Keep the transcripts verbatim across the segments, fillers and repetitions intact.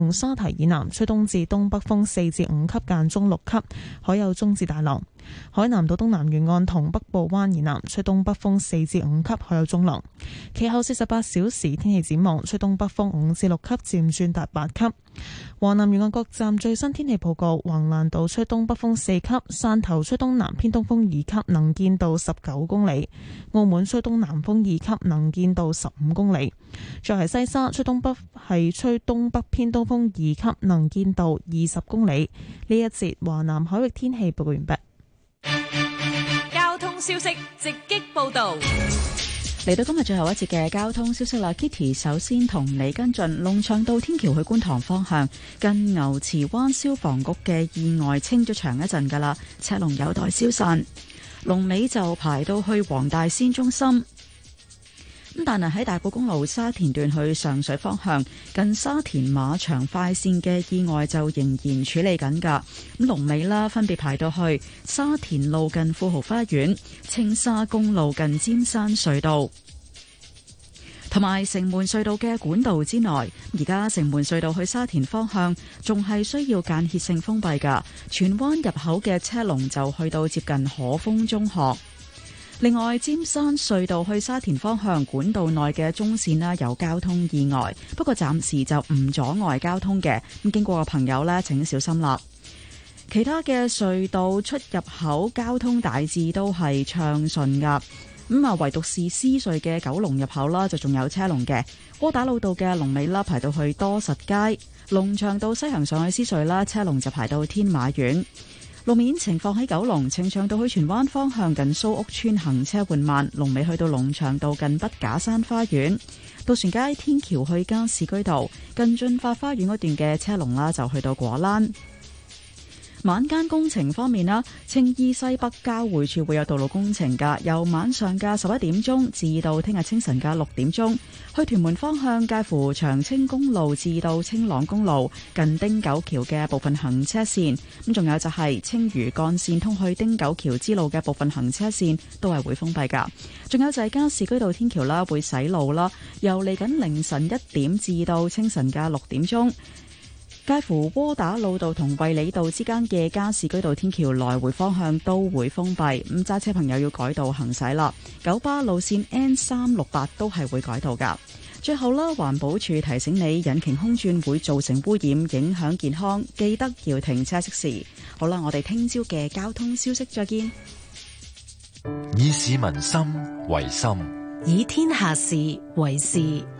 沙堤以南吹東至東北風四至五級間中六級，海有中至大浪。海南島東南沿岸同北部灣以南吹東北風四至五級，海有中浪。其後四十八小時天氣展望，吹東北風五至六級，漸轉達八級。華南沿岸各站最新天氣報告：橫瀾島吹東北風四級，汕頭吹東南偏東風二級，能見度十九公里；澳門吹東南風二級，能見度十五公里。再係西沙吹東北係吹東北偏東風二級，能見度二十公里。呢一節華南海域天氣報告完畢。 交通消息直擊報道。 嚟到今日最後一節嘅交通消息啦 ，Kitty 首先同你跟進龍翔道天橋去觀塘方向近牛池灣消防局嘅意外清咗場一陣噶啦，車龍有待消散，龍尾就排到去黃大仙中心。咁但係喺大埔公路沙田段去上水方向近沙田馬場快線嘅意外就仍然處理緊噶，咁龍尾啦分別排到去沙田路近富豪花園、青沙公路近尖山隧道同埋城門隧道嘅管道之內。而家城門隧道去沙田方向仲係需要間歇性封閉噶，荃灣入口嘅車龍就去到接近可豐中學。另外，尖山隧道去沙田方向管道內嘅中線啦有交通意外，不過暫時就唔阻礙交通嘅。咁經過嘅朋友呢，請小心啦。其他嘅隧道出入口交通大致都係暢順噶。咁啊，唯獨是獅隧嘅九龍入口啦，就仲有車龍嘅。窩打老道嘅龍尾啦，排到去多實街；龍翔道西行上去獅隧啦，車龍就排到天馬苑。路面情況喺九龍呈祥道去荃灣方向近蘇屋村行車緩慢，龍尾去到龍翔道近畢架山花園。渡船街天橋去加士居道近駿發花園嗰段嘅車龍啦，就去到果欄。晚間工程方面啦，青衣西北交匯處會有道路工程噶，由晚上嘅十一點鐘至到聽日清晨嘅六點鐘，去屯門方向介乎長青公路至到青朗公路近汀九橋嘅部分行車線，咁仲有就係青嶼幹線通去汀九橋支路嘅部分行車線都係會封閉噶。仲有就係加士居道天橋啦，會洗路啦，由嚟緊凌晨一點至到清晨嘅六點鐘。介乎窩打老道同衛理道之間嘅加士居道天橋來回方向都會封閉，咁揸車朋友要改道行駛啦。九巴路線 N 三六八都係會改道噶。最後啦，環保署提醒你，引擎空轉會造成污染，影響健康，記得要停車熄匙。好啦，我哋聽朝嘅交通消息再見。 以市民心為心， 以天下事為事。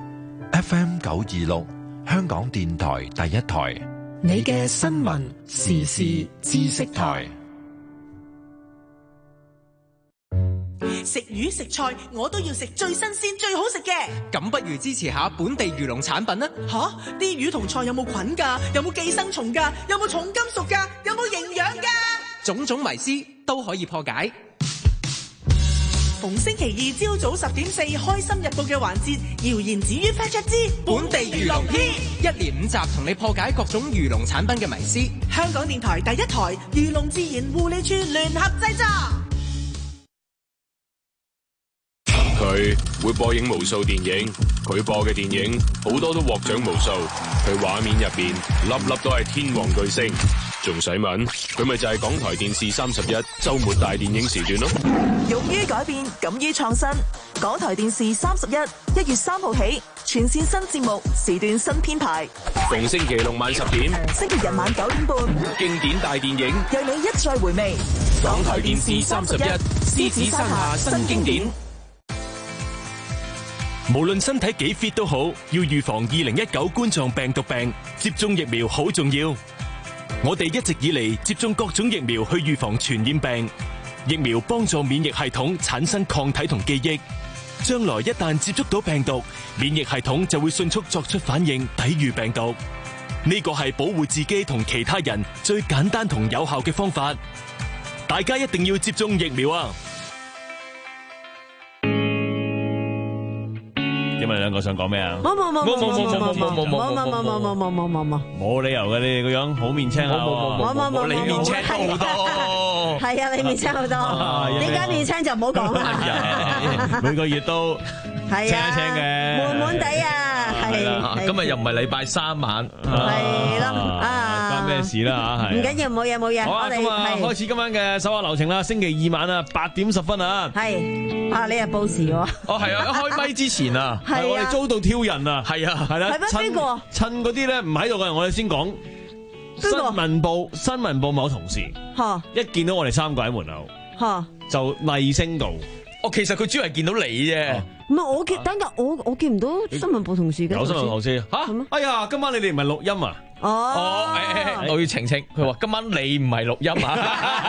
F M 九二六。香港電台第一台， 你嘅新聞時事知識台。 食魚食菜我都要食最新鮮最好食嘅， 咁不如支持下本地漁農產品啦。 吓，啲魚同菜有冇菌噶？有冇寄生蟲噶？有冇重金屬噶？有冇營養噶？ 種種迷思都可以破解。 逢星期二朝早十點四，開心日報嘅環節，謠言止於 Fact Check 之本地漁農篇，一連五集同你破解各種漁農產品嘅迷思。 香港電台第一台漁農自然護理處聯合製作。 佢會播映無數電影，佢播嘅電影好多都獲獎無數，佢畫面入邊粒粒都係天王巨星。仲使問？佢咪就係港台電視三十一周末大電影時段咯。 勇於改變，敢於創新。港台電視三十一，一月三號起，全線新節目，時段新編排。 逢星期六晚十點， 星期日晚九點半， 經典大電影， 讓你一再回味。 港台電視三十一，獅子山下新經典。 無論身體幾 fit 都好，要預防二零一九冠狀病毒病，接種疫苗好重要。我哋一直以嚟接種各種疫苗去預防傳染病，疫苗幫助免疫系統產生抗體同記憶，將來一旦接觸到病毒，免疫系統就會迅速作出反應，抵禦病毒。呢個係保護自己同其他人最簡單同有效嘅方法，大家一定要接種疫苗啊！ 因為兩個想講咩啊？ 冇冇冇冇冇冇冇冇冇冇冇冇冇冇冇冇冇理由嘅，你哋個樣好面青啊！ 冇冇冇， 你面青好多。 係啊，你面青好多。點解面青就唔好講啦？ 每個月都青一青嘅， 悶悶地啊！ 係啦，今日又唔係禮拜三晚， 係咯啊， 關咩事啦嚇？ 唔緊要，冇嘢冇嘢。 好啊，咁啊，開始今晚嘅手下留情啦。星期二晚啊，八點十分啊。 係啊，你係報時喎。 哦，係啊，一開咪之前啊， 係我哋遭到挑釁啊。 係啊， 係啦。 係咩？邊個？ 趁嗰啲咧唔喺度嘅人，我哋先講。新聞部新聞部某同事，一見到我哋三個喺門口，就厲聲道： 哦，其實佢主要係見到你啫。 唔係我見，等陣我我見唔到新聞部同事嘅。 有新聞部同事嚇？哎呀，今晚你哋唔係錄音啊？ 哦， 我要澄清，佢話今晚你唔係錄音啊。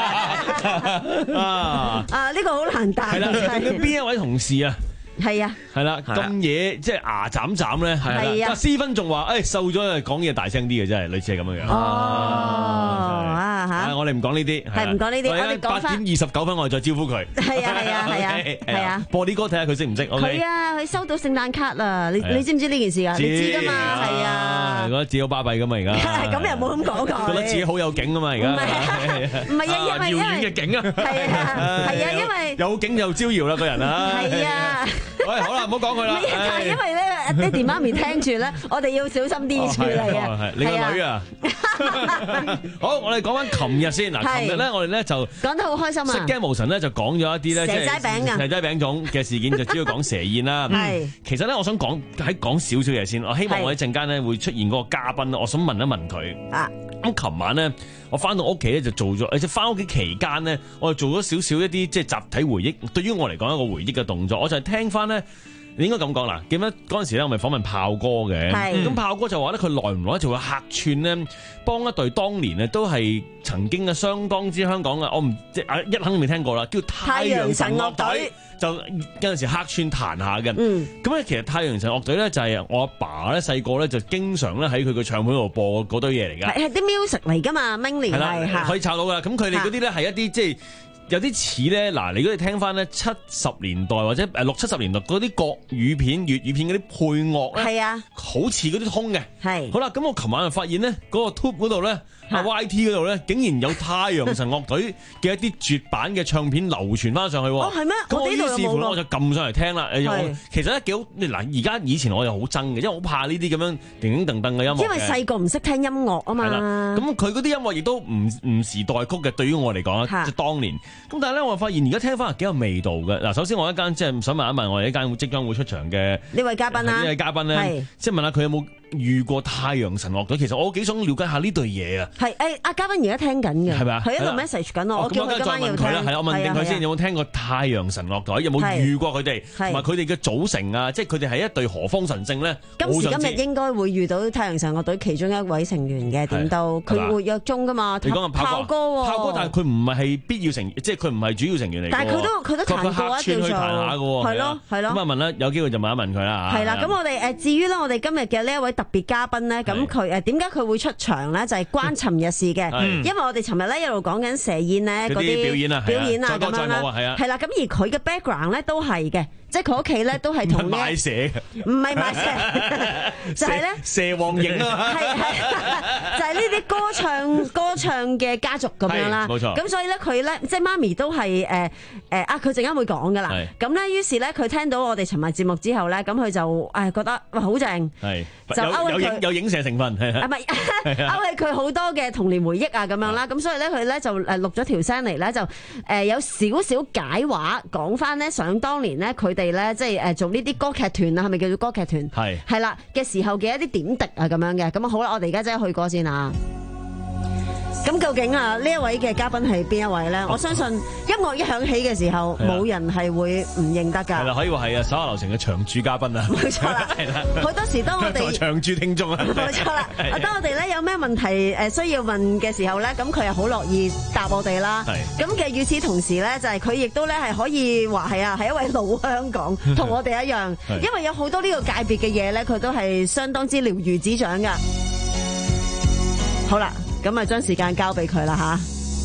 啊啊，呢個好難答。 係啦，係邊一位同事啊？ 係啊， 係啦，咁嘢即係牙斬斬咧，係啦。斯芬仲話：誒瘦咗，講嘢大聲啲嘅，真係類似係咁樣樣。 哦，啊嚇！ 我哋唔講呢啲， 係唔講呢啲，我哋講翻八點二十九分，我哋再招呼佢。 係啊係啊係啊係啊！ 播啲歌睇下佢識唔識。 佢啊，佢收到聖誕卡啦！你你知唔知呢件事啊？你知㗎嘛？係啊， 覺得自己好巴閉㗎嘛而家。 咁又冇咁講過。 覺得自己好有景㗎嘛而家。 唔係啊，因為遙遠嘅景啊。 係啊係啊，因為有景就招搖啦個人啊。 係啊。 喂，好啦，唔好講佢啦。 但係因為咧，爹哋媽咪聽住咧，我哋要小心啲處理啊。 係你個女啊。好，我哋講翻琴日先嗱，琴日咧我哋咧就講得好開心啊。 失驚無神咧就講咗一啲咧，即係蛇齋餅啊， 蛇齋餅種嘅事件，就主要講蛇宴啦。 係。 其實咧，我想講喺講少少嘢先，我希望我一陣間咧會出現嗰個嘉賓，我想問一問佢。 啊。 咁琴晚咧，我翻到屋企咧就做咗，即係翻屋企期間咧，我就做咗少少一啲即係集體回憶。對於我嚟講一個回憶嘅動作，我就係聽翻咧。你應該咁講啦，記得嗰陣時咧，我咪訪問炮哥嘅，咁炮哥就話咧，佢耐唔耐就會客串咧，幫一隊當年咧都係曾經嘅相當之香港嘅，我唔即係一肯定未聽過啦，叫太陽神樂隊，就有陣時客串彈下嘅。咁咧其實太陽神樂隊咧就係我阿爸咧細個咧就經常咧喺佢嘅唱片度播嗰堆嘢嚟㗎， 係係啲 music 嚟㗎嘛 ，mainly 係可以抄到㗎。咁佢哋嗰啲咧係一啲即係。有啲似咧，嗱，你如果你聽翻咧七十年代或者誒六七十年代嗰啲國語片、粵語片嗰啲配樂咧， 係啊， 好似嗰啲通嘅。 係。 好啦，咁我琴晚就發現咧，嗰個 Tube 嗰度咧，啊 Y T 嗰度咧，竟然有太陽神樂隊嘅一啲絕版嘅唱片流傳翻上去喎。 哦，係咩？ 咁我於是乎我我就撳上嚟聽啦。誒，其實咧幾好。嗱，而家以前我又好憎嘅，因為我好怕呢啲咁樣叮叮噹噹嘅音樂。 因為細個唔識聽音樂啊嘛。 係啦。咁佢嗰啲音樂亦都唔唔時代曲嘅，對於我嚟講啊，即係當年。咁但係咧，我發現而家聽翻係幾有味道嘅。嗱，首先我一間即係想問一問我哋一間即將會出場嘅呢位嘉賓啦， 呢位嘉賓咧，即係問下佢有冇遇過太陽神樂隊？其實我幾想了解下呢對嘢啊。 係誒，阿嘉賓而家聽緊嘅， 係咪啊？ 佢一路 message 緊我，我叫佢今晚要聽。 係啦，我問定佢先，有冇聽過太陽神樂隊？有冇遇過佢哋？同埋佢哋嘅組成啊，即係佢哋係一隊何方神聖咧？ 今時今日應該會遇到太陽神樂隊其中一位成員嘅，點都佢活躍中㗎嘛。 你講個炮哥，炮哥，但係佢唔係係必要成，即係佢唔係主要成員嚟。 但係佢都佢都彈過一段去彈下嘅喎， 係咯係咯。 咁啊問啦，有機會就問一問佢啦嚇。 係啦，咁我哋誒至於咧，我哋今日嘅呢一位特別嘉賓咧，咁佢誒點解佢會出場咧？就係關尋日事嘅，因為我哋尋日咧一路講緊蛇宴咧嗰啲表演啊，表演啊咁樣啦，係啦，咁而佢嘅 background 咧都係嘅。即係佢屋企咧都係同呢賣蛇嘅， 唔係賣蛇，就係咧蛇王影啊， 係係就係呢啲歌唱歌唱嘅家族咁樣啦， 冇錯。 咁所以咧佢咧即係媽咪都係誒誒啊！佢陣間會講噶啦，咁咧於是咧佢聽到我哋尋日節目之後咧，咁佢就誒覺得哇好正， 係就勾起佢有影射成分係啊，唔係勾起佢好多嘅童年回憶啊咁樣啦，咁所以咧佢咧就誒錄咗條聲嚟咧就誒有少少解話講翻咧，想當年咧佢哋咧即係誒做呢啲歌劇團啊，係咪叫做歌劇團？係係啦嘅時候嘅一啲點滴啊咁樣嘅，咁啊好啦，我哋而家即係去歌先啊。咁究竟啊呢一位嘅嘉賓係邊一位咧？我相信音樂一響起嘅時候，冇人係會唔認得㗎。 係啦，可以話係啊，手下留情嘅長駐嘉賓啊。 冇錯啦，係啦。好多時當我哋長駐聽眾啊。 冇錯啦。當我哋咧有咩問題誒需要問嘅時候咧，咁佢又好樂意答我哋啦。係。咁嘅與此同時咧，就係佢亦都咧係可以話係啊，係一位老香港，同我哋一樣。因為有好多呢個界別嘅嘢咧，佢都係相當之了如指掌㗎。好啦。咁啊，將時間交俾佢啦吓。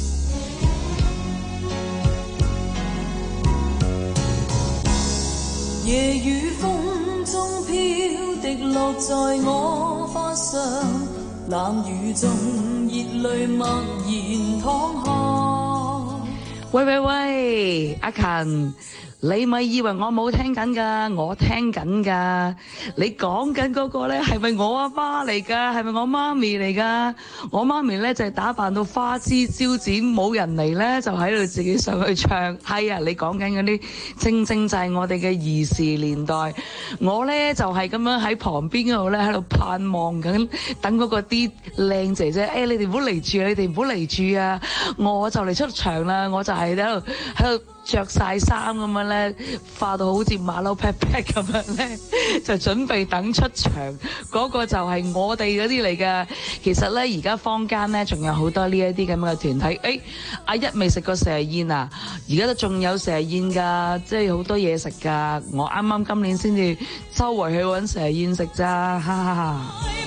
夜雨風中飄滴落在我髮上，冷雨中熱淚默然淌下。 喂喂喂，阿勤， 你咪以為我冇聽緊㗎，我聽緊㗎。你講緊嗰個咧係咪我阿媽嚟㗎？係咪我媽咪嚟㗎？我媽咪咧就係打扮到花枝招展，冇人嚟咧就喺度自己上去唱。係啊，你講緊嗰啲正正就係我哋嘅兒時年代。我咧就係咁樣喺旁邊嗰度咧喺度盼望緊，等嗰個啲靚姐姐，誒你哋唔好嚟住啊！你哋唔好嚟住啊！我就嚟出場啦，我就係喺度喺度。着晒衫咁樣咧，化到好似馬騮 pat pat 咁樣咧，就準備等出場。嗰、那個就係我哋嗰啲嚟嘅。其實咧，而家坊間咧仲有好多呢一啲咁嘅團體。誒、哎，阿一未食過蛇宴啊，而家都仲有蛇宴㗎，即係好多嘢食㗎。我啱啱今年先至周圍去揾蛇宴食咋，哈哈哈！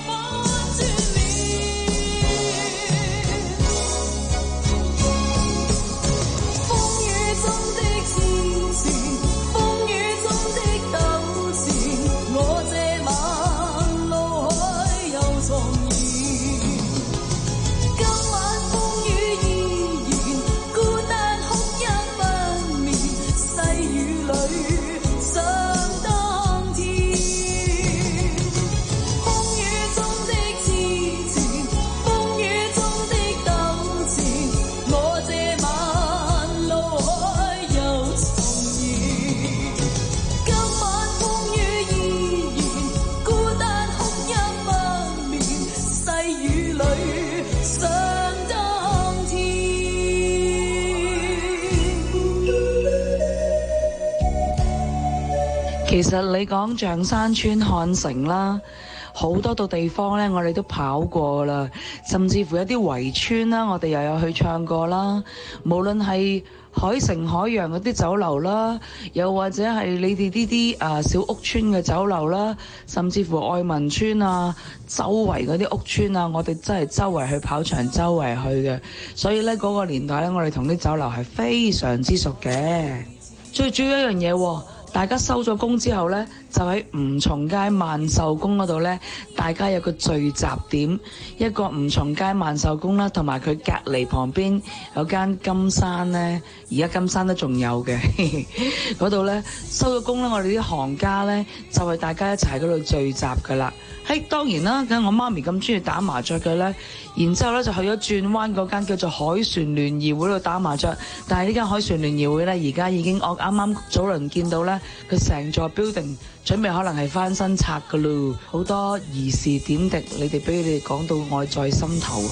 其實你講象山村漢城啦，好多度地方咧，我哋都跑過啦，甚至乎有啲圍村啦，我哋又有去唱過啦。無論係海城海洋嗰啲酒樓啦，又或者係你哋呢啲啊小屋村嘅酒樓啦，甚至乎愛民村啊，周圍嗰啲屋村啊，我哋真係周圍去跑場，周圍去嘅。所以咧嗰個年代咧，我哋同啲酒樓係非常之熟嘅。最主要一樣嘢喎。大家收咗工之後呢，就喺吳松街萬壽宮嗰度呢，大家有個聚集點，一個吳松街萬壽宮啦，同埋佢隔離旁邊有間金山呢，而家金山都仲有嘅，嗰度呢，收咗工呢，我哋啲行家呢，就係大家一齊喺嗰度聚集噶啦。喺當然啦，咁我媽咪咁中意打麻雀嘅呢，然之後呢，就去咗轉彎嗰間叫做海船聯誼會度打麻雀，但係呢間海船聯誼會呢，而家已經我啱啱早輪見到呢，佢成座 building 準備可能係翻新拆噶咯，好多兒時點滴，你哋俾你哋講到愛在心頭。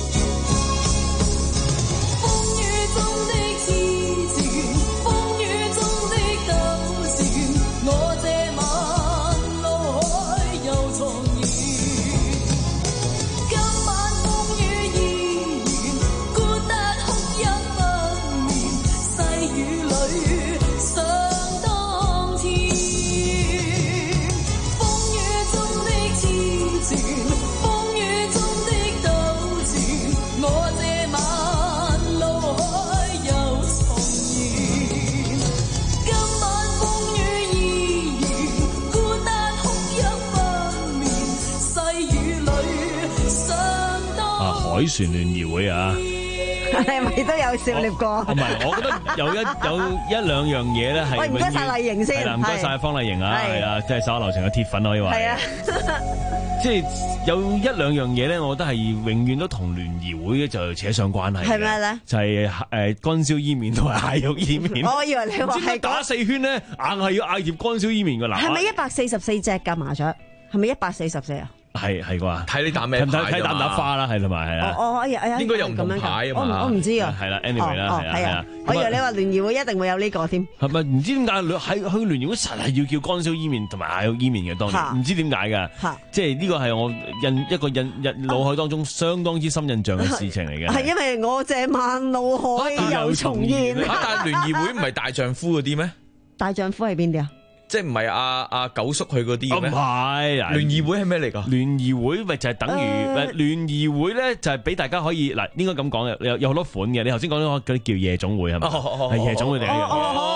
海船聯誼會啊！ 你係咪都有涉獵過？ 唔係，我覺得有一有一兩樣嘢咧係。喂， 唔該晒麗瑩先。係啦， 唔該晒方麗瑩啊，係啊，即係手下留情嘅鐵粉可以話。 係啊， 即係有一兩樣嘢咧，我覺得係永遠都同聯誼會就扯上關係。係咩咧？就係誒乾燒伊麵同埋蟹肉伊麵。 我以為你話係打四圈咧，硬係要嗌碟乾燒伊麵㗎啦。 係咪一百四十四隻㗎麻雀？係咪一百四十四啊？ 係係啩？ 睇你打咩牌睇打唔打花啦，係同埋係啊。 我我應該有唔同牌啊嘛。 我我唔知啊。 係啦 ，anyway 啦，係啊。 我以為你話聯誼會一定會有呢個添。 係咪唔知點解喺去聯誼會實係要叫乾燒伊麵同埋蟹肉伊麵嘅當年？唔知點解㗎。即係呢個係我印一個印印腦海當中相當之深印象嘅事情嚟嘅。 係因為我這晚怒海又重現。 但係聯誼會唔係大丈夫嗰啲咩？ 大丈夫係邊啲啊？ 即係唔係阿阿九叔去嗰啲咩？ 唔係， 聯誼會係咩嚟㗎？ 聯誼會咪就係等於誒聯誼會咧，就係俾大家可以嗱，應該咁講嘅，有有好多款嘅。你頭先講咗嗰啲叫夜總會係咪？係夜總會定一樣嘢？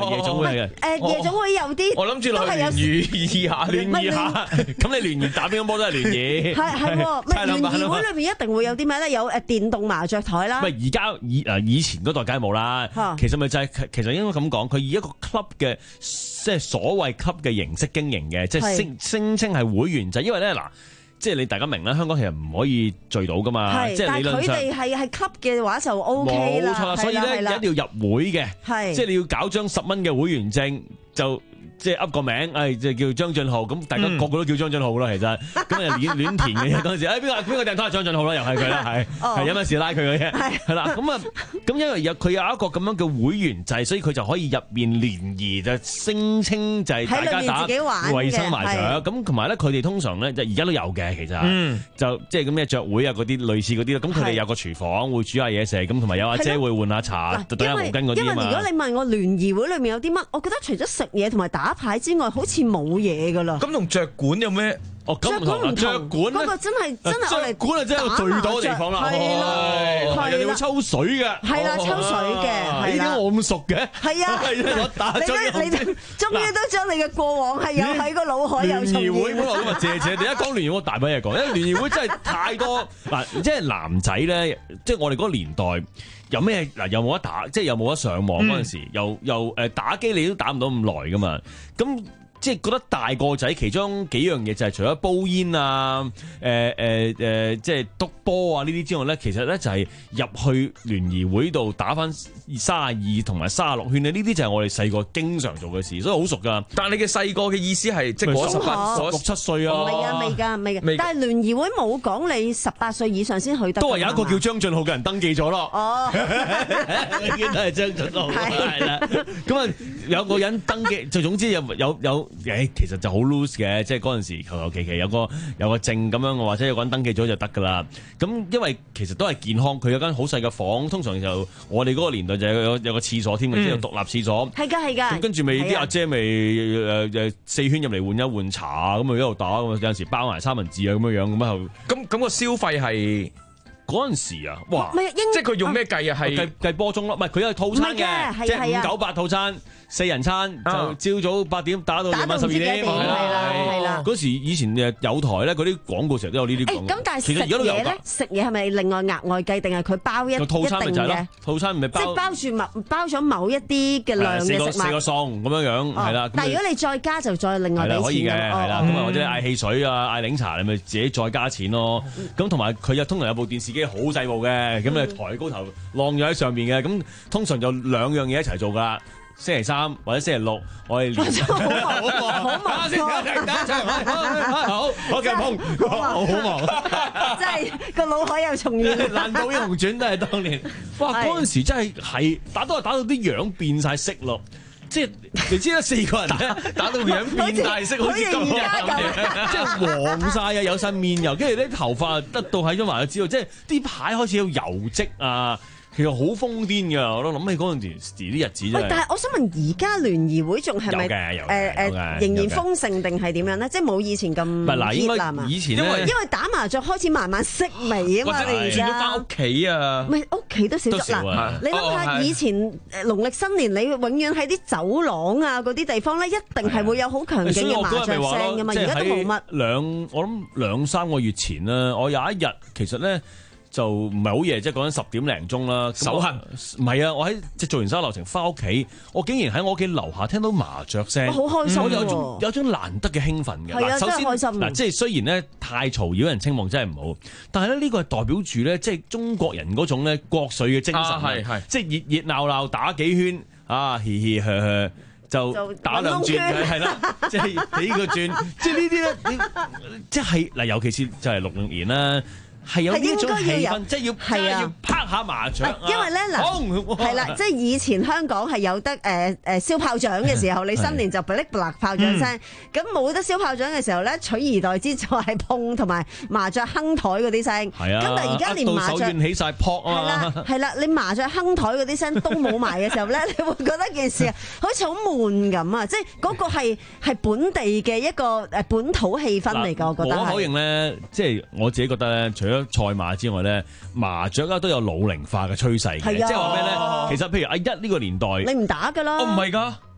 係夜總會嘅。 誒夜總會有啲， 我諗住落去聯誼下， 聯誼下，咁你聯誼打乒乓波都係聯誼。 係係喎，唔係聯誼會裏面一定會有啲咩咧？有誒電動麻雀台啦。 唔係而家以誒以前嗰代梗係冇啦。其實咪就係其實應該咁講，佢以一個 club 嘅即係所謂 club 嘅形式經營嘅，即係聲聲稱係會員制，因為咧嗱。即係你大家明啦，香港其實唔可以聚到噶嘛，即係理論上。但係佢哋係係 club 嘅話就 O K 啦，冇錯，所以咧一定要入會嘅，即係你要搞張十蚊嘅會員證就。即係噏個名，誒即係叫張俊浩，咁大家個個都叫張俊浩啦，其實咁又亂亂填嘅嗰陣時，誒邊個邊個訂台係張俊浩啦，又係佢啦，係係有乜事拉佢嘅啫，係啦，咁啊咁因為有佢有一個咁樣嘅會員制，所以佢就可以入面聯誼就聲稱就係大家打衞生麻雀，咁同埋咧佢哋通常咧就而家都有嘅，其實就即係咁嘅雀會啊嗰啲類似嗰啲啦，咁佢哋有個廚房會煮下嘢食，咁同埋有阿姐會換下茶、對下毛巾嗰啲啊嘛。因為如果你問我聯誼會裏面有啲乜，我覺得除咗食嘢同埋打打牌之外，好似冇嘢噶啦。 咁同雀館有咩？ 哦，咁唔同。雀館嗰個真係真係我哋雀館啊，真係一個最多嘅地方啦。 係啦，係啦，會抽水嘅。係啦，抽水嘅。 點解我咁熟嘅？ 係啊， 我打咗。 你你終於都將你嘅過往係有喺個腦海有重現。 聯誼會咁啊，謝謝。你一講聯誼會，我大把嘢講，因為聯誼會真係太多嗱，即係男仔咧，即係我哋嗰個年代。有咩嗱？又冇得打，即係又冇得上網嗰陣時，嗯、又又誒打機你都打唔到咁耐噶嘛？咁即係覺得大個仔其中幾樣嘢就係除咗煲煙啊、誒誒誒，即係篤波啊呢啲之外咧，其實咧就係入去聯誼會度打翻三十二同埋三十六圈咧，呢啲就係我哋細個經常做嘅事，所以好熟噶。 但係你嘅細個嘅意思係即係嗰十八、 六七歲啊？ 未㗎，未㗎，未㗎。但係聯誼會冇講你十八歲以上先去得。 都係有一個叫張俊浩嘅人登記咗咯。哦，你見到係張俊浩係啦。咁啊有個人登記，就總之有有有。誒，其實就好 loose 嘅，即係嗰陣時求求其其有個有個證咁樣，或者有個人登記咗就得噶啦。咁因為其實都係健康，佢有間好細嘅房，通常就我哋嗰個年代就有有有個廁所添，即係有獨立廁所。係㗎係㗎。咁跟住咪啲阿姐咪誒誒四圈入嚟換一換茶啊，咁咪一路打，有陣時包埋三文治啊咁樣樣咁啊。 咁咁個消費係嗰陣時啊，哇！ 即係佢用咩計啊？係計計波鐘咯，唔係佢有套餐嘅，即係五九八套餐。四人餐就朝早八點打到夜晚十二點，係啦係啦。嗰時以前誒有台咧，嗰啲廣告成日都有呢啲廣告。 咁但係食嘢咧，食嘢係咪另外額外計，定係佢包一一定嘅？ 套餐咪包，即係包住某包咗某一啲嘅量嘅食物。 四個餸咁樣樣係啦。 但係如果你再加就再另外俾錢。 可以嘅係啦，咁啊或者嗌汽水啊、嗌檸茶，你咪自己再加錢咯。咁同埋佢又通常有部電視機好細部嘅，咁你抬高頭晾咗喺上邊嘅，咁通常就兩樣嘢一齊做㗎。星期三或者星期六，我哋練好忙，好忙，先停停打場，好，我嘅碰，好忙， 真係個腦海有重現。 爛賭英雄傳都係當年，哇！嗰陣時真係係打都係打到啲樣變晒色咯，即係你知啦，四個人咧打到樣變大色，好似咁樣，即係黃晒啊，有晒面油，跟住啲頭髮得到喺咗埋就知道，即係啲牌開始有油跡啊。其實好瘋癲㗎，我都諗起嗰陣時啲日子真係。 但係我想問，而家聯誼會仲係咪誒誒仍然豐盛定係點樣咧？即係冇以前咁熱啦嘛？ 以前因為因為打麻雀開始慢慢式微啊嘛，你而家翻屋企啊， 唔係屋企都少咗啦。你諗下以前誒農曆新年，你永遠喺啲走廊啊嗰啲地方咧，一定係會有好強勁嘅麻雀聲㗎嘛。而家都冇乜。兩我諗兩三個月前啦，我有一日其實咧。就唔係好夜，即係講緊十點零鐘啦。 手痕唔係啊！我喺即係做完所有流程翻屋企，我竟然喺我屋企樓下聽到麻雀聲， 好開心。 我有種有種難得嘅興奮嘅。 係啊，真係開心。 嗱，即係雖然咧太嘈擾人清夢真係唔好，但係咧呢個係代表住咧即係中國人嗰種咧國粹嘅精神，係係即係熱熱鬧鬧打幾圈啊，嘻嘻呵呵就打兩轉係啦，即係幾個轉，即係呢啲咧，即係嗱，尤其是就係六六年啦。係有呢一種氣氛，即係要係啊，要拍下麻雀。 因為咧嗱，係啦，即係以前香港係有得誒誒燒炮仗嘅時候，你新年就噼哩啪啦炮仗聲。咁冇得燒炮仗嘅時候咧，取而代之就係碰同埋麻雀哼台嗰啲聲。 係啊， 咁但係而家連麻雀起曬撲啊！ 係啦，係啦，你麻雀哼台嗰啲聲都冇埋嘅時候咧，你會覺得件事好似好悶咁啊！即係嗰個係係本地嘅一個誒本土氣氛嚟㗎，我覺得係。 我可認咧，即係我自己覺得咧，除咗賽馬之外咧，麻雀啊都有老齡化嘅趨勢嘅，即係話咩咧？其實譬如阿一呢個年代， 你唔打噶啦， 哦唔係噶，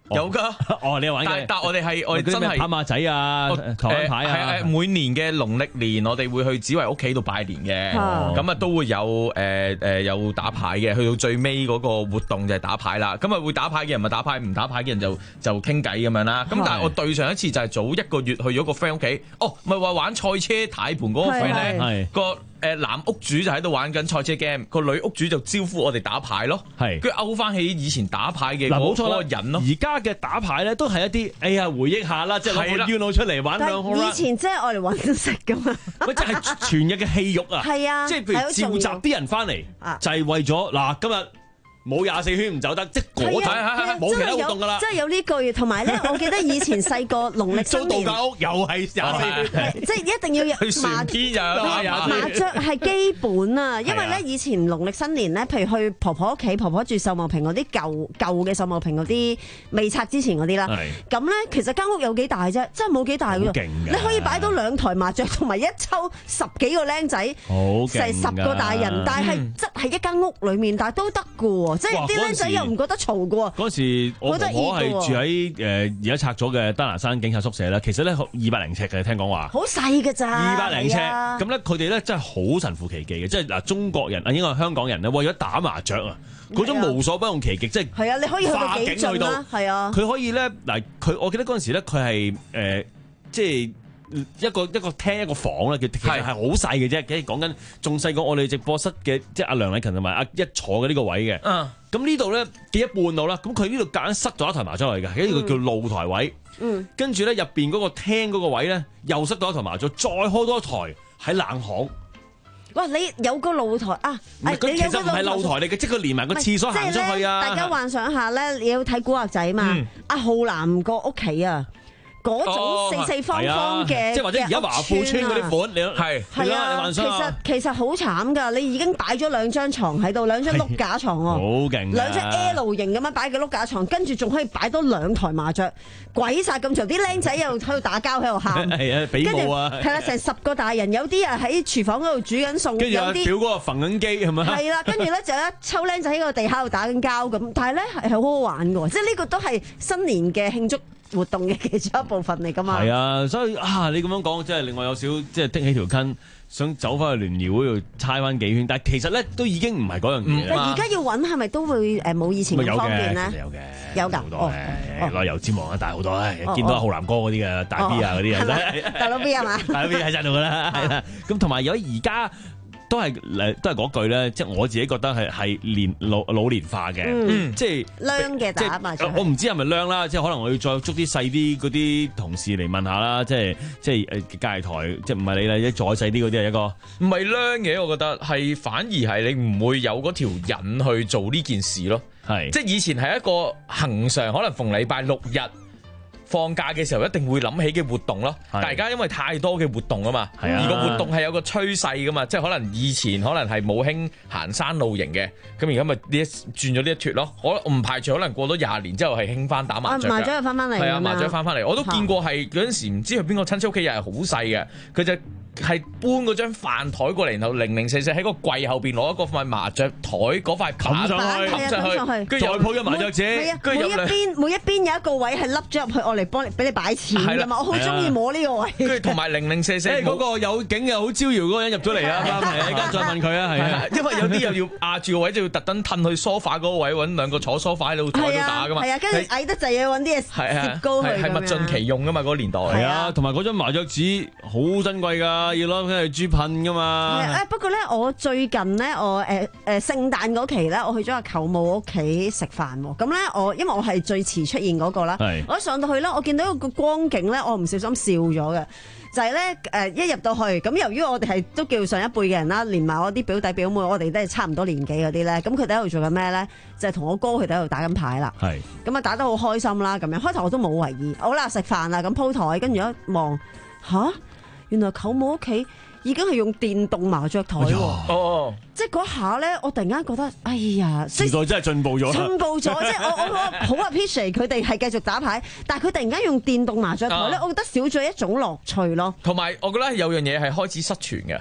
有噶， 哦，你有玩嘅， 但但我哋係我哋真係跑馬仔啊、台灣牌啊， 係係每年嘅農曆年，我哋會去紫圍屋企度拜年嘅，咁啊都會有誒誒有打牌嘅，去到最尾嗰個活動就係打牌啦。咁啊會打牌嘅人咪打牌，唔打牌嘅人就就傾偈咁樣啦。咁但係我對上一次就係早一個月去咗個 friend 屋企，哦，咪話玩賽車軚盤嗰個 friend 咧，個誒男屋主就喺度玩緊賽車 game，個女屋主就招呼我哋打牌咯，係跟住勾翻起以前打牌嘅嗰嗰個人咯。 而家嘅打牌咧都係一啲，哎呀回憶下啦，即係攞個 Uno 出嚟玩兩號啦。 以前即係我哋揾食噶嘛， 喂，即係全日嘅戲肉啊！ 係啊， 即係譬如召集啲人翻嚟，就係為咗嗱今日。冇廿四圈唔走得，即係嗰睇冇其他活動㗎啦。 即係有呢句，同埋咧，我記得以前細個農曆新年租度假屋又係廿四圈， 即係一定要有麻麻雀係基本啊！因為咧以前農曆新年咧，譬如去婆婆屋企，婆婆住秀茂坪嗰啲舊舊嘅秀茂坪嗰啲未拆之前嗰啲啦。咁咧其實間屋有幾大啫？真係冇幾大㗎。你可以擺到兩台麻雀同埋一抽十幾個僆仔，成十個大人，但係即係一間屋裡面，但係都得㗎喎。即係啲僆仔又唔覺得嘈嘅喎。嗰時我婆婆係住喺誒而家拆咗嘅丹拿山警察宿舍啦。其實咧二百零尺嘅，聽講話。 好細嘅咋？ 二百零尺。咁咧佢哋咧真係好神乎其技嘅，即係嗱中國人啊，應該係香港人咧，為咗打麻雀啊，嗰種無所不用其極，即係係啊，你可以去到幾盡啦，係啊。 佢可以咧嗱，佢我記得嗰陣時咧，佢係誒即係。一個一個廳一個房咧，其實係好細嘅啫。其實講緊仲細過我哋直播室嘅，即係阿梁禮勤同埋阿一坐嘅呢個位嘅。嗯，咁呢度咧幾一半度啦。咁佢呢度夾硬塞咗一台麻雀嚟嘅，呢個叫露台位。嗯，跟住咧入邊嗰個廳嗰個位咧，又塞咗一台麻雀，再開多一台喺冷巷。 哇！你有個露台啊？ 佢其實唔係露台嚟嘅，即係佢連埋個廁所行出去啊！ 大家幻想下咧，你要睇古惑仔嘛？阿浩南個屋企啊！嗰種四四方方嘅， 即係或者而家華富村嗰啲款，你係係啊，其實其實好慘㗎，你已經擺咗兩張床喺度，兩張碌架床喎， 好勁， 兩張 L 型咁樣擺嘅碌架床，跟住仲可以擺多兩台麻雀，鬼殺咁長，啲僆仔又喺度打交喺度喊， 係啊，比武啊， 係啦，成十個大人，有啲啊喺廚房嗰度煮緊餸， 有啲表哥焚緊機係咪？ 係啦，跟住咧就一抽僆仔喺個地下度打緊交咁，但係咧係好好玩㗎，即係呢個都係新年嘅慶祝活動嘅其中一部分嚟噶嘛？係啊，所以啊，你咁樣講，即係令我有少即係剔起條筋，想走翻去聯誼會度猜翻幾圈，但係其實咧都已經唔係嗰樣嘢。 而家要揾係咪都會誒冇以前咁方便咧？ 有嘅， 有㗎， 好多嘅，旅遊之王啊，大好多啊，見到阿浩南哥嗰啲嘅大 B 啊嗰啲啊， 大佬 B 係嘛？ 大佬 B 喺晒度㗎啦，係啦。咁同埋有而家。都係誒，都係嗰句咧，即係我自己覺得係係年老老年化嘅，嗯、即係僆嘅打麻雀。 我唔知係咪僆啦，即係可能我要再捉啲細啲嗰啲同事嚟問下啦，即係即係誒隔籬台，即係唔係你啦，即再細啲嗰啲係一個唔係僆嘅，我覺得係反而係你唔會有嗰條癮去做呢件事咯，係是即係以前係一個恆常，可能逢禮拜六日。放假嘅時候一定會諗起嘅活動咯，但係而家因為太多嘅活動啊嘛，而個活動係有個趨勢噶嘛，即係可能以前可能係冇興行山露營嘅，咁而家咪呢一轉咗呢一脱咯，我唔排除可能過咗廿年之後係興翻打麻雀， 麻雀又翻翻嚟， 係啊，麻雀翻翻嚟，我都見過係嗰陣時唔知去邊個親戚屋企又係好細嘅，佢就係搬嗰張飯台過嚟，然後零零四四喺個櫃後邊攞一個塊麻雀台嗰塊冚上去，冚上去，跟住再鋪咗麻雀紙， 每一邊每一邊有一個位係凹咗入去，我嚟幫你俾你擺錢㗎嘛，我好中意摸呢個位。 跟住同埋零零四四嗰個有景又好招搖嗰個人入咗嚟啊！啱係，而家再問佢啊，係啊， 因為有啲又要壓住個位，就要特登褪去梳化嗰個位揾兩個坐梳化喺度台度打㗎嘛。 係啊，跟住矮得滯要揾啲嘢攝高佢。 係物盡其用㗎嘛，嗰個年代。 係啊，同埋嗰張麻雀紙好珍貴㗎，要攞翻去豬噴噶嘛？ 係啊，不過咧，我最近咧，我誒誒聖誕嗰期咧，我去咗阿舅母屋企食飯喎。咁咧，我因為我係最遲出現嗰個啦，是我一上到去咧，我見到一個光景咧，我唔小心笑咗嘅，就係咧誒一入到去，咁由於我哋係都叫上一輩嘅人啦，連埋我啲表弟表妹，我哋都係差唔多年紀嗰啲咧，咁佢哋喺度做緊咩咧？就係、是、同我哥佢哋喺度打緊牌啦。係咁啊，打得好開心啦，咁樣開頭我都冇為意。好啦，食飯啦，咁鋪台，跟住一望吓，原來舅母屋企已經係用電動麻雀台喎，哦，即係嗰下咧，我突然間覺得，哎呀， 時代真係進步咗， 進步咗，即係我我好 appreciate 佢哋係繼續打牌，但係佢突然間用電動麻雀台咧，我覺得少咗一種樂趣咯。 同埋我覺得有樣嘢係開始失傳嘅，嚇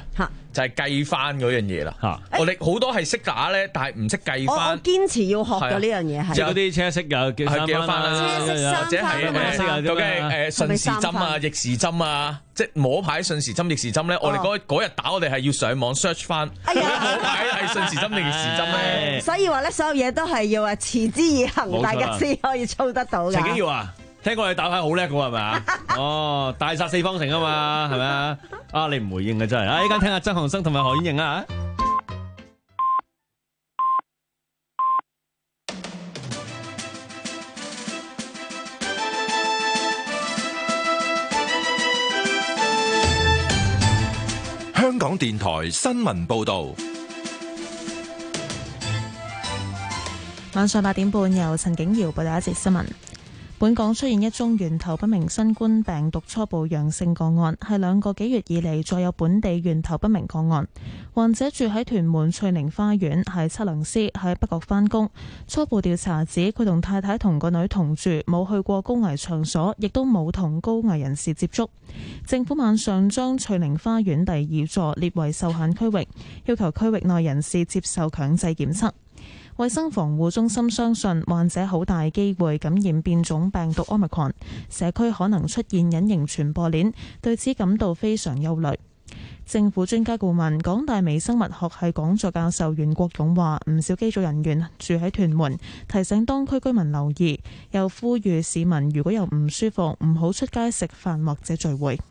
就係計翻嗰樣嘢啦。嚇，我哋好多係識打咧，但係唔識計翻。 我我堅持要學嘅呢樣嘢係。 即係嗰啲車式又幾多翻啦？ 或者係誒究竟誒順時針啊、逆時針啊，即係摸牌順時針、逆時針咧。我哋嗰嗰日打，我哋係要上網 search 翻摸牌係順時針定逆時針咧。 所以話咧，所有嘢都係要啊持之以恆，大家先可以操得到㗎。 陳景耀啊！聽講你打牌好叻嘅係咪啊？哦，大殺四方城啊嘛，係咪啊？啊，你唔回應嘅真係啊！依家聽下曾航生同埋何婉瑩啊！ 香港電台新聞報道， 晚上八點半由陳景瑤報道一節新聞。本港出現一宗源頭不明新冠病毒初步陽性個案，係兩個幾月以嚟再有本地源頭不明個案。患者住喺屯門翠寧花園，係測量師，喺北角返工。初步調查指佢同太太同個女同住，冇去過高危場所，亦都冇同高危人士接觸。政府晚上將翠寧花園第二座列為受限區域，要求區域內人士接受強制檢測。衛生防護中心相信患者好大機會感染變種病毒 Omicron， 社區可能出現隱形傳播鏈，對此感到非常憂慮。政府專家顧問、港大微生物學系講座教授袁國勇話：唔少機組人員住喺屯門，提醒當區居民留意，又呼籲市民如果有唔舒服，唔好出街食飯或者聚會。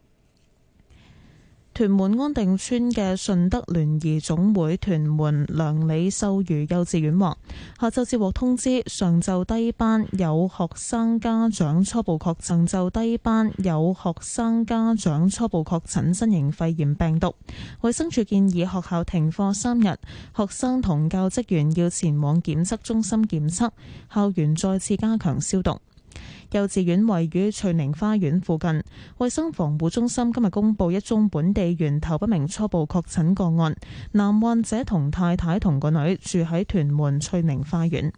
屯門安定村嘅順德聯誼總會屯門良里秀如幼稚園話，下晝接獲通知，上晝低班有學生家長初步確診，上晝低班有學生家長初步確診新型肺炎病毒。衛生署建議學校停課三日，學生同教職員要前往檢測中心檢測，校園再次加強消毒。幼稚園位於翠寧花園附近，衛生防護中心今日公布一宗本地源頭不明初步確診個案，男患者同太太同個女住喺屯門翠寧花園。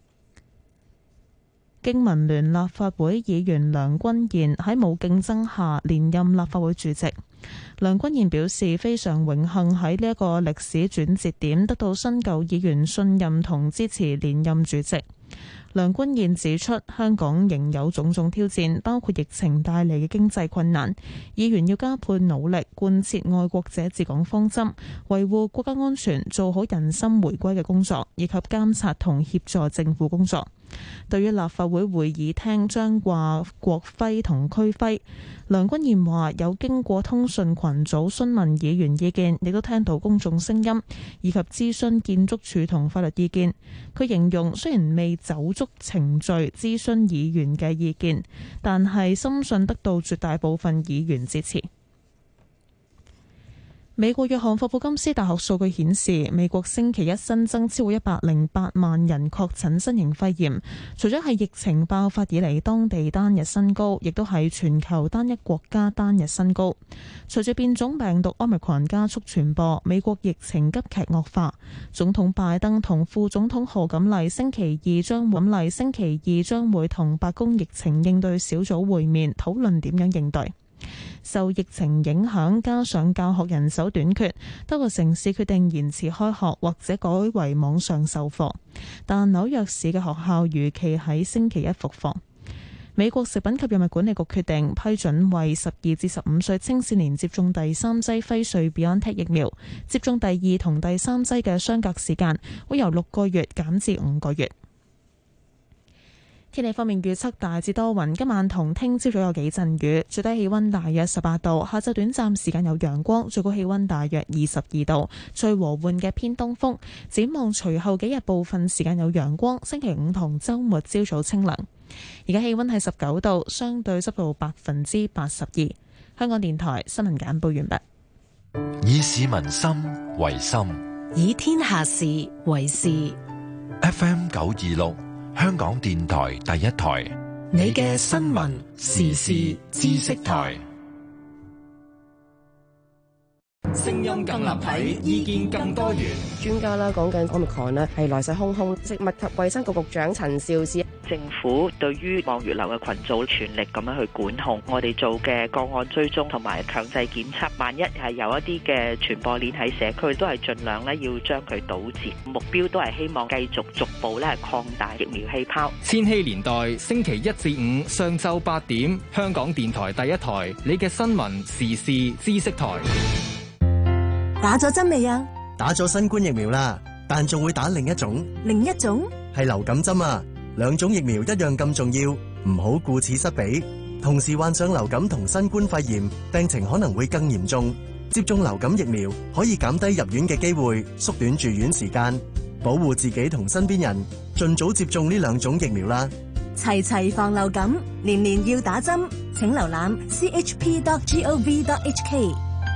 經民聯立法會議員梁君彥喺冇競爭下連任立法會主席。梁君彥表示非常榮幸喺呢一個歷史轉折點得到新舊議員信任同支持連任主席。梁君彥指出，香港仍有種種挑戰，包括疫情帶嚟嘅經濟困難，議員要加倍努力貫徹愛國者治港方針，維護國家安全，做好人心回歸嘅工作，以及監察同協助政府工作。對於立法會會議廳將掛國徽同區徽，梁君彥話有經過通訊群組詢問議員意見，亦都聽到公眾聲音，以及諮詢建築署同法律意見。佢形容雖然未走足程序諮詢議員嘅意見，但係深信得到絕大部分議員支持。美國約翰霍普金斯大學數據顯示，美國星期一新增超過一百零八萬人確診新型肺炎，除咗係疫情爆發以嚟當地單日新高，亦都係全球單一國家單日新高。隨住變種病毒 Omicron 加速傳播，美國疫情急劇惡化。總統拜登同副總統賀錦麗星期二將會，麗星期二將會同白宮疫情應對小組會面，討論點樣應對。受疫情影響，加上教學人手短缺，多個城市決定延遲開學或者改為網上授課。但紐約市嘅學校預期喺星期一復課。美國食品及藥物管理局決定批准為十二至十五歲青少年接種第三劑輝瑞 BioNTech 疫苗，接種第二同第三劑嘅相隔時間會由六個月減至五個月。天氣方面預測大致多雲，今晚同聽朝早有幾陣雨，最低氣溫大約十八度，下晝短暫時間有陽光，最高氣溫大約二十二度，最和緩嘅偏東風。展望隨後幾日部分時間有陽光，星期五同週末朝早清涼。而家氣溫係十九度，相對濕度百分之八十二。香港電台新聞簡報完畢。 以市民心為心， 以天下事為事。 F M 九二六。香港電台第一台， 你嘅新聞時事知識台， 聲音更立體，意見更多元。 專家啦講緊 Omicron 咧係來勢洶洶，食物及衛生局局長陳肇始政府對於望月樓嘅群組全力咁樣去管控，我哋做嘅個案追蹤同埋強制檢測，萬一係有一啲嘅傳播鏈喺社區，都係盡量咧要將佢堵截，目標都係希望繼續逐步咧擴大疫苗氣泡。 千禧年代星期一至五上晝八點，香港電台第一台，你嘅新聞時事知識台。 打咗針未啊？ 打咗新冠疫苗啦，但仲會打另一種。 另一種係流感針啊！兩種疫苗一樣咁重要，唔好顧此失彼。同時患上流感同新冠肺炎，病情可能會更嚴重。接種流感疫苗可以減低入院嘅機會，縮短住院時間，保護自己同身邊人。盡早接種呢兩種疫苗啦！ 齊齊防流感，年年要打針。請瀏覽 c h p dot gov dot h k。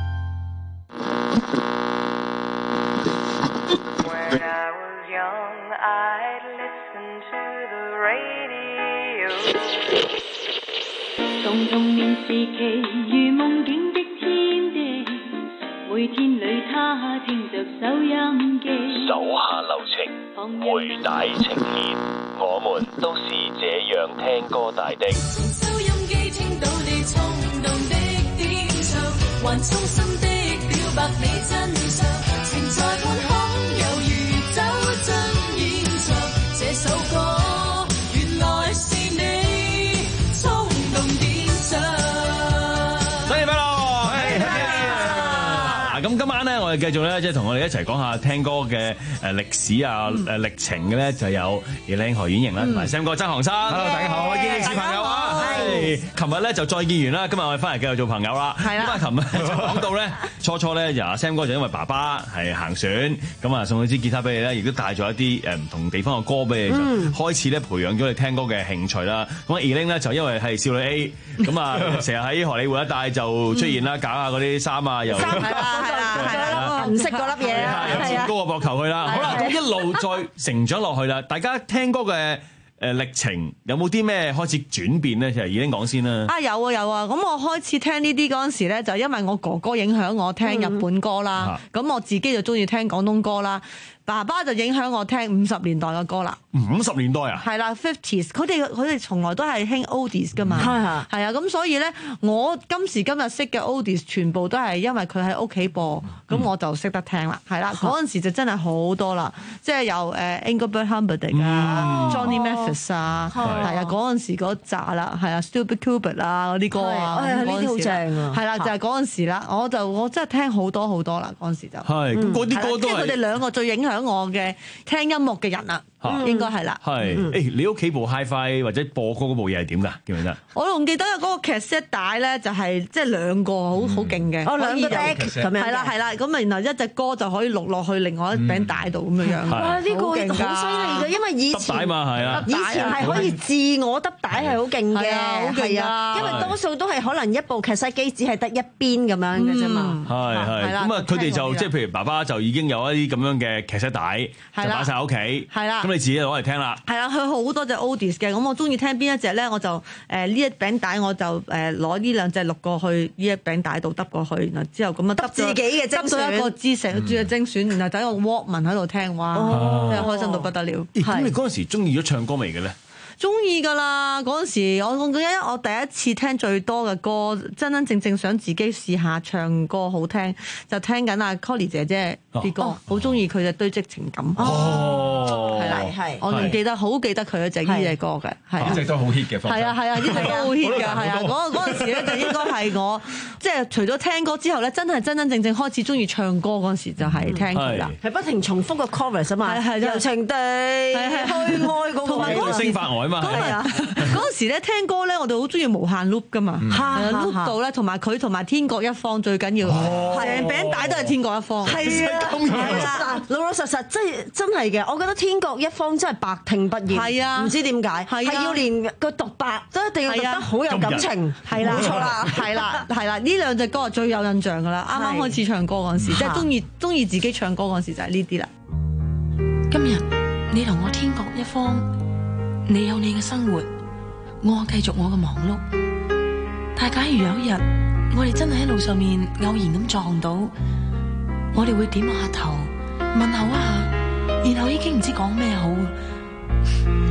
從童年時期如夢境的天地，每天裏他聽着收音機， 手下留情，佩戴情牽，我們都是這樣聽歌大的。 從收音機聽到你衝動的點唱，還衷心的表白你真相，情在半空猶如走進現場，這首歌原來是你衝動點唱。 新年快樂！嗱，咁今晚咧，我哋繼續咧，即係同我哋一齊講下聽歌嘅誒歷史啊、誒歷程嘅咧，就有Elaine何婉瑩啦，同埋 Sam 哥曾航生。Hello， 大家好，見你小朋友啊！係，琴日咧就再見完啦，今日我哋翻嚟繼續做朋友啦。係啦。咁啊，琴日就講到咧，初初咧就阿 Sam 哥就因為爸爸係行船，咁啊送咗支吉他俾你咧，亦都帶咗一啲誒唔同地方嘅歌俾你，就開始咧培養咗你聽歌嘅興趣啦。咁啊 Elaine 咧就因為係少女 A，咁啊成日喺荷里活一帶就出現啦，搞下嗰啲衫啊，又係啦係啦係啦， 銀色嗰粒嘢啊， 係啊，高個膊頭去啦。好啦，咁一路再成長落去啦，大家聽歌嘅誒歷程有冇啲咩開始轉變咧？就已經講先啦。 啊有啊有啊，咁我開始聽呢啲嗰陣時咧，就因為我哥哥影響我聽日本歌啦，咁、嗯、我自己就中意聽廣東歌啦。爸爸就影響我聽五十年代嘅歌啦。 五十年代啊？係啦 ，fifties， 佢哋佢哋從來都係興 oldies 噶嘛。係啊，係啊，咁所以咧，我今時今日識嘅 oldies 全部都係因為佢喺屋企播，咁、嗯、我就識得聽啦。係啦，嗰陣時就真係好多啦，即係有誒 Engelbert Humperdinck 啊、Johnny Mathis 啊，係啊，嗰陣時嗰扎啦，係啊 Stupid Cupid 啊嗰啲歌啊， 呢啲好正啊。 係啦，就係嗰陣時啦，我就我真係聽好多好多啦，嗰陣時就係咁嗰啲歌都係。即係佢哋兩個最影響我嘅聽音樂嘅人啦，應該係啦。係， 誒你屋企部 Hi-Fi 或者播歌嗰部嘢係點㗎？記唔記得？ 我仲記得嗰個 cassette 帶咧，就係即係兩個好好勁嘅， 哦兩個 deck 咁樣， 係啦係啦，咁啊然後一隻歌就可以錄落去另外一餅帶度咁樣樣。 哇！呢個好犀利㗎，因為以前帶嘛係啊， 以前係可以自我揼帶係好勁嘅，好勁啊！因為多數都係可能一部 cassette 機只係得一邊咁樣嘅啫嘛。 係係，咁啊佢哋就即係譬如爸爸就已經有一啲咁樣嘅 cassette 帶，就擺曬屋企。係啦，咁你自己攞嚟聽啦。係啦， 佢好多隻 oldies 嘅，咁我中意聽邊一隻咧，我就誒呢一餅帶我就誒攞呢兩隻錄過去呢一餅帶度揼過去，然後之後咁啊揼自己嘅精選， 揼到一個知成主嘅精選，然後等個 Walkman 喺度聽，哇，真係開心到不得了。 咁你嗰陣時中意咗唱歌未嘅咧？ 中意㗎啦！嗰陣時我我記得我第一次聽最多嘅歌，真真正正想自己試下唱歌好聽，就聽緊阿 Colly 姐姐啲歌，好中意佢嘅堆積情感。哦，係啦，係，我仲記得好記得佢一隻呢隻歌嘅，係一直都好 hit 嘅。係啊係啊，呢隻歌好 hit 嘅，係啊，嗰嗰陣時咧就應該係我即係除咗聽歌之後咧，真係真真正正開始中意唱歌嗰陣時就係聽佢啦， 係不停重複個 chorus 啊嘛，柔情地去愛嗰個， 同埋嗰聲發呆。 係啊！嗰陣時咧聽歌咧，我哋好中意無限 loop 噶嘛，loop 到咧，同埋佢同埋天各一方最緊要，成餅帶都係天各一方。 係啊，老老實實真係真係嘅，我覺得天各一方真係百聽不厭。係啊，唔知點解係要連個獨白都一定要讀得好有感情。係啦，冇錯啦，係啦，係啦，呢兩隻歌係最有印象噶啦。啱啱開始唱歌嗰陣時，即係中意中意自己唱歌嗰陣時就係呢啲啦。 今日你同我天各一方。你有你嘅生活，我繼續我嘅忙碌。但假如有一日，我哋真係喺路上面偶然咁撞到，我哋會點下頭，問候一下，然後已經唔知講咩好。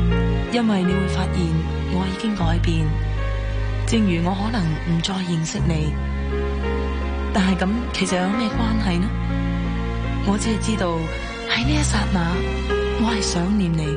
因為你會發現我已經改變，正如我可能唔再認識你，但係咁其實有咩關係呢？我只係知道喺呢一剎那，我係想念你。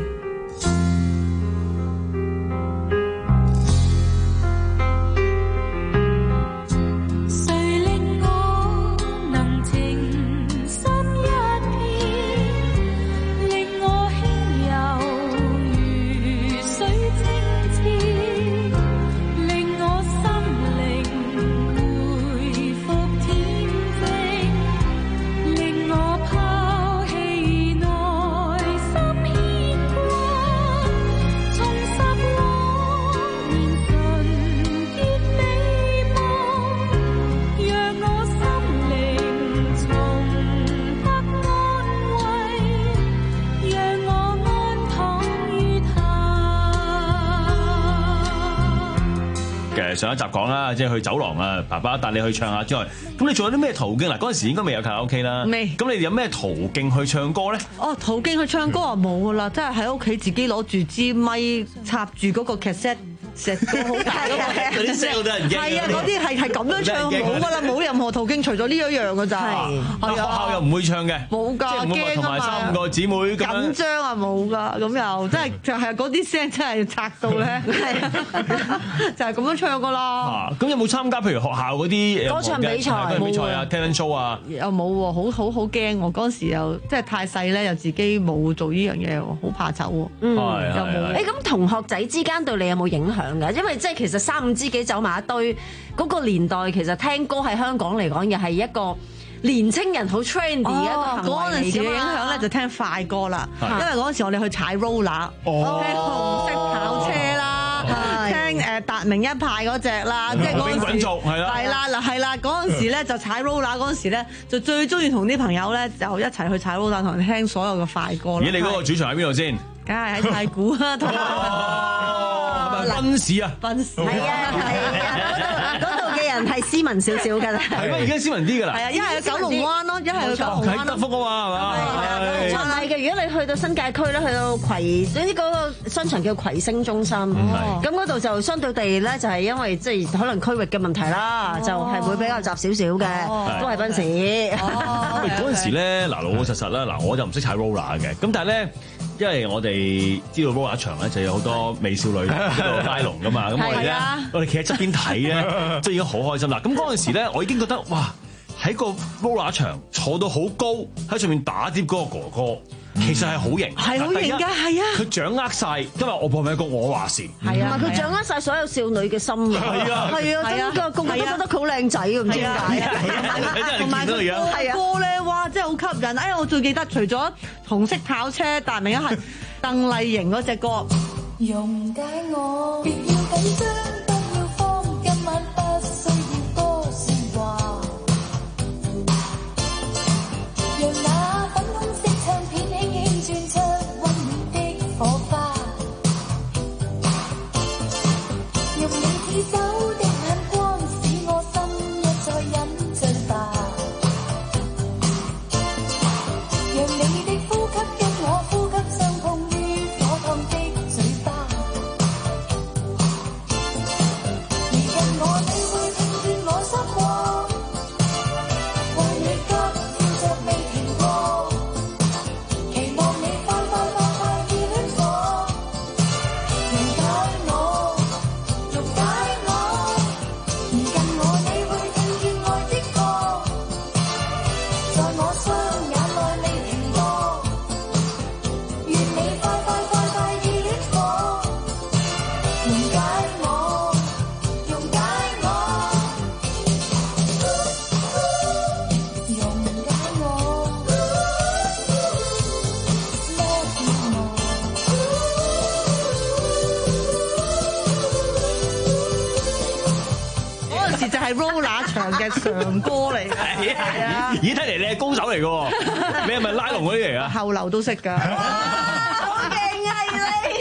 上一集講啦，即係去酒廊啊，爸爸帶你去唱下之外，咁你仲有啲咩途徑？嗱，嗰陣時應該未有卡拉 OK 啦。 未。 咁你哋有咩途徑去唱歌咧？ 哦，途徑去唱歌啊冇噶啦，即係喺屋企自己攞住支咪插住嗰個 cassette。石歌好大嗰個， 嗰啲聲好多人驚。 係啊，嗰啲係係咁樣唱冇噶啦，冇任何途徑，除咗呢一樣噶咋。係啊，學校又唔會唱嘅， 冇㗎，驚同埋三五個姊妹咁樣緊張啊，冇㗎，咁又真係就係嗰啲聲真係拆到咧，就係咁樣唱㗎啦。 咁有冇參加譬如學校嗰啲歌唱比賽、 歌唱比賽啊、talent show 啊？ 又冇喎，好好好驚喎！嗰陣時又即係太細咧，又自己冇做呢樣嘢喎，好怕醜喎。 嗯， 又冇。 誒咁同學仔之間對你有冇影響㗎？因為即係其實三五知己走埋一堆，嗰個年代其實聽歌喺香港嚟講，又係一個年青人好 trendy 嘅一個行為嚟㗎嘛。 嗰陣時嘅影響咧就聽快歌啦，因為嗰陣時我哋去踩 roller，聽紅色跑車啦，聽誒達明一派嗰只啦，即係嗰陣時係啦，係啦嗱係啦，嗰陣時咧就踩 roller 嗰陣時咧就最中意同啲朋友咧就一齊去踩 roller，同人聽所有嘅快歌。 咦？你嗰個主場喺邊度先？ 梗係喺太古啊！ 賓士啊， 賓士係啊係啊，嗰度嗰度嘅人係斯文少少㗎啦。 係咩？而家斯文啲㗎啦。 係啊，一係去九龍灣咯，一係去九龍灣。 喺德福啊嘛，係嘛？ 唔係嘅，如果你去到新界區咧，去到葵，總之嗰個商場叫葵星中心，咁嗰度就相對地咧，就係因為即係可能區域嘅問題啦，就係會比較雜少少嘅，都係賓士。 嗰陣時咧，嗱老老實實啦，嗱我就唔識踩 roller 嘅，咁但係咧。因為我哋知道 roller 場咧就有好多美少女喺度拉龍噶嘛，咁我哋咧我哋企喺側邊睇咧，即係已經好開心啦。咁嗰陣時咧，我已經覺得哇，喺個 roller 場坐到好高，喺上面打碟嗰個哥哥，其實係好型， 係好型㗎，係啊！ 佢掌握晒，今日我播咩歌我話事， 係啊， 佢掌握晒所有少女嘅心㗎， 係啊， 係啊，真㗎，個個都覺得佢好靚仔咁，唔知點解啊？ 同埋佢歌咧，哇，真係好吸引！哎呀，我最記得除咗紅色跑車，達明一係鄧麗瑩嗰隻歌。 溶解我，別要緊張，不要慌，今晚不需要多説話，讓那粉紅色唱片輕輕轉出溫暖的火花，用你似酒的眼光，使我心一再飲醉吧，讓你的呼吸跟我呼吸相碰於火燙的嘴巴，而近我你會聽見我心話，為你急跳着未停過，期望你快快快快熱戀火，溶解我，溶解我，而近我你會聽見愛的歌，在我雙眼內未停過，願你快快快快熱戀火，溶解我，溶解我，溶解我。 嗰陣時就係 roller 場嘅常歌嚟嘅，係啊！ 咦，睇嚟你係高手嚟嘅喎，你係咪拉龍嗰啲嚟啊？ 後流都識㗎。 好勁啊！你係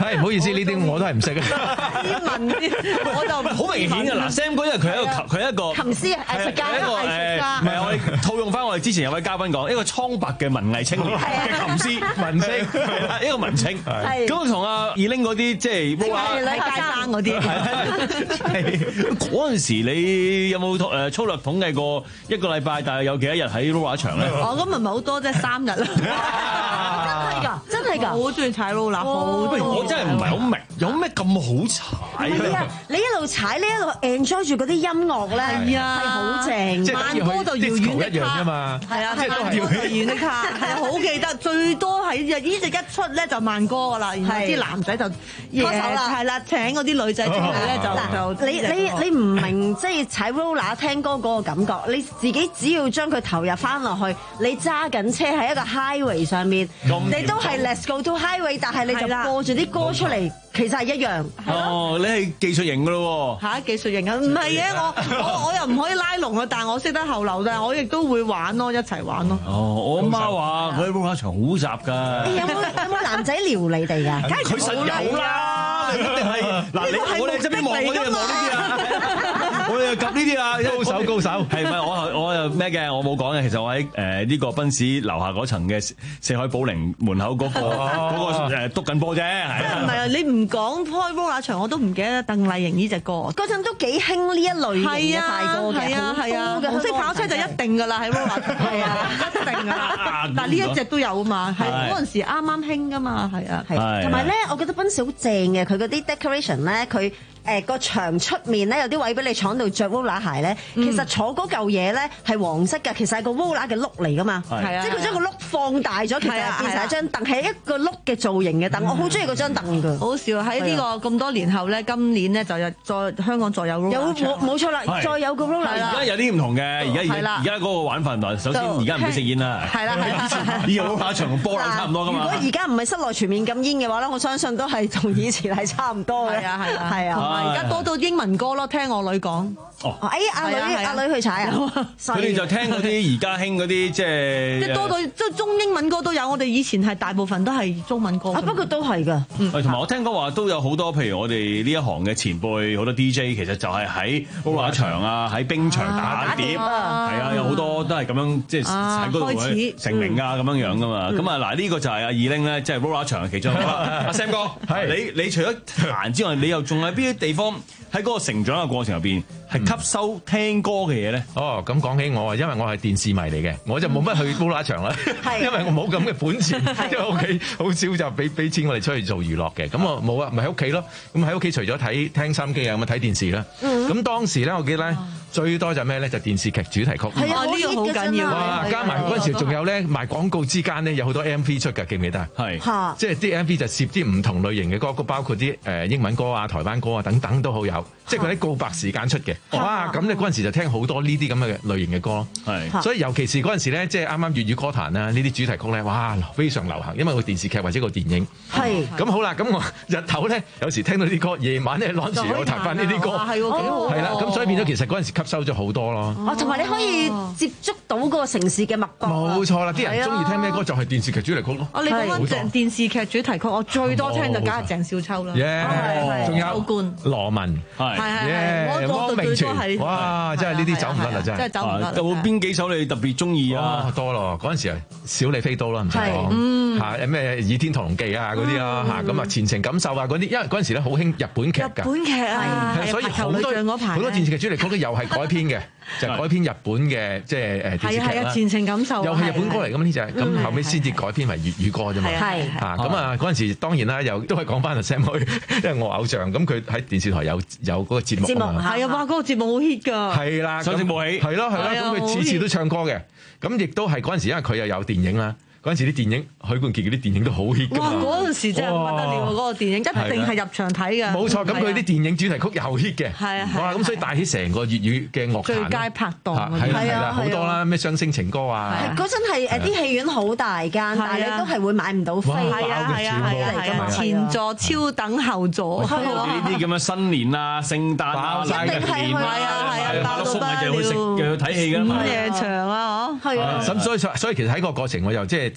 係唔好意思，呢啲我都係唔識嘅。 英文啲我就好明顯嘅嗱，Sam 哥因為佢係一個佢係一個琴師藝術家， 一個誒，唔係我哋套用翻我哋之前有位嘉賓講，一個蒼白嘅文藝青年嘅琴師文青，係啦，一個文青。咁同阿二玲嗰啲即係喺街生嗰啲， 嗰陣時你有冇誒粗略統計過一個禮拜大概有幾多日喺 roller 場咧？ 哦，咁唔係好多啫，三日啦。 真係㗎，真係㗎， 好中意踩 roller，好中意。 我真係唔係好明，有咩咁好踩係啊！你一路踩，你一路 enjoy 住嗰啲音樂咧，係啊， 係好正。 即係慢歌就遙遠的他嘛， 係啊，慢歌就遙遠的他，係啊，好記得。最多喺呢隻一出咧就慢歌㗎啦，然後啲男仔就拖手啦， 係啦，請嗰啲女仔出嚟咧就就你你你唔明即係踩 roller 聽歌嗰個感覺，你自己只要將佢投入翻落去，你揸緊車喺一個 highway 上面，你都係 let's go to highway， 但係你就播住啲歌出嚟，其實係一樣。 哦，你係技術型㗎咯喎。 嚇，技術型啊？唔係嘅，我我我又唔可以拉龍啊，但係我識得後流，但係我亦都會玩咯，一齊玩咯。 哦，我阿媽話佢喺 roller 場好雜㗎。 有冇有冇男仔撩你哋㗎？梗係佢實有啦，一定係嗱，你我哋側邊望嗰啲就望呢啲啊。我哋就及呢啲啊，高手高手，係咪？我我又咩嘅？我冇講嘅。其實我喺誒呢個賓士樓下嗰層嘅四海寶靈門口嗰個嗰個誒篤緊波啫，係啊。 唔係啊，你唔講開 roller 場，我都唔記得鄧麗瑩呢隻歌。 嗰陣都幾興呢一類型嘅快歌嘅， 係啊係啊，紅色跑車就一定㗎啦，喺 roller 場係啊，一定㗎啦。但係呢一隻都有啊嘛，係嗰陣時啱啱興㗎嘛，係啊。 係。同埋咧，我覺得賓士好正嘅，佢嗰啲 decoration 咧，佢。誒個牆出面咧有啲位俾你坐到着 roller 鞋咧，其實坐嗰嚿嘢咧係黃色嘅，其實係個 roller 嘅碌嚟噶嘛， 係啊， 即係佢將個碌放大咗，其實變成一張凳，係一個碌嘅造型嘅凳，我好中意嗰張凳㗎。 好笑喺呢個咁多年後咧，今年咧就有再香港再有 roller 有冇冇錯啦，再有個 roller 啦。 而家有啲唔同嘅，而家而家而家嗰個玩法唔同。首先而家唔會食煙啦，係啦係啦，以前 roller 場同波樓差唔多㗎嘛。 如果而家唔係室內全面禁煙嘅話咧，我相信都係同以前係差唔多嘅。 係啊係啊， 係啊， 同埋而家多到英文歌咯，聽我女講。 哦， 哎，阿女阿女去踩啊！ 佢哋就聽嗰啲而家興嗰啲即係， 即係多到即係中英文歌都有。我哋以前係大部分都係中文歌。 啊，不過都係㗎。 係同埋我聽講話都有好多，譬如我哋呢一行嘅前輩，好多 D J 其實就係喺 roller 場啊，喺冰場打碟，係啊，有好多都係咁樣，即係喺嗰度成名啊咁樣樣㗎嘛。咁啊嗱，呢個就係阿二玲咧，即係 roller 場嘅其中一個。阿 Sam 哥，係你你除咗彈之外，你又仲喺邊啲地方喺嗰個成長嘅過程入邊？係吸收聽歌嘅嘢咧。 哦，咁講起我啊，因為我係電視迷嚟嘅，我就冇乜去 roller 場啦，因為我冇咁嘅本錢，因為屋企好少就俾俾錢我哋出去做娛樂嘅。咁我冇啊，咪喺屋企咯。咁喺屋企除咗睇聽收音機啊，咁啊睇電視啦。咁當時咧，我記得咧最多就咩咧？就電視劇主題曲。 係啊，呢個好緊要。 哇！加埋嗰陣時仲有咧賣廣告之間咧有好多 M V 出㗎，記唔記得？係。嚇！即係啲 M V 就攝啲唔同類型嘅歌曲，包括啲誒英文歌啊、台灣歌啊等等都好有。即係佢喺告白時間出嘅。哇！咁你嗰陣時就聽好多呢啲咁嘅類型嘅歌咯。係。所以尤其是嗰陣時咧，即係啱啱粵語歌壇啦，呢啲主題曲咧，哇，非常流行，因為個電視劇或者個電影。係。咁好啦，咁我日頭咧有時聽到啲歌，夜晚咧攞住我彈翻呢啲歌。係喎，幾好。係啦，咁所以變咗其實嗰陣時吸收咗好多咯。 哦，同埋你可以接觸到嗰個城市嘅脈搏。 冇錯啦，啲人中意聽咩歌就係電視劇主題曲咯。 哦，你講緊電視劇主題曲，我最多聽就梗係鄭少秋啦。 耶，仲有羅文，係係汪明荃，哇，真係呢啲走唔甩啦，真係。真係走唔甩。 有冇邊幾首你特別中意啊？ 多咯，嗰陣時啊，小李飛刀啦，唔使講嚇，咩《倚天屠龍記》啊嗰啲啦嚇，咁啊前程感受啊嗰啲，因為嗰陣時咧好興日本劇㗎。日本劇啊，所以好多好多電視劇主題曲都又係改編嘅。就改編日本嘅即係誒電視劇啦。係啊，前程感受又係日本歌嚟㗎嘛呢隻，咁後尾先至改編為粵語歌啫嘛。係啊，咁啊嗰陣時當然啦，又都係講翻阿 Sam 去，因為我偶像，咁佢喺電視台有有嗰個節目啊嘛。係啊，哇！嗰個節目好 hit 㗎。係啦，上節目起。係咯係咯，咁佢次次都唱歌嘅，咁亦都係嗰陣時，因為佢又有電影啦。嗰陣時啲電影，許冠傑嗰啲電影都好 hit 㗎嘛！哇！嗰陣時真係不得了喎，嗰個電影一定係入場睇嘅。冇錯，咁佢啲電影主題曲又 hit 嘅。係啊，哇！咁所以帶起成個粵語嘅樂壇。最佳拍檔嗰啲係啊，好多啦，咩雙星情歌啊。嗰陣係誒啲戲院好大間，但係你都係會買唔到飛。係啊係啊係啊！前座超等後座。 呢啲咁嘅新年啊、聖誕啊、新年啊，係啊係啊，包到不得了。又去食又去睇戲㗎嘛。午夜場啊，嗬。係啊。咁所以所以其實喺個過程我又即係。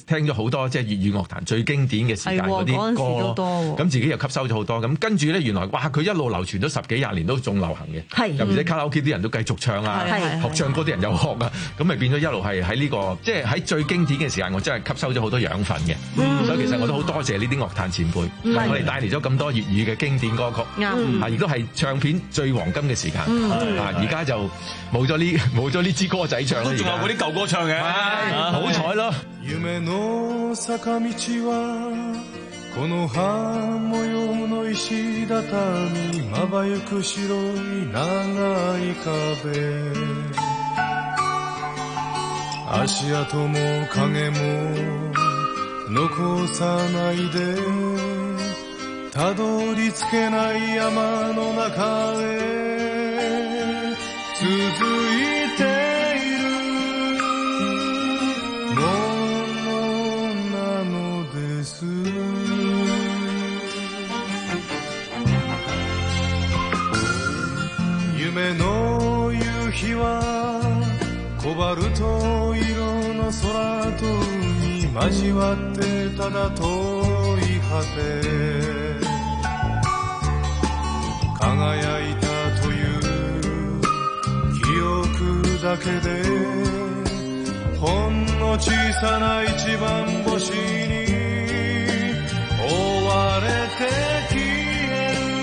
聽咗好多即係粵語樂壇最經典嘅時間嗰啲歌咯。咁自己又吸收咗好多。咁跟住咧，原來哇，佢一路流傳咗十幾廿年都仲流行嘅。尤其是卡拉 OK 啲人都繼續唱啊，學唱歌啲人又學啊，咁咪變咗一路係喺呢個即係喺最經典嘅時間，我真係吸收咗好多養分嘅。所以其實我都好多謝呢啲樂壇前輩，為我哋帶嚟咗咁多粵語嘅經典歌曲。啊，亦都係唱片最黃金嘅時間。啊，而家就冇咗呢冇咗呢支歌仔唱啦。 仲有嗰啲舊歌唱嘅，好彩咯。 この葉模様の石畳まばゆく白い長い壁足跡も影も残さないでたどり着けない山の中へ続いているものなのです夢の夕日はコバルト色の空と海交わってただ遠い果て輝いたという記憶だけでほんの小さな一番星に追われて消える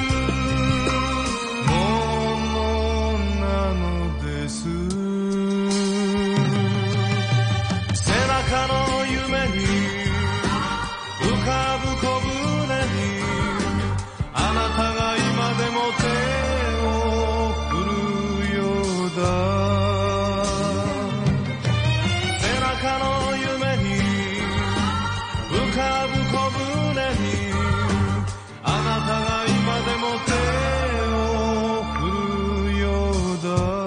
背中の夢に浮かぶ小舟にあなたが今でも手を振るようだ背中の夢に浮かぶ小舟にあなたが今でも手を振るようだ。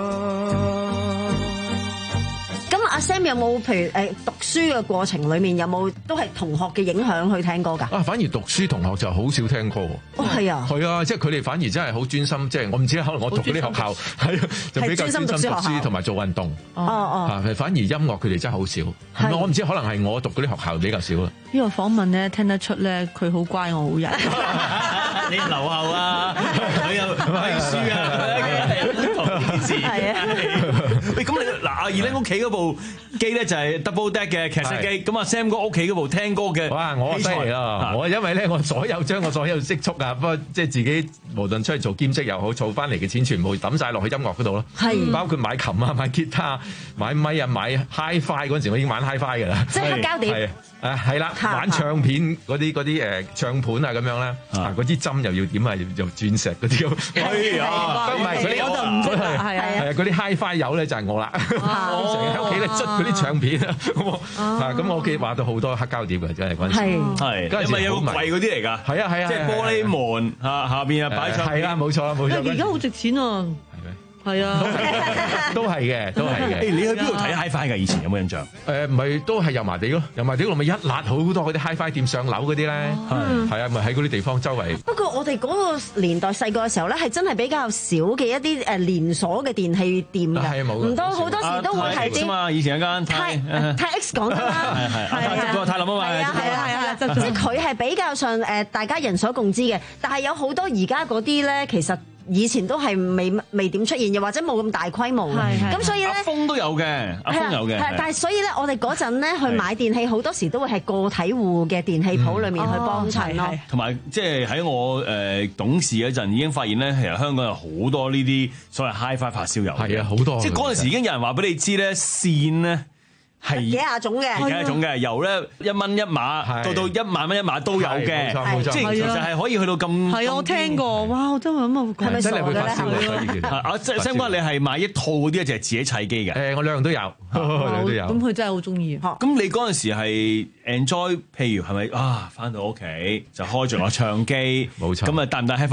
阿 Sam 有冇譬如誒讀書嘅過程裏面有冇都係同學嘅影響去聽歌㗎？ 啊，反而讀書同學就好少聽歌喎。 哦，係啊， 係啊，即係佢哋反而真係好專心，即係我唔知可能我讀嗰啲學校係就比較專心讀書同埋做運動。 哦哦， 係反而音樂佢哋真係好少。我唔知可能係我讀嗰啲學校比較少啦。 呢個訪問咧聽得出咧，佢好乖，我好人。 你留後啊，佢又睇書啊，同件事。係啊。喂，咁你嗱阿二玲屋企嗰部機咧就係 double deck 嘅劇式機，咁啊 Sam 哥屋企嗰部聽歌嘅， 哇！我犀利啦！我因為咧，我所有將我所有積蓄啊，不過即係自己無論出去做兼職又好，儲翻嚟嘅錢全部抌晒落去音樂嗰度咯。係，包括買琴啊、買吉他、買咪啊、買 Hi-Fi 嗰陣時，我已經玩 Hi-Fi 㗎啦。 即係黑膠碟。 誒係啦，玩唱片嗰啲嗰啲誒唱盤啊咁樣咧，啊嗰支針又要點啊，又鑽石嗰啲咁。係啊，唔係嗰啲我就唔識啦。係啊，係啊，嗰啲 Hi-Fi 友咧就係我啦。我成日喺屋企咧捽嗰啲唱片啊，啊咁我屋企玩到好多黑膠碟嘅，真係嗰陣時。係，嗰陣時咪有個櫃嗰啲嚟㗎。係啊係啊，即係玻璃門嚇下邊啊擺唱片。係啦，冇錯啦冇錯。 而家好值錢啊！係啊， 都係嘅，都係嘅。 你去邊度睇 Hi-Fi 㗎？以前有冇印象？ 誒，唔係都係油麻地咯，油麻地嗰度咪一辣好多嗰啲 Hi-Fi 店上樓嗰啲咧，係係啊，咪喺嗰啲地方周圍。 不過我哋嗰個年代細個嘅時候咧，係真係比較少嘅一啲誒連鎖嘅電器店㗎，唔多好多時都會係啲嘛。以前一間泰泰 X 講得啦， 係係係，嗰個泰林啊嘛， 係啊係啊係啊，即係佢係比較上誒大家人所共知嘅，但係有好多而家嗰啲咧，其實。以前都係未未點出現，又或者冇咁大規模，咁所以咧， 阿峰都有嘅，阿峰有嘅， 但係所以咧，我哋嗰陣咧去買電器，好多時都會係個體戶嘅電器鋪裏面去幫襯咯。 同埋即係喺我誒懂事嗰陣，已經發現咧，其實香港有好多呢啲所謂 Hi-Fi 發燒友， 係啊，好多。即係嗰陣時已經有人話俾你知咧，線咧。係幾廿種嘅， 幾廿種嘅，由咧一蚊一碼到到一萬蚊一碼都有嘅，即係其實係可以去到咁。 係啊，我聽過，哇！我真係咁啊，係咪真係會發燒嘅？ 啊，Sam哥，你係買一套嗰啲，定係自己砌機嘅？ 誒，我兩樣都有，兩樣都有。 咁佢真係好中意。 咁你嗰陣時係 enjoy，譬如係咪啊？翻到屋企就開住個唱機，冇錯。咁啊，帶唔帶 headphone 㗎？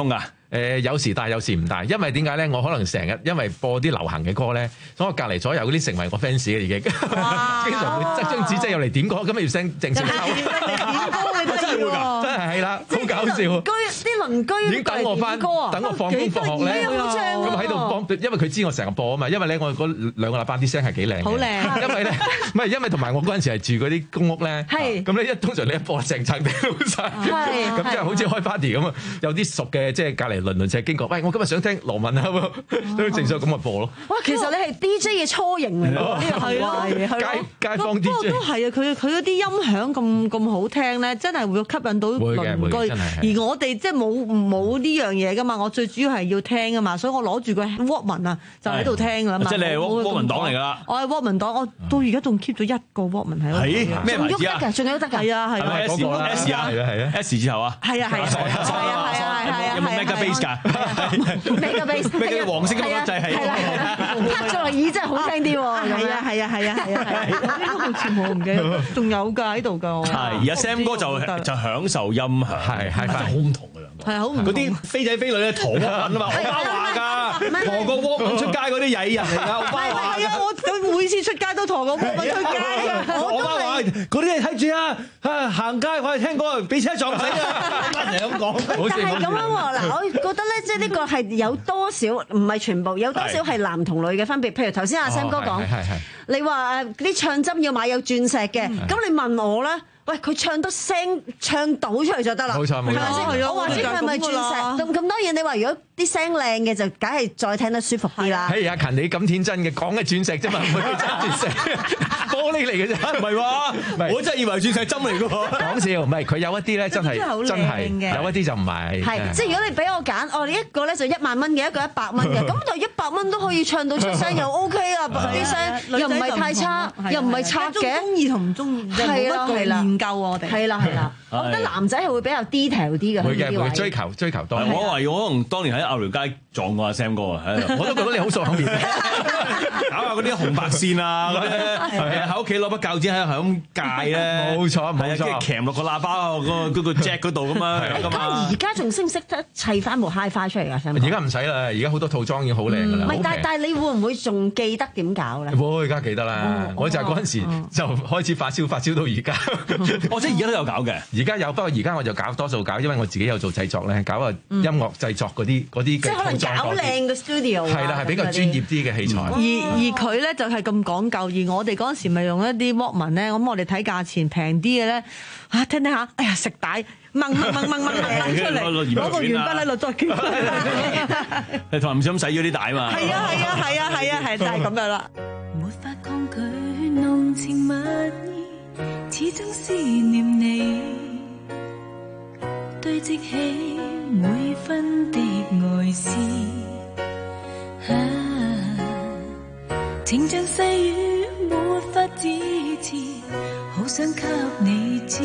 誒有時大有時唔大，因為點解咧？我可能成日因為播啲流行嘅歌咧，所以我隔離左右嗰啲成為我 fans 嘅已經，經常會執張紙仔入嚟點歌，咁咪要聲靜靜收。真係會㗎，真係係啦，好搞笑。 居啲鄰居已經等我翻，等我放工放學咧，咁喺度幫，因為佢知我成日播啊嘛。因為咧我嗰兩個喇叭啲聲係幾靚嘅， 好靚。 因為咧唔係因為同埋我嗰陣時係住嗰啲公屋咧，咁咧一通常你一播成層地都曬，咁即係好似開 party 咁啊！有啲熟嘅即係隔離鄰鄰舍經過，喂，我今日想聽羅文啊，都正常咁咪播咯。 哇，其實你係 D J 嘅初型嚟㗎，呢個係咯， 街街坊 D J 都係啊！佢佢嗰啲音響咁咁好聽咧，真係會吸引到鄰居。而我哋即係冇冇呢樣嘢㗎嘛，我最主要係要聽啊嘛，所以我攞住個 Walkman 啊，就喺度聽㗎啦嘛。 即係你係 Walkman 黨嚟㗎啦。 我係 Walkman 黨，我到而家仲 keep 咗一個 Walkman 喺度。 係咩牌子啊？ 仲有得㗎， 係啊係啊。 S S 啊，係啊係啊 S 之後啊。 係啊係啊係啊係啊係啊。 有冇 Mega Bass 㗎 ？Mega Bass， 黃色嗰個掣係。 拍咗落耳真係好聽啲喎。 係啊係啊係啊係啊係啊。呢個好似我唔記得，仲有㗎喺度㗎。 係而家 Sam 哥就就享受音響，係係真係好唔同嘅兩個。 係啊，好唔同。 嗰啲飛仔飛女咧陀 Walkman 啊嘛，我媽話㗎，陀個 Walkman 出街嗰啲曳人嚟㗎，我媽話。 係啊，我佢每次出街都陀個 Walkman 出街啊。 我媽話嗰啲你睇住啊，啊行街我哋聽歌俾車撞死啊，成日咁講。 但係咁樣喎，嗱，我覺得咧，即係呢個係有多少唔係全部，有多少係男同女嘅分別。譬如頭先阿 Sam 哥講，你話誒啲唱針要買有鑽石嘅，咁你問我咧？喂，佢唱得聲唱到出嚟就得啦， 冇錯冇錯。 我話知佢係咪鑽石？咁咁當然你話如果啲聲靚嘅就梗係再聽得舒服啲啦。 嘿，阿勤你咁天真嘅，講嘅鑽石啫嘛，唔係真鑽石，玻璃嚟嘅啫，唔係喎。 我真係以為鑽石針嚟嘅喎。 講笑，唔係佢有一啲咧真係真係，有一啲就唔係。 係，即係如果你俾我揀，哦，你一個咧就一萬蚊嘅，一個一百蚊嘅，咁就一百蚊都可以唱到出聲又 OK 啊，啲聲又唔係太差，又唔係差嘅。 中意同唔中意， 係啦係啦。 夠我哋係啦係啦，我覺得男仔係會比較 detail 啲嘅， 會嘅會追求追求多。 我話我可能當年喺牛寮街撞過阿 Sam 哥啊， 我都覺得你好熟口面， 搞下嗰啲紅白線啊，嗰啲喺屋企攞把鉸剪喺度係咁界咧， 冇錯冇錯， 跟住鉗落個喇叭嗰個嗰個 jack 嗰度咁啊。 咁而家仲識唔識得砌翻部 HiFi 出嚟啊 Sam 哥？ 而家唔使啦，而家好多套裝已經好靚㗎啦。 唔係，但但係你會唔會仲記得點搞咧？ 會，而家記得啦。我就係嗰陣時就開始發燒，發燒到而家。 我即係而家都有搞嘅， 而家有，不過而家我就搞多數搞，因為我自己有做製作咧，搞個音樂製作嗰啲嗰啲嘅套裝。即係可能搞靚嘅 studio。 係啦，係比較專業啲嘅器材。 而而佢咧就係咁講究，而我哋嗰陣時咪用一啲 Walkman 咧，咁我哋睇價錢平啲嘅咧，啊聽聽下，哎呀食帶掹掹掹掹掹出嚟，攞個鉛筆喺度再捲。 你同埋唔小心洗咗啲帶嘛？ 係啊係啊係啊係啊係，就係咁樣啦。 沒法抗拒濃情蜜意，始終思念你，堆積起每分的愛思。啊，情像細雨沒法支持，好想給你知，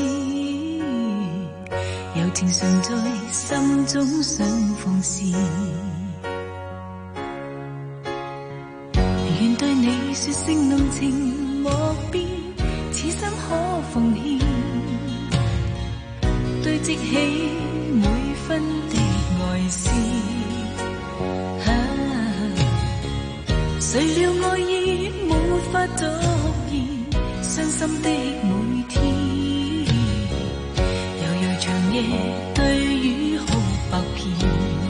柔情常在心中想放肆。願對你說聲濃情莫變，此生可奉獻，堆積起每分的愛思。啊，誰料愛意沒法獨現，傷心的每天，悠悠長夜對雨好百遍，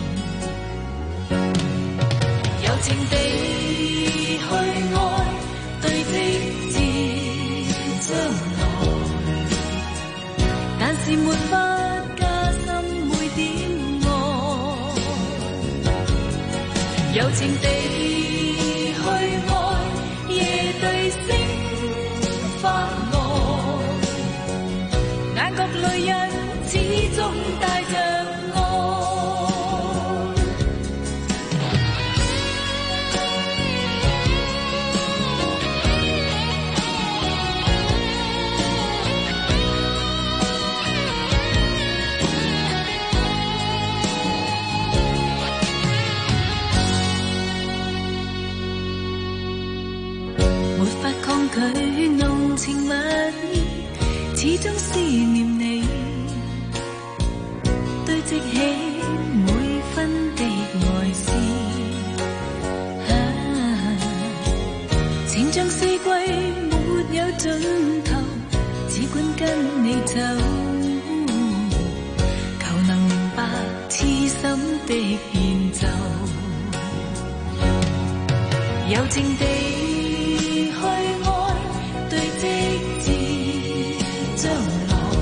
柔情地去愛，對直接將來，但是沒法加深每點愛，柔情地去愛，夜對星發呆，眼角淚印始終帶着愛。沒法抗拒濃情蜜意，始終思念你，堆積起每分盡頭，只管跟你走，求能明白痴心的變奏，柔情地去愛，對直至將來，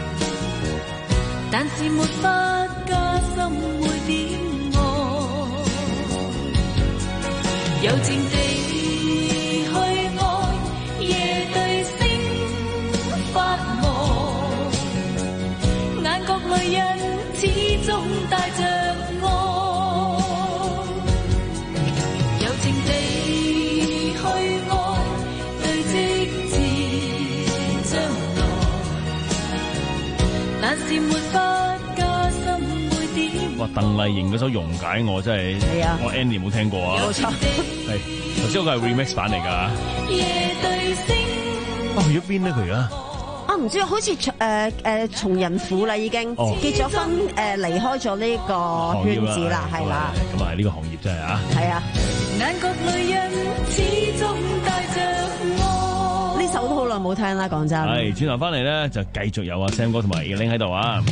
但是沒法加深會點愛，柔情地去愛，夜對星發呆，眼角淚印始終帶着愛，柔情地去愛，對直至將來，但是沒法加深會點。 哇！鄧麗瑩嗰首《溶解我》真係， 係啊， 我 Andy 冇聽過啊， 冇錯， 係頭先嗰個係 remix 版嚟㗎。 夜對星啊，去咗邊咧佢而家？ 我唔知，好似誒誒從人婦啦，已經哦結咗婚誒、呃，離開咗呢個圈子啦，係啦。 咁啊，呢個行業真係啊。 係啊。 眼角淚印始終帶着愛。 呢首都好耐冇聽啦，講真。 係轉頭翻嚟咧，就繼續有阿 Sam 哥同埋 Elaine 喺度啊。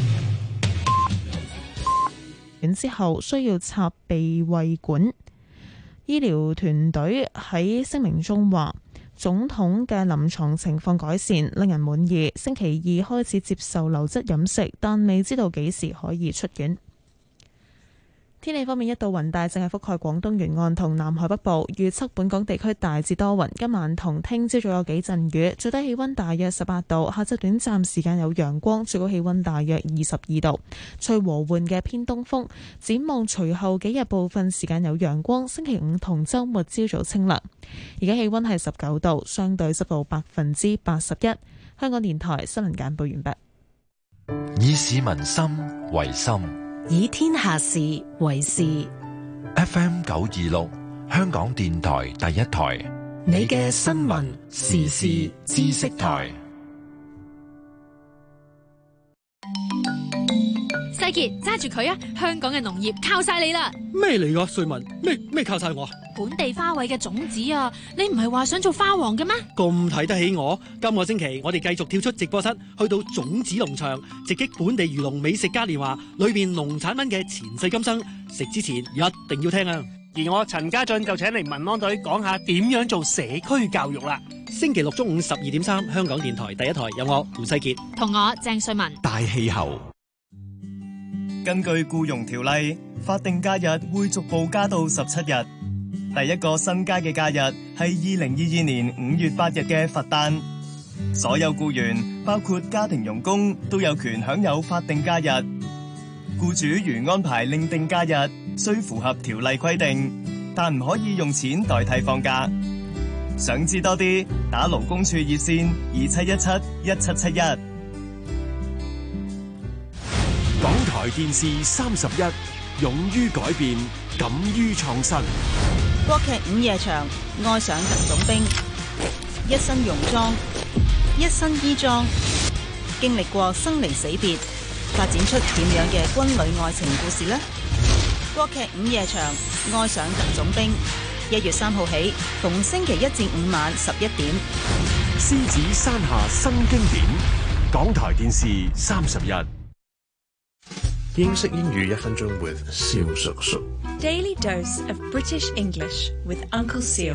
完之後需要插鼻胃管，醫療團隊喺聲明中話，總統嘅臨床情況改善，令人滿意。星期二開始接受流質飲食，但未知道幾時可以出院。天氣方面，一道雲帶正係覆蓋廣東沿岸同南海北部，預測本港地區大致多雲，今晚同聽朝早有幾陣雨，最低氣溫大約十八度，下晝短暫時間有陽光，最高氣溫大約二十二度，吹和緩嘅偏東風。展望隨後幾日部分時間有陽光，星期五同週末朝早清涼。而家氣溫係十九度，相對濕度百分之八十一。香港電台新聞簡報完畢。 以市民心為心， 以天下事為事。 F M 九二六，香港電台第一台， 你嘅新聞時事知識台。 世傑，揸住佢啊！香港嘅農業靠晒你啦！ 咩嚟噶？瑞文，咩咩靠晒我？ 本地花卉嘅種子啊！你唔係話想做花王嘅咩？ 咁睇得起我？今個星期我哋繼續跳出直播室，去到種子農場，直擊本地漁農美食嘉年華裏邊農產品嘅前世今生。食之前一定要聽啊！而我陳家俊就請嚟民安隊講下點樣做社區教育啦。星期六中午十二點三，香港電台第一台有我胡世傑同我鄭瑞文。 大氣候。 根據僱傭條例，法定假日會逐步加到十七日。第一個新加嘅假日係二零二二年五月八日嘅佛誕。所有僱員，包括家庭傭工，都有權享有法定假日。僱主如安排另定假日，需符合條例規定，但唔可以用錢代替放假。想知多啲，打勞工處熱線二七一七一七七一。 港台電視三十一，勇於改變，敢於創新。 國劇午夜場，愛上特種兵，一身戎裝，一身衣裝，經歷過生離死別，發展出點樣嘅軍旅愛情故事呢？國劇午夜場，愛上特種兵，一月三號起，逢星期一至五晚十一點。 獅子山下新經典，港台電視三十一。 英式英語一分鐘 with 蕭叔叔。 Daily dose of British English with Uncle Seal.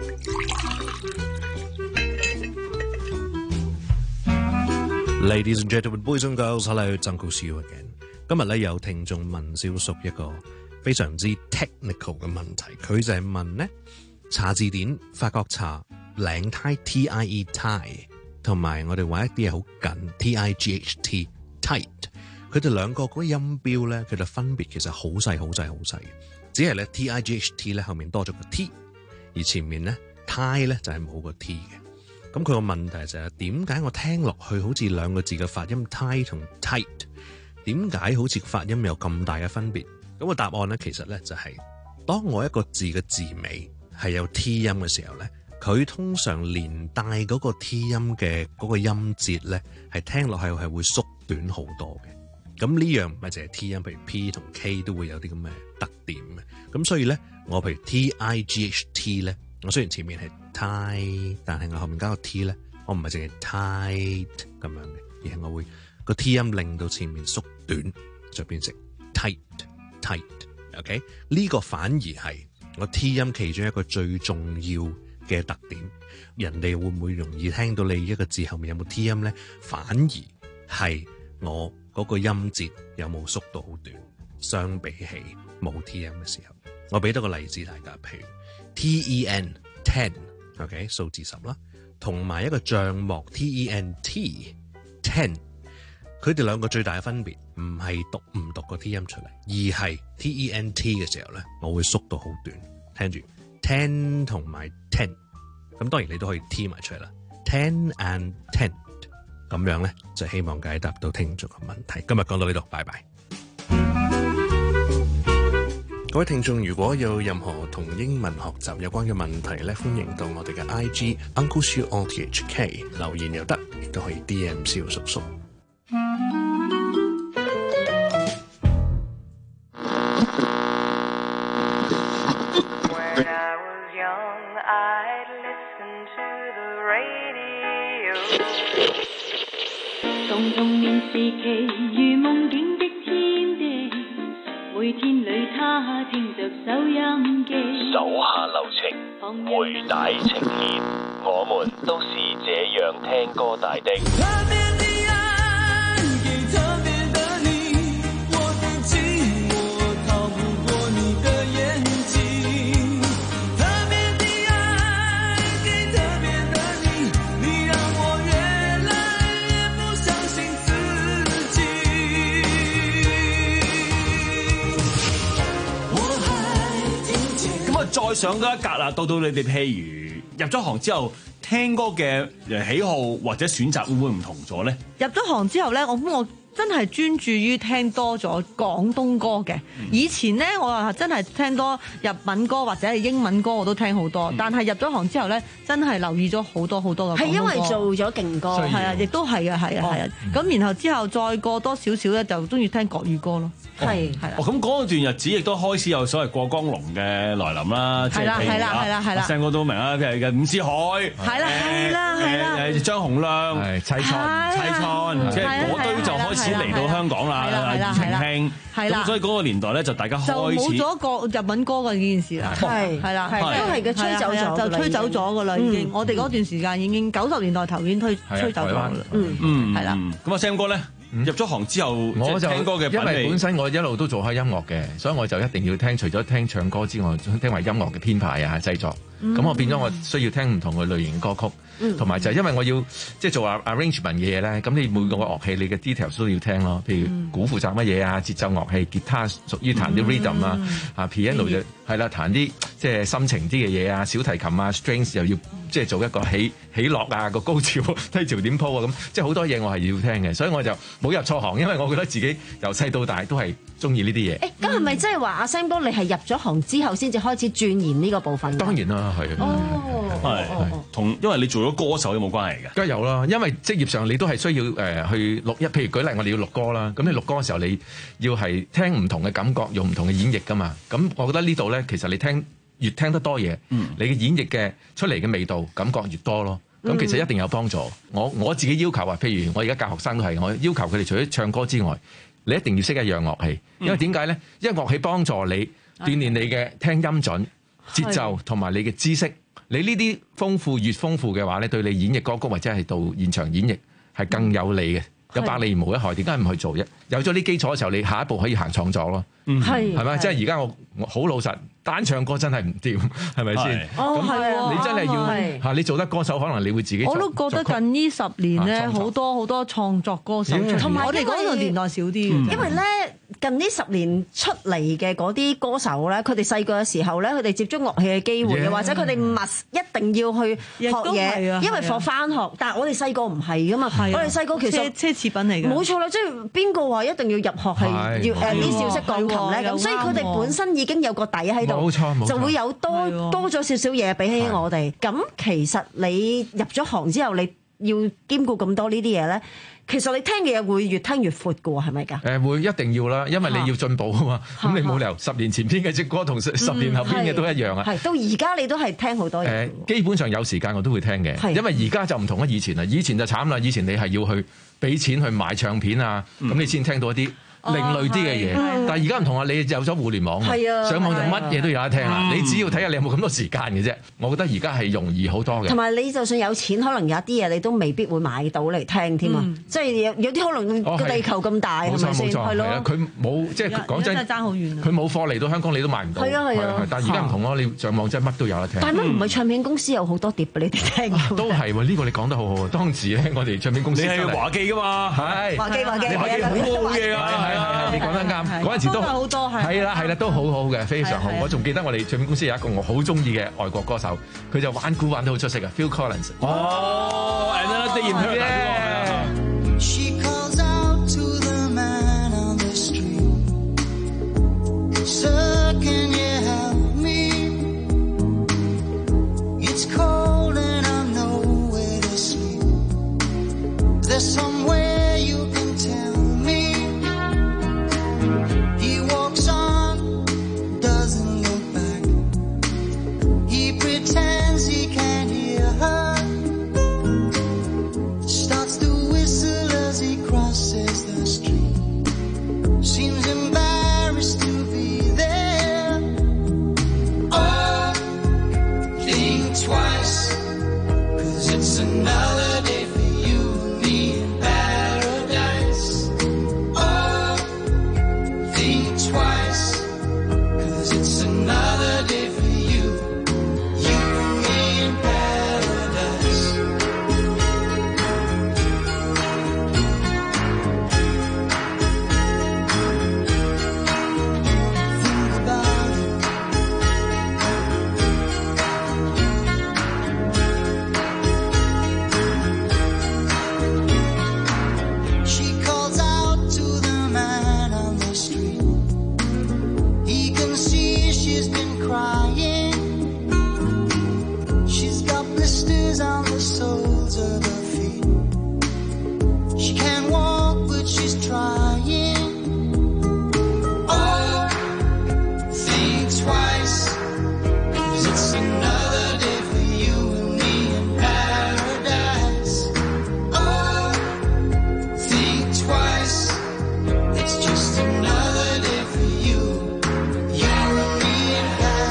Ladies and gentlemen, boys and girls, hello, it's Uncle Seal again. 今日咧有聽眾問蕭叔一個非常之 technical 嘅問題，佢就係問呢查字典法國查領呔 T I E tie 同埋我哋話一啲嘢好緊 T I G H T tight。佢哋兩個嗰啲音標咧，佢哋分別其實好細、好細、好細，只係咧 T I G H T 咧後面多咗個 T，而前面咧 tie 咧就係冇個 T 嘅。咁佢個問題就係點解我聽落去好似兩個字嘅發音 tie 同 tight， 點解好似發音有咁大嘅分別？咁個答案咧其實咧就係當我一個字嘅字尾係有 T 音嘅時候咧，佢通常連帶嗰個 T 音嘅嗰個音節咧係聽落去係會縮短好多嘅。咁呢樣唔係淨係 T 音，譬如 P 同 K 都會有啲咁嘅特點嘅。咁所以咧，我譬如 T I G H T 咧，我雖然前面係 tie，但係我後面加個 T 咧， 我唔係淨係 tight 咁樣嘅，而係我會個 T 音令到前面縮短，就變成 tight tight。OK， 呢個反而係我 T 音其中一個最重要嘅特點。人哋會唔會容易聽到你一個字後面有冇 T 音咧？反而係我嗰個音節有冇縮到好短，相比起冇 T 音嘅時候。我俾多個例子大家，譬如 T E N ten，OK 數字十啦，同埋一個帳幕 T E N T ten，佢哋兩個最大嘅分別唔係讀唔讀個 T 音出嚟，而係 T E N T 嘅時候咧，我會縮到好短。聽住 ten 同埋 ten， 咁當然你都可以 T 埋出嚟啦。ten and ten 咁樣咧，就希望解答到聽眾嘅問題。今日講到呢度，拜拜。各位聽眾，如果有任何同英文學習有關嘅問題咧，歡迎到我哋嘅 I G Uncle Siu O T H K 留言又得，亦都可以 D M 蕭叔叔。 從童年時期如夢境的天地，每天裏他聽着收音機， 手下留情，回帶呈現，我們都是這樣聽歌大的。 再上多一格啦，到到你哋譬如入咗行之後，聽歌嘅喜好或者選擇會唔會唔同咗咧？ 入咗行之後咧，我諗我真係專注於聽多咗廣東歌嘅。嗯、以前咧，我係真係聽多日文歌或者係英文歌，我都聽好多。嗯、但係入咗行之後咧，真係留意咗好多好多嘅廣東歌。係因為做咗勁歌， 係啊，亦都係啊，係啊，係啊。咁、哦、然後之後再過多少少咧，就中意聽國語歌咯。係係啦， 哦咁嗰段日子亦都開始有所謂過江龍嘅來臨啦，即係譬如啊，Sam哥都明啦，譬如嘅伍思凱，係啦係啦係啦， 誒張洪亮， 齊創齊創，即係嗰堆就開始嚟到香港啦，庾澄慶，係啦，咁所以嗰個年代咧就大家開始就冇咗個日文歌嘅呢件事啦，係係啦， 都係嘅吹走咗， 就吹走咗噶啦，已經，我哋嗰段時間已經九十年代頭已經推吹走咗啦， 嗯嗯，係啦，咁啊 Sam 哥咧。入咗行之後，我就聽歌嘅， 因為本身我一路都做開音樂嘅，所以我就一定要聽，除咗聽唱歌之外，聽埋音樂嘅編排啊、製作。咁、嗯、我變咗我需要聽唔同嘅類型歌曲，同埋、嗯、就係因為我要即係做 arrangement 嘅嘢咧，咁你每個樂器你嘅 details 都要聽咯。譬如鼓負責乜嘢啊，節奏樂器，吉他屬於彈啲 rhythm 啊，啊 piano 就係啦，彈啲即係深情啲嘅嘢啊，小提琴啊 strings 又要即係做一個起起落啊，個高潮低潮點鋪啊，咁即係好多嘢我係要聽嘅，所以我就冇入錯行，因為我覺得自己由細到大都係中意呢啲嘢。誒， 咁係咪即係話阿 Sam 哥你係入咗行之後先至開始鑽研呢個部分？ 當然啦。係， 係同因為你做咗歌手有冇關係嘅？ 梗係有啦，因為職業上你都係需要誒、呃、去錄一，譬如舉例，我哋要錄歌啦。咁你錄歌嘅時候，你要係聽唔同嘅感覺，用唔同嘅演繹噶嘛。咁我覺得呢度咧，其實你聽越聽得多嘢，嗯、你嘅演繹嘅出嚟嘅味道感覺越多咯。咁其實一定有幫助。嗯、我我自己要求啊，譬如我而家教學生都係，我要求佢哋除咗唱歌之外，你一定要識一樣樂器，因為點解咧？因為樂器幫助你鍛鍊你嘅聽音準。節奏同埋你嘅知識，你呢啲豐富越豐富嘅話咧，對你演繹歌曲或者係到現場演繹係更有利嘅，有百利而無一害。點解唔去做啫？有咗啲基礎嘅時候，你下一步可以行創作咯。係係咪？即係而家我我好老實，單唱歌真係唔掂，係咪先？ 哦，係啊， 你真係要嚇，你做得歌手，可能你會自己。 我都覺得近呢十年咧，好多好多創作歌手，同埋我哋嗰個年代少啲嘅。 因為咧，近呢十年出嚟嘅嗰啲歌手咧，佢哋細個嘅時候咧，佢哋接觸樂器嘅機會，或者佢哋 must 一定要去學嘢，因為放翻學。但係我哋細個唔係噶嘛，我哋細個其實奢侈品嚟嘅。 冇錯啦，即係邊個話一定要入學係要誒啲小式鋼琴咧？咁所以佢哋本身已經有個底喺度。冇錯，冇錯，就會有多多咗少少嘢比起我哋。咁其實你入咗行之後，你要兼顧咁多呢啲嘢咧，其實你聽嘅嘢會越聽越闊嘅喎，係咪㗎？ 誒會一定要啦，因為你要進步啊嘛。咁你冇理由十年前編嘅隻歌同十年後編嘅都一樣啊。 係到而家你都係聽好多嘢。 誒基本上有時間我都會聽嘅，因為而家就唔同咗以前啦。以前就慘啦，以前你係要去俾錢去買唱片啊，咁你先聽到一啲另類啲嘅嘢，但係而家唔同啊！你有咗互聯網啊，上網就乜嘢都有得聽啦。你只要睇下你有冇咁多時間嘅啫。我覺得而家係容易好多嘅。 同埋你就算有錢，可能有一啲嘢你都未必會買到嚟聽添啊！即係有有啲可能個地球咁大，係咪先？係咯， 佢冇即係講真， 爭好遠。 佢冇貨嚟到香港，你都買唔到。 係啊係啊， 但係而家唔同咯，你上網真係乜都有得聽。 但係乜唔係唱片公司有好多碟俾你哋聽？ 都係喎，呢個你講得好好啊！當時咧，我哋唱片公司你係華記㗎嘛？ 係華記華記， 你華記好好嘢啊！係係你講得。嗰陣時都好多係係啦係啦，都好好嘅，非常好。我仲記得我哋唱片公司有一個我好中意嘅外國歌手，佢就玩鼓玩得好出色嘅 Phil Collins。 哦 ，Another Day in Paradise。 She calls out to the man on the street, Sir, can you help me? It's cold and I'm nowhere to sleep. There's somewhere you can tell me. He walks on, doesn't look back. He pretends he can't hear her. Starts to whistle as he crosses the street. Seems embarrassed to be there. Oh, think twice, 'cause it's another day for you and me in paradise. Oh, think twice, 'cause it's another day for you, you and me in paradise. Think about it. She calls out to the man on the street. He can see she's been crying. She's got blisters on the soles of her feet. She can't walk, but she's trying. Oh, think twice, 'cause it's another day for you and me in paradise. Oh, think twice, it's just another day for you, you and me in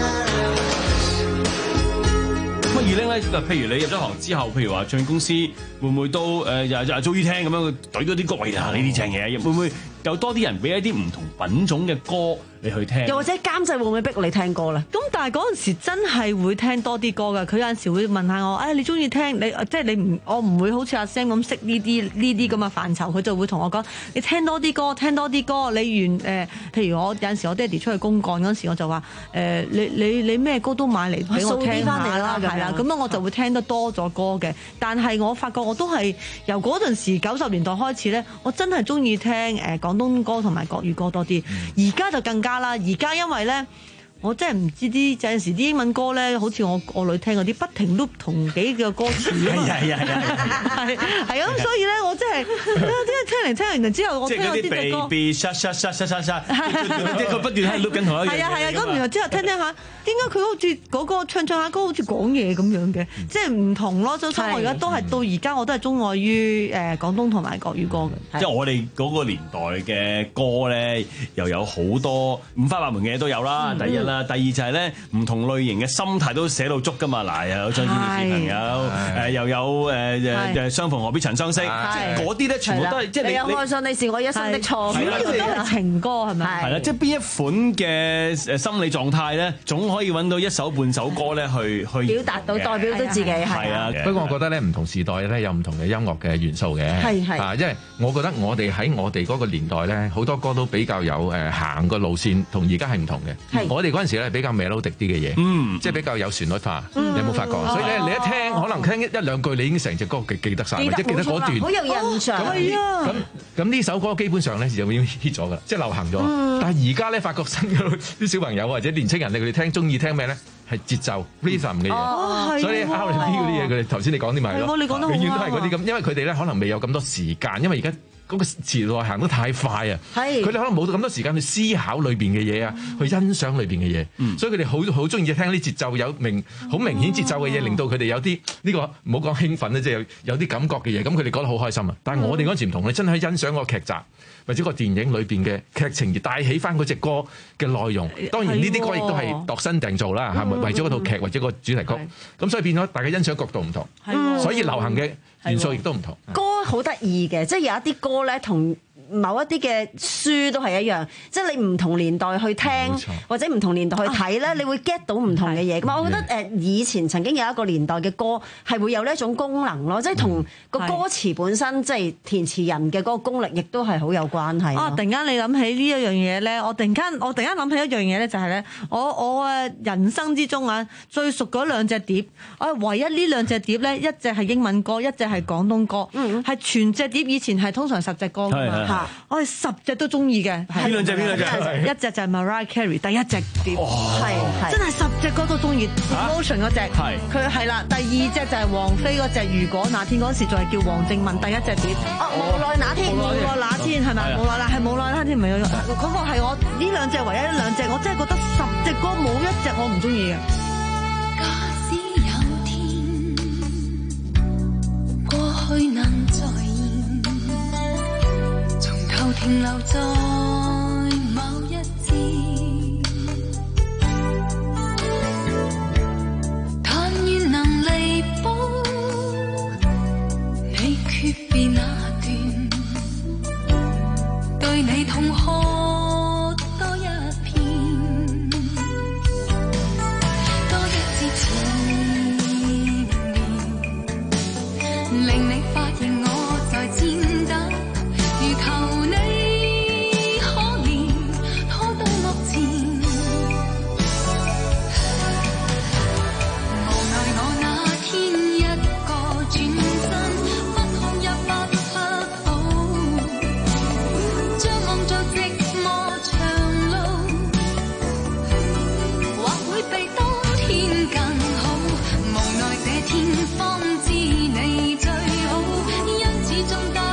paradise. 咁啊，二玲咧，譬如你入咗行之後，譬如話唱片公司會唔會都誒又又中意聽咁樣懟嗰啲歌？喂呀，呢啲正嘢，會唔會有多啲人俾一啲唔同品種嘅歌你去聽？ 又或者監製會唔會逼你聽歌咧？ 咁但係嗰陣時真係會聽多啲歌㗎。佢有陣時會問下我，誒、哎、你中意聽你即係你唔我唔會好似阿 Sam 咁識呢啲呢啲咁嘅範疇，佢就會同我講你聽多啲歌，聽多啲歌。你原誒、呃，譬如我有陣時我爹哋出去公幹嗰陣時，我就話誒、呃、你你你咩歌都買嚟俾我聽下啦，係啦，咁樣我就會聽得多咗歌嘅。但係我發覺我都係由嗰陣時九十年代開始咧，我真係中意聽誒廣東歌同埋國語歌多啲。而家就更加啦，而家因為咧。我真係唔知啲有陣時啲英文歌咧，好似我我女聽嗰啲不停 loop 同幾個歌詞啊嘛，係係係係係咁，所以咧我真係即係聽嚟聽嚟，然之後我聽嗰啲嘅歌，即係佢不斷喺 loop 緊同一樣嘢。係啊係啊，咁然後之後聽聽下，點解佢好似嗰個唱唱下歌好似講嘢咁樣嘅，即係唔同咯。所以我而家都係到而家我都係鍾愛於誒廣東同埋國語歌嘅。即係我哋嗰個年代嘅歌咧，又有好多五花八門嘅嘢都有啦。第一。第二就係咧，唔同類型嘅心態都寫到足噶嘛。嗱，又有張天愛小朋友，誒又有誒誒相逢何必曾相識，即係嗰啲咧全部都係即係你有愛上你是我一生的錯， 主要都係情歌係咪？ 係啦，即係邊一款嘅誒心理狀態咧，總可以揾到一首半首歌咧去去表達到代表到自己係啊。 不過我覺得咧，唔同時代咧有唔同嘅音樂嘅元素嘅， 係係啊，因為我覺得我哋喺我哋嗰個年代咧，好多歌都比較有誒行個路線，同而家係唔同嘅。我哋嗰陣時咧比較 melodic 啲嘅嘢，嗯，即係比較有旋律化，你有冇發覺？所以咧，你一聽可能聽一一兩句，你已經成隻歌記記得晒，或者記得嗰段， 好有印象。 係啊， 咁咁呢首歌基本上咧就已經 hit 咗㗎，即係流行咗。但係而家咧發覺新嘅啲小朋友或者年青人咧，佢哋聽中意聽咩咧？ 係節奏 rhythm 嘅嘢， 哦所以 R and B 嗰啲嘢，佢哋頭先你講啲咪係咯， 你講得好啱永遠都係嗰啲咁，因為佢哋咧可能未有咁多時間，因為而家嗰個時代行得太快啊，佢哋可能冇到咁多時間去思考裏邊嘅嘢啊，去欣賞裏邊嘅嘢，所以佢哋好好中意聽啲節奏有明好明顯節奏嘅嘢，令到佢哋有啲呢個唔好講興奮咧，即係有有啲感覺嘅嘢，咁佢哋覺得好開心啊！但係我哋嗰陣時唔同，你真係欣賞個劇集或者個電影裏邊嘅劇情而帶起翻嗰隻歌嘅內容。當然呢啲歌亦都係度身訂造啦，係咪為咗嗰套劇或者個主題曲？咁所以變咗大家欣賞角度唔同，所以流行嘅元素亦都唔同。 歌好得意嘅，即係有一啲歌咧同某一啲嘅書都係一樣，即係你唔同年代去聽或者唔同年代去睇咧，你會 get 到唔同嘅嘢。咁我覺得誒以前曾經有一個年代嘅歌係會有呢一種功能咯，即係同個歌詞本身即係填詞人嘅嗰個功力，亦都係好有關係。 啊！突然間你諗起呢一樣嘢咧，我突然間我突然間諗起一樣嘢咧，就係咧，我我嘅人生之中啊最熟嗰兩隻碟，我唯一呢兩隻碟咧，一隻係英文歌，一隻係廣東歌，係全隻碟以前係通常十隻歌㗎嘛。我哋十隻都中意嘅， 邊兩隻？邊兩隻？ 一隻就係 Mariah Carey 第一隻碟， 係真係十隻歌都中意。Emotion 嗰隻，佢係啦。第二隻就係王菲嗰隻，如果那天嗰時仲係叫黃靜雯第一隻碟。 哦，無奈那天， 無奈那天係咪？無奈那係無奈那天，唔係嗰個係我呢兩隻唯一兩隻，我真係覺得十隻歌冇一隻我唔中意嘅。 假使有天過去能再停留在某一節，但願能彌補你訣別那段，對你痛哭多一片，多一支纏綿，令你發現我在戰鬥。如求你可憐，拖到目前，無奈我那天一個轉身，不哭也不得好，將望做寂寞長路，或會比當天更好，無奈這天方知你最好，因此終得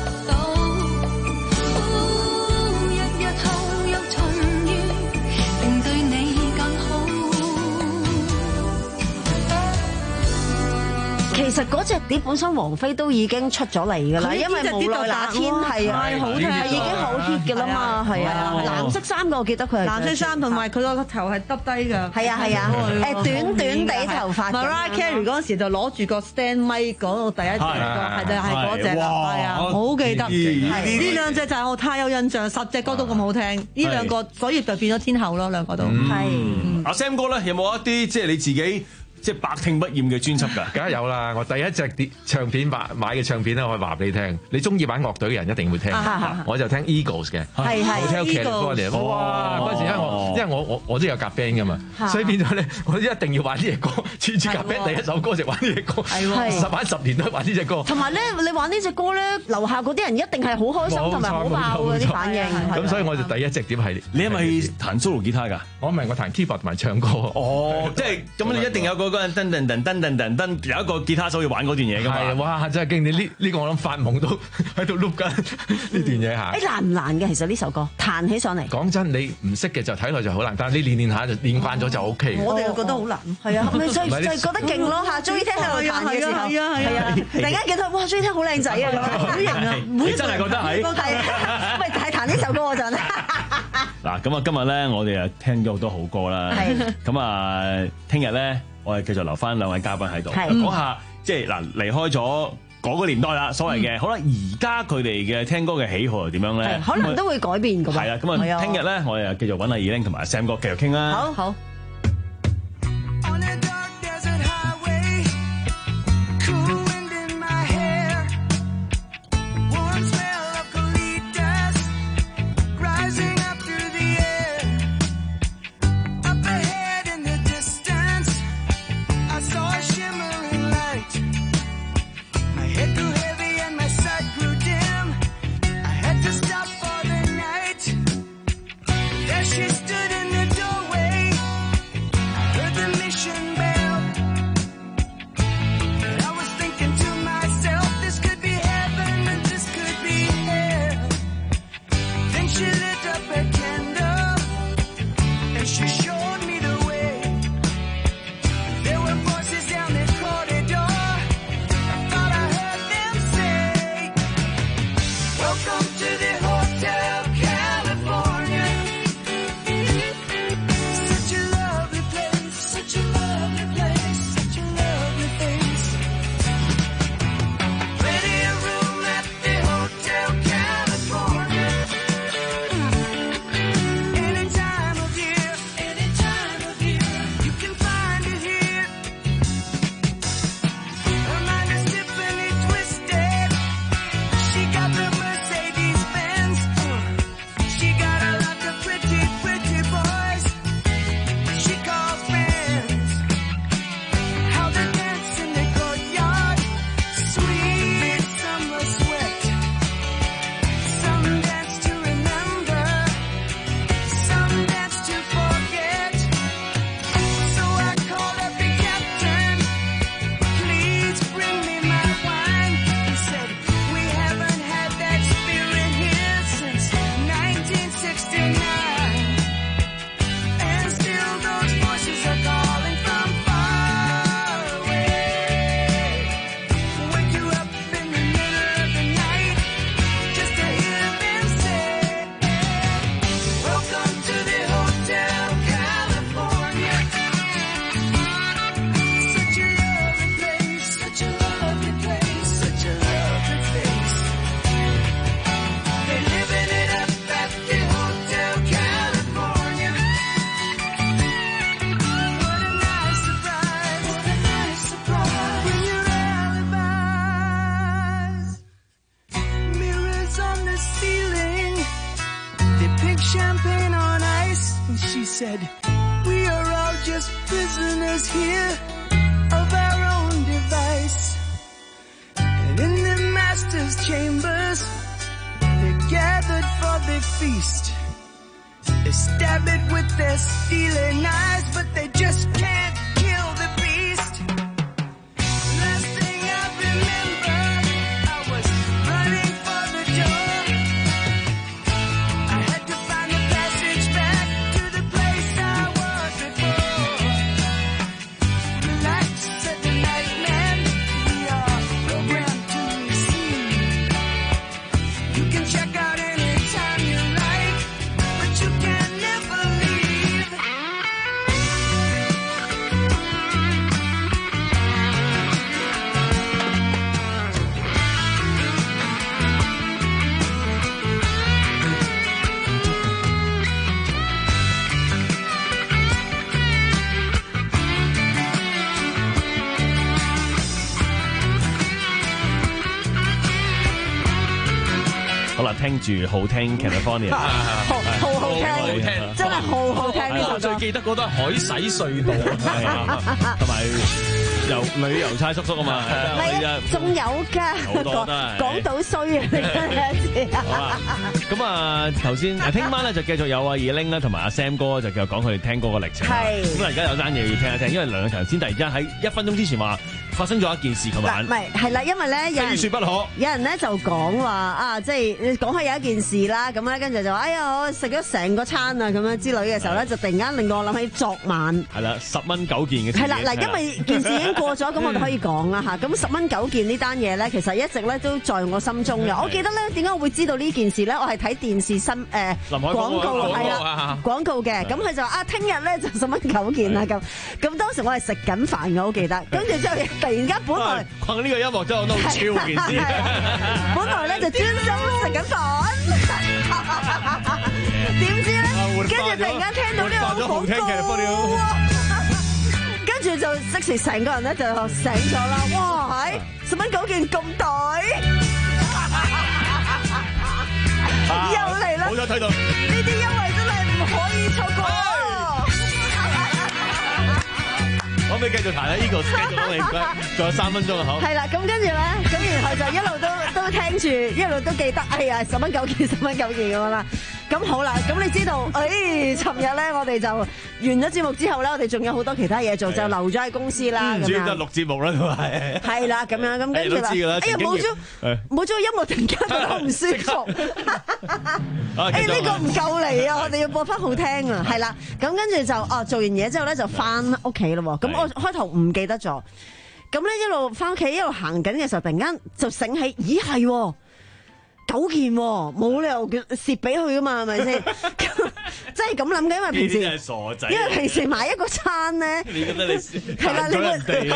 其實嗰隻碟本身王菲都已經出咗嚟㗎啦，因為無奈那天係啊，係已經好 hit 㗎啦嘛，係啊，藍色衫個我記得佢係藍色衫，同埋佢個頭係耷低㗎， 係啊係啊，誒短短地頭髮。 Mariah Carey 嗰陣時就攞住個 stand mic 嗰個第一隻歌，係就係嗰隻啦，係啊，好記得。呢兩隻就係我太有印象，十隻歌都咁好聽，呢兩個所以就變咗天后咯，兩個都係。 阿 Sam 哥咧有冇一啲即係你自己？即係百聽不厭嘅專輯㗎， 梗係有啦！我第一隻碟唱片買買嘅唱片咧，我話俾你聽，你中意玩樂隊嘅人一定會聽。我就聽 Eagles 嘅， 係係 Hotel California。哇！嗰陣時因為我因為我我我都有夾 band 㗎嘛，所以變咗咧，我一定要玩呢隻歌。次次夾 band 第一首歌就玩呢隻歌，十玩十年都玩呢隻歌。 同埋咧，你玩呢隻歌咧，樓下嗰啲人一定係好開心同埋好爆嗰啲反應。 咁所以我就第一隻碟係你係咪彈 solo 吉他㗎？ 我唔係，我彈 keyboard 同埋唱歌。 哦，即係咁你一定有個。嗰陣噔噔噔噔噔噔噔有一個吉他手要玩嗰段嘢㗎嘛？ 係哇！真係經典，呢呢個我諗發夢都喺度碌緊呢段嘢嚇。 誒難唔難嘅？其實呢首歌彈起上嚟， 講真，你唔識嘅就睇落就好難，但係你練練下就練慣咗就 O K。 我哋又覺得好難， 係啊，咪就就係覺得勁咯嚇！中意聽喺度彈嘅時候，係啊係啊，突然間見到哇，中意聽好靚仔啊，好型啊！ 你真係覺得係？ 係，咪係彈呢首歌嗰陣。 嗱咁啊，今日咧我哋啊聽咗好多好歌啦，咁啊聽日咧。我哋繼續留翻兩位嘉賓喺度，講下即係嗱離開咗嗰個年代啦，所謂嘅，好啦，而家佢哋嘅聽歌嘅喜好係點樣咧？ 可能都會改變㗎嘛。 係啊，咁啊，聽日咧我哋繼續揾阿二玲同埋 Sam 哥繼續傾啦。 好好。 She stood in the doorway. Welcome to the Hotel California. Such a lovely place, such a lovely place, such a lovely place. Plenty of room at the Hotel California. Any time of year, any time of year, you can find it here. Her mind is Tiffany twisted. She got the Mercedes Benz. She got a lot of pretty, pretty boys. She calls friends. How they dance in the courtyard. Sweet summer sweat. Some dance to remember. Some dance to forget. So I called up the captain. Please bring me my wine. He said, we haven't had that spirit here since nineteen sixty-nine. And still those voices are calling from far away. Wake you up in the middle of the night just to hear them say, welcome to the Hotel California. Such a lovely place, such a lovely place, such a lovely place. They're living it up at the Hotel California. What a nice surprise, what a nice surprise. When your alibis, mirrors on the ceiling, they pink champagne on ice. And she said, we are all just prisoners here of our own device. And in the master's chambers, they're gathered for the feast. They stab it with their steely knives, but they just can't kill the beast. Last thing I remember, I was running for the door. I had to find the passage back to the place I was before. Relax, said the night man, we are programmed to receive. You can check out anytime you like, but you can never leave. 好啦，聽住好聽 California， 好好好聽，真係好好聽呢首歌。 我最記得嗰都係海洗隧道， 同埋遊旅遊差叔叔啊嘛， 係啊，仲有㗎， 好多都係講到衰啊！你真係一次好啦，咁啊頭先誒聽晚咧就繼續有阿二玲啦，同埋阿 Sam 哥就繼續講佢哋聽歌嘅歷程。 係咁啊，而家有單嘢要聽一聽，因為梁永強先突然之間喺一分鐘之前話發生咗一件事，琴晚唔係係啦，因為咧有人非說不可， 有人咧就講話啊，即係講開有一件事啦，咁咧跟住就話哎呀，我食咗成個餐啊咁樣之類嘅時候咧，就突然間令到我諗起昨晚係啦，十蚊九件嘅事係啦嗱，因為件事已經過咗，咁我哋可以講啦嚇。咁十蚊九件呢單嘢咧，其實一直咧都在我心中嘅。我記得咧點解我會知道呢件事咧？我係睇電視新誒廣告係啦廣告嘅，咁佢就話啊，聽日咧就十蚊九件啦咁。咁當時我係食緊飯嘅，我好記得。跟住之後突然間本來困呢個音樂真係都好超件事， 本來咧就專心食緊飯，點知咧？跟住突然間聽到呢個廣告，跟住就即時成個人咧就醒咗啦！哇，係十蚊九件咁抵，又嚟啦！ 好彩睇到呢啲優惠真係唔可以錯過。 可唔可以繼續彈咧？呢個繼續講你唔該，仲有三分鐘啊！好。 係啦，咁跟住咧，咁然後就一路都都聽住，一路都記得，哎呀，十蚊九件，十蚊九件咁樣啦。咁好啦，咁你知道，誒，尋日咧我哋就完咗節目之後咧，我哋仲有好多其他嘢做，就留咗喺公司啦。 主要都係錄節目啦，都係。 係啦，咁樣咁跟住啦，哎呀，冇咗冇咗音樂，突然間覺得好唔舒服。誒，呢個唔夠嚟啊！我哋要播翻好聽啊！係啦，咁跟住就哦，做完嘢之後咧就翻屋企咯。咁我開頭唔記得咗，咁咧一路翻屋企一路行緊嘅時候，突然間就醒起，咦係。 九件喎，冇理由蝕俾佢噶嘛，係咪先？即係咁諗嘅，因為平時呢啲係傻仔， 因為平時買一個餐咧， 你覺得你係啦，你會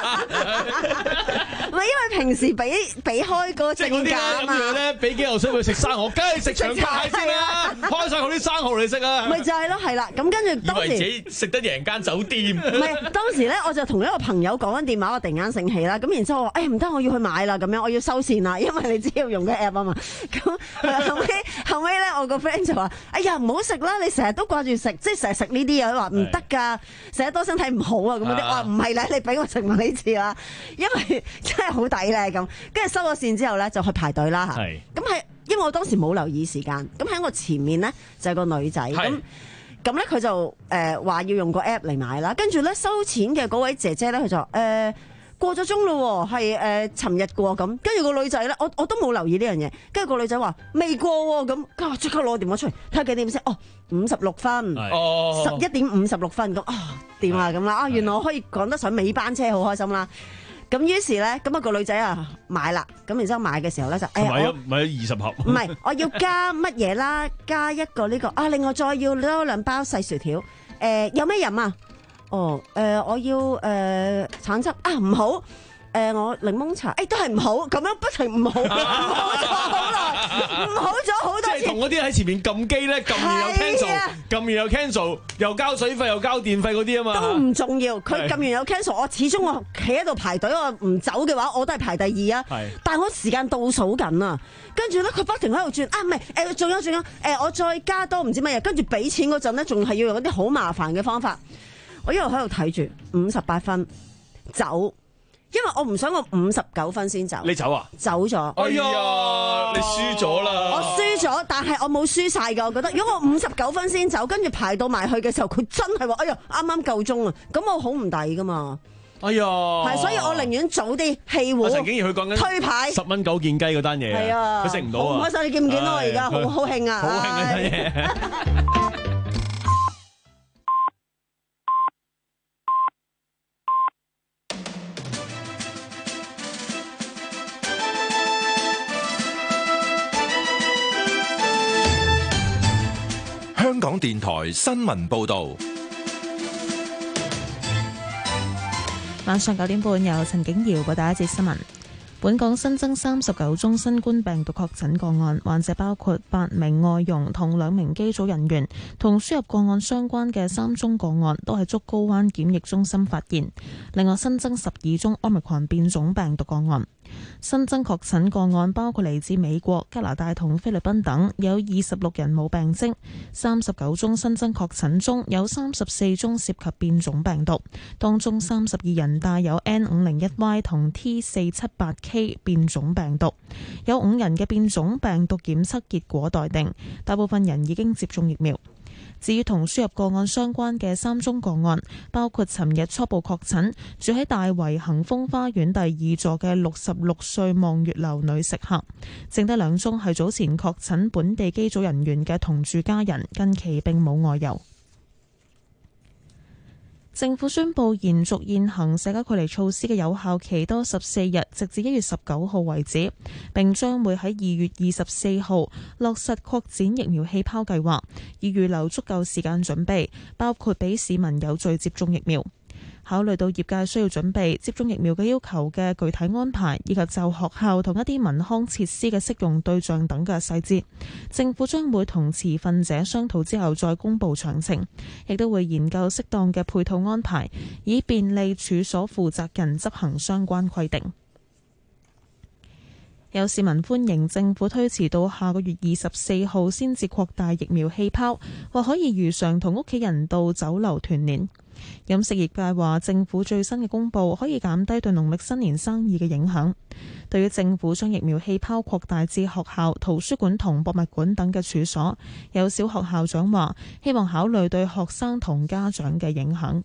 唔係因為平時俾俾開個正價啊嘛？ 咁樣咧，俾幾嚿水佢食生蠔，梗係食長價蟹先啦，開晒佢啲生蠔嚟食啊！ 咪就係咯，係啦，咁跟住當時以為自己食得贏間酒店。 唔係當時咧，我就同一個朋友講緊電話，我突然間醒起啦，咁然之後我話：誒唔得，我要去買啦，咁樣我要收線啦，因為你知要用嘅 app 啊嘛。咁後尾後尾咧，我個 friend 就話：哎呀，唔好食啦，你成日都掛住食，即係成日食呢啲嘢，話唔得㗎，食得多身體唔好啊咁嗰啲。我話唔係啦，你俾我食埋呢次啦，因為真係好抵咧咁。跟住收咗線之後咧，就去排隊啦嚇。咁係因為我當時冇留意時間，咁喺我前面咧就係個女仔咁。咁咧佢就誒話、呃、要用個 app 嚟買啦，跟住咧收錢嘅嗰位姐姐咧，佢就誒、呃、過咗鐘咯，係誒尋日過咁，跟住個女仔咧，我我都冇留意呢樣嘢，跟住個女仔話未過喎，咁跟住即刻攞電話出嚟睇下幾點先，哦五十六分，十一點五十六分咁啊掂啊咁啦，啊原來我可以趕得上尾班車，好開心啦！咁於是咧，咁、那、啊個女仔啊買啦，咁然之後買嘅時候咧就誒買咗買咗二十盒， 唔係我要加乜嘢啦？加一個呢、這個啊，另外再要多兩包細薯條。誒、呃、有咩飲啊？哦誒、呃、我要誒、呃、橙汁啊，唔好。誒、呃、我檸檬茶，誒、欸、都係唔好，咁樣不停唔好，唔好咗好耐，唔好咗好多次。 即係同嗰啲喺前面撳機咧，撳完又 cancel，撳完又 cancel，又交水費又交電費嗰啲啊嘛。都唔重要，佢撳完又 cancel，我始終我企喺度排隊，我唔走嘅話，我都係排第二啊。但係我時間倒數緊啊，跟住咧佢不停喺度轉啊，唔係誒，仲有仲有誒、呃，我再加多唔知乜嘢，跟住俾錢嗰陣咧，仲係要用一啲好麻煩嘅方法。我一路喺度睇住五十八分走。因為我唔想我五十九分先走， 你走啊？ 走咗。 哎呀，你輸咗啦！ 我輸咗，但係我冇輸晒㗎。我覺得如果我五十九分先走，跟住排到埋去嘅時候，佢真係話：哎呀，啱啱夠鐘啊！咁我好唔抵㗎嘛。 哎呀， 係，所以我寧願早啲棄糊。 我曾經佢講緊推牌十蚊九件雞嗰單嘢，係啊，佢食唔到啊！ 唔開心，你見唔見到我而家好好興啊？ 好興啊！單嘢。 香港電台新聞報道， 晚上九點半由陳景瑤報道一節新聞。本港新增三十九宗新冠病毒確診個案，患者包括八名外傭同兩名機組人員，同輸入個案相關嘅三宗個案都係竹篙灣檢疫中心發現。另外新增十二宗 Omicron 變種病毒個案。新增確診個案包括嚟自美國、加拿大同菲律賓等，有二十六人冇病徵。三十九宗新增確診中有三十四宗涉及變種病毒，當中三十二人帶有 N 五零一 Y 同 T 四七八 K 變種病毒，有五人嘅變種病毒檢測結果待定，大部分人已經接種疫苗。至於同輸入個案相關嘅三宗個案，包括尋日初步確診住喺大圍恒豐花園第二座嘅六十六歲望月樓女食客，剩低兩宗係早前確診本地機組人員嘅同住家人，近期並冇外遊。政府宣布延續現行社交距離措施嘅有效期多十四日，直至一月十九號為止。並將會喺二月二十四號落實擴展疫苗氣泡計劃，以預留足夠時間準備，包括俾市民有序接種疫苗。考慮到業界需要準備接種疫苗嘅要求嘅具體安排，以及就學校同一啲民康設施嘅適用對象等嘅細節，政府將會同持份者商討之後再公布詳情，亦都會研究適當嘅配套安排，以便利處所負責人執行相關規定。有市民歡迎政府推遲到下個月二十四號先至擴大疫苗氣泡，或可以如常同屋企人到酒樓團年。飲食業界話，政府最新嘅公佈可以減低對農曆新年生意嘅影響。對於政府將疫苗氣泡擴大至學校、圖書館同博物館等嘅處所，有小學校長話希望考慮對學生同家長嘅影響。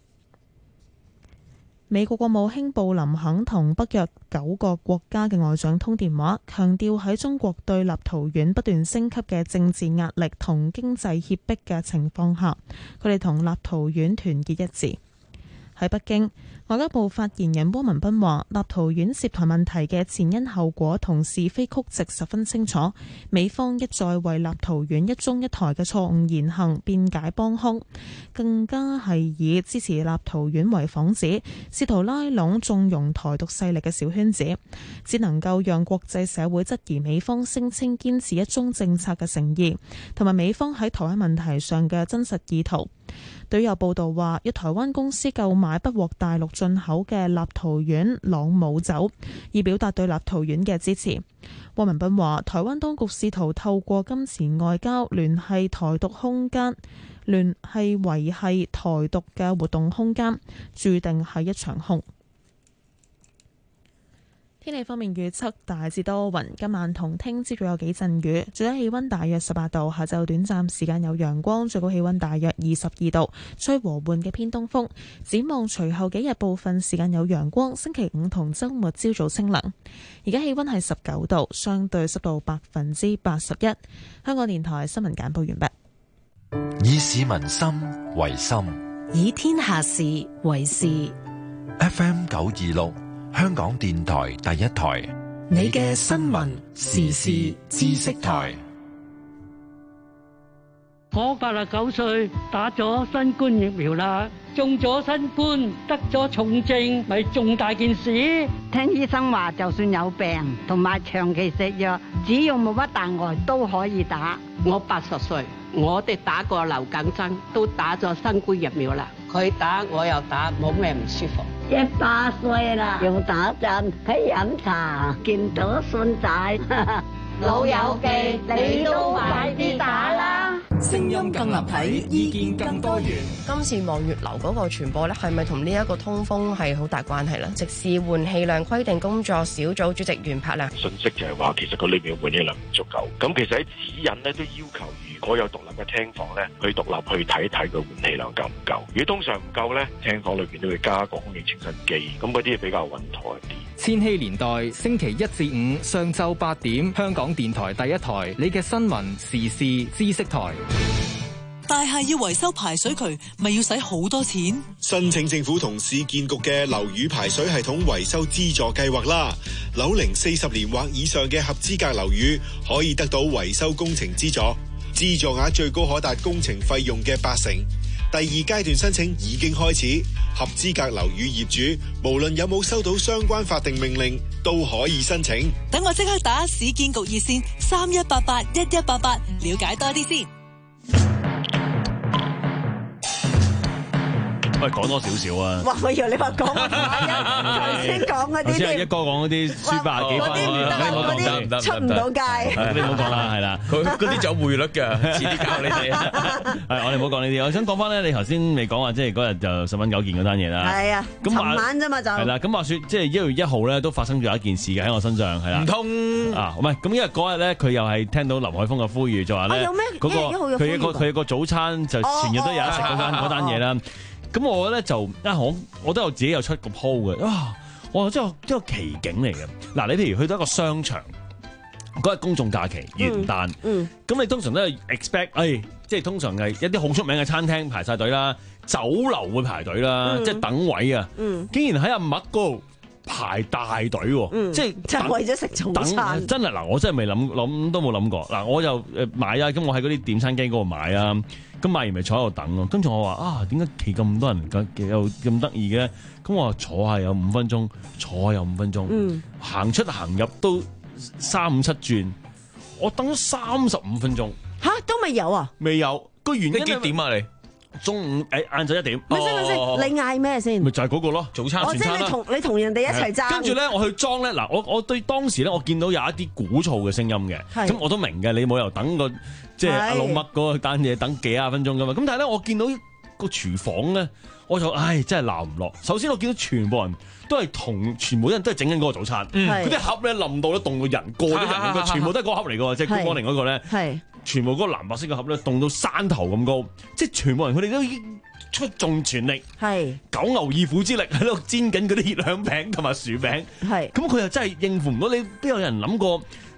美國國務卿布林肯同北約九個國家嘅外長通電話，強調喺中國對立陶宛不斷升級嘅政治壓力同經濟脅迫嘅情況下，佢哋同立陶宛團結一致。 喺北京，外交部發言人汪文斌話：立陶宛涉台問題嘅前因後果同是非曲直十分清楚，美方一再為立陶宛一中一台嘅錯誤言行辯解幫兇，更加係以支持立陶宛為幌子，試圖拉攏縱容台獨勢力嘅小圈子，只能夠讓國際社會質疑美方聲稱堅持一中政策嘅誠意，同埋美方喺台灣問題上嘅真實意圖。對於有報道話，有台灣公司購買不獲大陸進口嘅立陶宛朗姆酒，以表達對立陶宛嘅支持。汪文斌話，台灣當局試圖透過金錢外交聯繫台獨空間，聯繫維繫台獨嘅活動空間，注定係一場空。天氣方面預測大致多雲，今晚同聽朝早有幾陣雨，最低氣溫大約十八度，下晝短暫時間有陽光，最高氣溫大約二十二度，吹和緩嘅偏東風。展望隨後幾日部分時間有陽光，星期五同週末朝早清涼。而家氣溫係十九度，相對濕度百分之八十一。香港電台新聞簡報完畢。 以市民心為心， 以天下事為事。 F M 九二六。香港電台第一台， 你嘅新聞時事知識台。 我八十九歲，打咗新冠疫苗啦，中咗新冠，得咗重症，咪重大件事。 聽醫生話，就算有病同埋長期食藥，只要冇乜大礙都可以打。 我八十歲，我哋打過流感針，都打咗新冠疫苗啦。佢打我又打，冇咩唔舒服。 一百歲啦，又打針，喺飲茶，見到孫仔， 老友記，你都快啲打啦！ 聲音更立體，意見更多元。 今次望月樓嗰個傳播咧，係咪同呢一個通風係好大關係咧？直視換氣量規定工作小組主席袁柏亮信息就係話，其實個裏面換氣量唔足夠。咁其實喺指引咧都要求，如果有獨立嘅廳房咧，去獨立去睇睇個換氣量夠唔夠。如果通常唔夠咧，廳房裏邊都會加個空氣清新機，咁嗰啲比較穩妥一啲。 千禧年代星期一至五上晝八點，香港電台第一台，你嘅新聞時事知識台。 大廈要維修排水渠，咪要使好多錢？ 申請政府同市建局嘅樓宇排水系統維修資助計劃啦。樓齡四十年或以上嘅合資格樓宇可以得到維修工程資助，資助額最高可達工程費用嘅八成。第二階段申請已經開始，合資格樓宇業主無論有冇收到相關法定命令，都可以申請。 等我即刻打市建局熱線三一八八一一八八，了解多啲先。 喂，講多少少啊！ 哇，我以為你話講我頭先講嗰啲， 頭先一哥講嗰啲輸八十幾分嗰啲， 嗰啲出唔到街。 你唔好講啦，係啦， 佢嗰啲就有匯率㗎，遲啲教你哋啊。 係，我哋唔好講呢啲。我想講翻咧，你頭先未講話，即係嗰日就十蚊九件嗰單嘢啦。 係啊，尋晚啫嘛就。係啦，咁話説，即係一月一號咧，都發生咗一件事嘅喺我身上，係啦。 唔通啊？唔係，咁因為嗰日咧，佢又係聽到林海峰嘅呼籲，就話咧，嗰個佢個佢個早餐就前日都有得食嗰間嗰單嘢啦。咁我咧就啊，我我都有自己有出個 po 嘅，啊，我真係真係奇景嚟嘅。嗱，你譬如去到一個商場，嗰日公眾假期元旦，咁、嗯嗯、你通常都係 expect，誒、哎，即係通常係一啲好出名嘅餐廳排晒隊啦，酒樓會排隊啦，嗯、即係等位啊，嗯、竟然喺阿麥嗰度排大隊喎，嗯、即係就係為咗食早餐。 真係嗱，我真係未諗諗都冇諗過。嗱，我就誒買啊，咁我喺嗰啲點餐機嗰度買啊。咁買完咪坐喺度等咯，跟住我話啊，點解企咁多人咁又咁得意嘅？咁我話坐下有五分鐘，坐下有五分鐘，嗯、行出行入都三五七轉，我等咗三十五分鐘。 吓都未有啊？ 未有，個原因你幾點啊？你中午誒晏晝一點。 咪先咪先，你嗌咩先？ 咪就係嗰個咯，早餐全餐啦。 我知你同你同人哋一齊爭。 跟住咧，我去裝咧，嗱，我我對當時咧，我見到有一啲鼓噪嘅聲音嘅，咁我都明嘅，你冇由等個。即係阿老麥嗰個單嘢等幾廿分鐘噶嘛，咁但係咧我見到個廚房咧，我就唉真係鬧唔落。首先我見到全部人都係同全部人都係整緊嗰個早餐，嗰啲、嗯、盒咧冧到咧凍到人過咗人，人全部都係嗰個盒嚟噶，即係 Good Morning嗰個咧，全部嗰個藍白色嘅盒咧凍到山頭咁高，即係全部人佢哋都已經出盡全力，九牛二虎之力喺度煎緊嗰啲熱香餅同埋薯餅，咁佢又真係應付唔到。你邊有人諗過？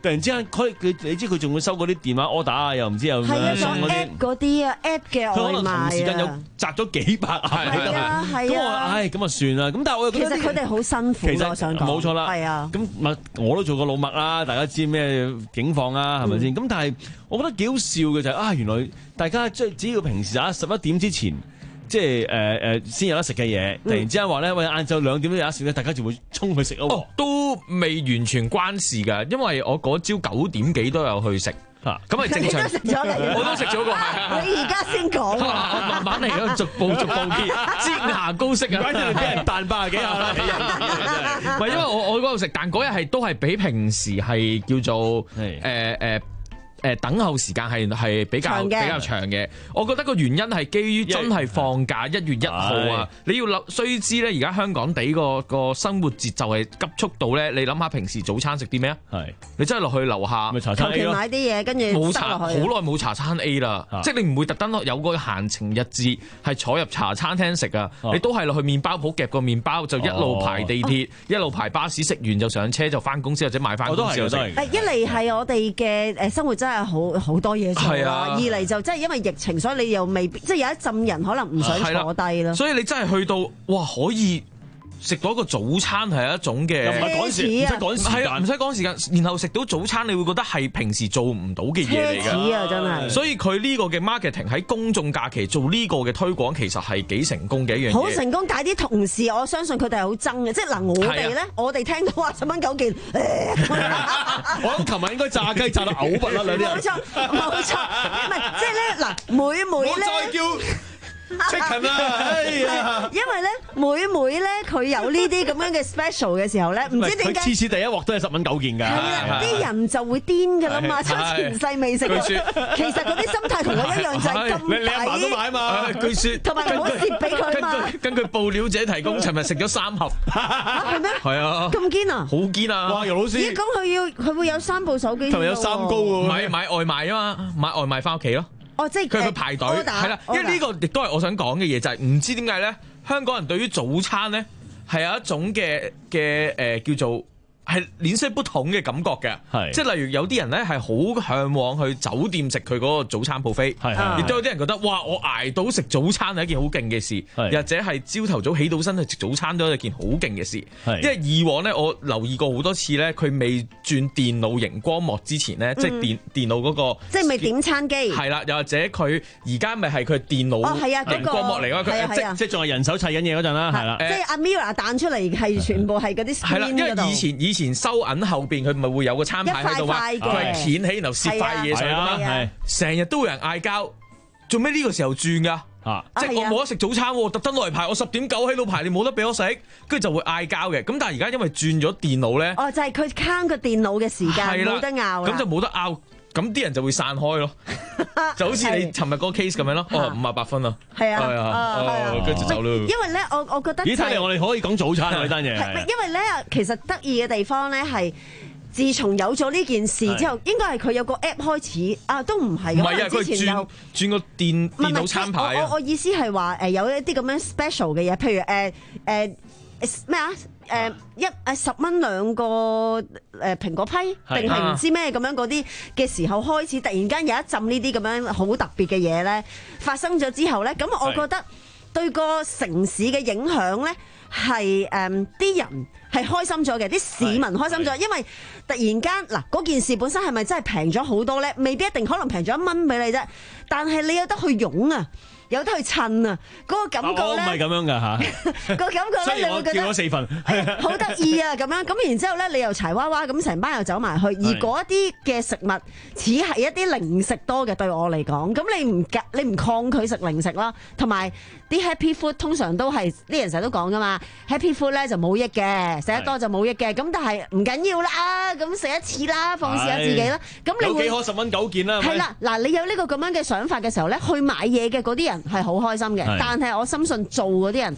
突然之間佢佢你知佢仲會收嗰啲電話 order 啊，又唔知又咩送嗰啲嗰啲啊 app 嘅外賣啊，佢可能同時間有摘咗幾百盒喺度，咁我唉咁啊算啦。咁但係我又覺得其實佢哋好辛苦，其實我想講冇錯啦，係啊。咁咪我都做過老麥啦，大家知咩境況啊，係咪先？咁但係我覺得幾好笑嘅就係啊，原來大家即係只要平時啊十一點之前。即係誒誒先有得食嘅嘢，突然之間話咧，喂晏晝兩點都有得食咧，大家就會衝去食咯。 哦，都未完全關事㗎，因為我嗰朝九點幾都有去食。嚇，咁係正常。 你都食咗嚟， 我都食咗個。 你而家先講， 慢慢嚟咯，逐步逐步結，擠牙膏式啊！ 反正俾人彈八十幾下啦， 唔係因為我我嗰度食，但嗰日係都係比平時係叫做誒誒。誒等候時間係係比較比較長嘅，我覺得個原因係基於真係放假一月一號啊！你要諗須知咧，而家香港地個個生活節奏係急速到咧，你諗下平時早餐食啲咩啊？係你真係落去樓下咪茶餐 A 咯， 買啲嘢跟住冇茶好耐冇茶餐 A 啦，即係你唔會特登有個閒情逸致係坐入茶餐廳食啊！你都係落去麵包鋪夾個麵包，就一路排地鐵，一路排巴士，食完就上車就翻公司或者買翻公司就食。 誒一嚟係我哋嘅誒生活真係好好多嘢做啦，二嚟就真係因為疫情，所以你又未必即係有一陣人可能唔想坐低啦。 所以你真係去到哇可以食到一個早餐係一種嘅， 唔使趕時，唔使趕時間， 唔使趕時間，然後食到早餐，你會覺得係平時做唔到嘅嘢嚟㗎。 奢侈啊，真係！ 所以佢呢個嘅 marketing 喺公眾假期做呢個嘅推廣，其實係幾成功嘅一樣嘢。 好成功，但係啲同事我相信佢哋係好憎嘅，即係嗱我哋咧，我哋聽到話十蚊九件， 我諗琴日應該炸雞炸到嘔不甩啦啲人。 冇錯，冇錯，唔係即係咧嗱，每每咧。 再叫 chicken 啦，哎呀！ 因為咧，每每咧佢有呢啲咁樣嘅 special 嘅時候咧，唔知點解次次第一鑊都係十蚊九件㗎。係啊，啲人就會癲㗎啦嘛，即係前世未食過。其實嗰啲心態同我一樣，就係咁抵。 你阿嫲都買嘛？ 據說同埋唔好蝕俾佢嘛。 根據報料者提供，尋日食咗三盒。 係咩？ 係啊。 咁堅啊！ 好堅啊！ 哇，楊老師。 咦？咁佢要佢會有三部手機。 同埋有三高喎。 買買外賣啊嘛，買外賣翻屋企咯。 哦，即係佢去排隊，係啦，因為呢個亦都係我想講嘅嘢，就係唔知點解咧，香港人對於早餐咧係有一種嘅嘅誒叫做係臉色不同嘅感覺嘅，係即係例如有啲人咧係好向往去酒店食佢嗰個早餐 buffet，亦都有啲人覺得哇，我捱到食早餐係一件好勁嘅事，或者係朝頭早起到身去食早餐都係一件好勁嘅事，因為以往咧我留意過好多次咧，佢未轉電腦熒光幕之前咧，即係電電腦嗰個， 即係未點餐機， 係啦，又或者佢而家咪係佢電腦熒光幕嚟㗎，佢即即仲係人手砌緊嘢嗰陣啦，係啦， 即係阿 Mirror 彈出嚟係全部係嗰啲 screen 因為以前以前收銀後邊佢咪會有個餐牌喺度嘛，佢係掀起然後攝塊嘢上去嘛，成日都會有人嗌交，做咩呢個時候轉㗎？啊！即係我冇得食早餐，特登落嚟排，我十點九喺度排，你冇得俾我食，跟住就會嗌交嘅。咁但係而家因為轉咗電腦咧， 哦，就係佢慳個電腦嘅時間，冇得拗啦。 咁就冇得拗，咁啲人就會散開咯。就好似你尋日嗰個 case 咁樣咯。哦，五啊八分啊。 係啊。 係啊。跟住走咯。 因為咧，我我覺得咦？睇嚟我哋可以講早餐呢單嘢。 係，因為咧，其實得意嘅地方咧係。自從有咗呢件事之後，應該係佢有個 app 開始啊，都唔係。 唔係啊，佢轉轉個電電腦餐牌啊。 我我意思係話誒有一啲咁樣 special 嘅嘢，譬如誒誒咩啊誒一誒十蚊兩個誒蘋果批，定係唔知咩咁樣嗰啲嘅時候開始，突然間有一陣呢啲咁樣好特別嘅嘢咧發生咗之後咧，咁我覺得對個城市嘅影響咧。係誒啲人係開心咗嘅，啲市民開心咗，因為突然間嗱嗰件事本身係咪真係平咗好多咧？未必一定，可能平咗一蚊俾你啫。但係你有得去擁啊，有得去襯啊，嗰、嗰個感覺咧， 我唔係咁樣㗎嚇。 個感覺咧，你會覺得叫咗四份， 好得意啊咁樣。咁然之後咧，你又柴娃娃咁成班又走埋去，而嗰一啲嘅食物似係一啲零食多嘅，對我嚟講。咁你唔你唔抗拒食零食啦，同埋啲 happy food 通常都係啲人成日都講㗎嘛 ，happy food 咧就冇益嘅，食得多就冇益嘅。咁但係唔緊要啦，咁食一次啦，放肆下自己啦。咁你會有幾可十蚊九件啦？ 係啦，嗱，你有呢個咁樣嘅想法嘅時候咧，去買嘢嘅嗰啲人係好開心嘅，但係我深信做嗰啲人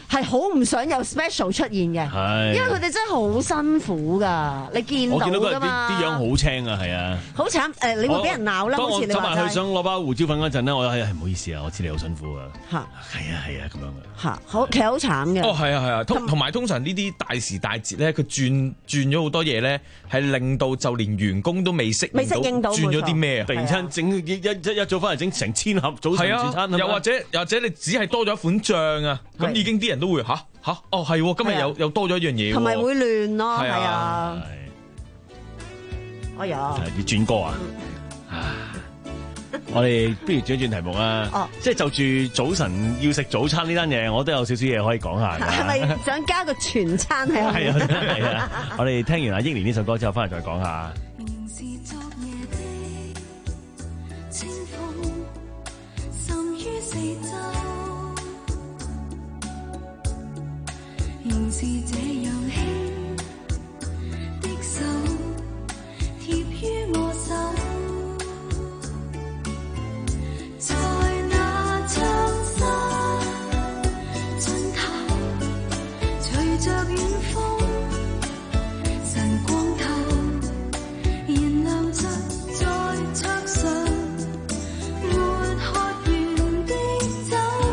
係好唔想有 special 出現嘅，因為佢哋真係好辛苦㗎，你見到㗎嘛？ 啲樣好青啊，係啊， 好慘誒！你會俾人鬧啦，好似你話齋。當我走埋去想攞包胡椒粉嗰陣咧，我係係唔好意思啊，我知你好辛苦啊。嚇，係啊係啊咁樣嘅。 嚇，好其實好慘嘅。 哦，係啊係啊，同同埋通常呢啲大時大節咧，佢轉轉咗好多嘢咧，係令到就連員工都未適未適應到， 轉咗啲咩啊？ 突然間整一一一早翻嚟整成千盒早晨自餐， 又或者又或者你只係多咗一款醬啊，咁已經啲人都會吓吓哦係，今日又又多咗一樣嘢， 同埋會亂咯，係啊。哎呀， 要轉歌啊！我哋不如轉一轉題目啊！ 哦， 即係就住早晨要食早餐呢單嘢，我都有少少嘢可以講下㗎。 係咪想加個全餐喺度？ 係啊係啊！我哋聽完阿憶蓮呢首歌之後，翻嚟再講下。 仍是這樣輕的手貼於我手，在那窗紗盡頭，隨着遠風晨光透，燃亮着在桌上沒喝完的酒。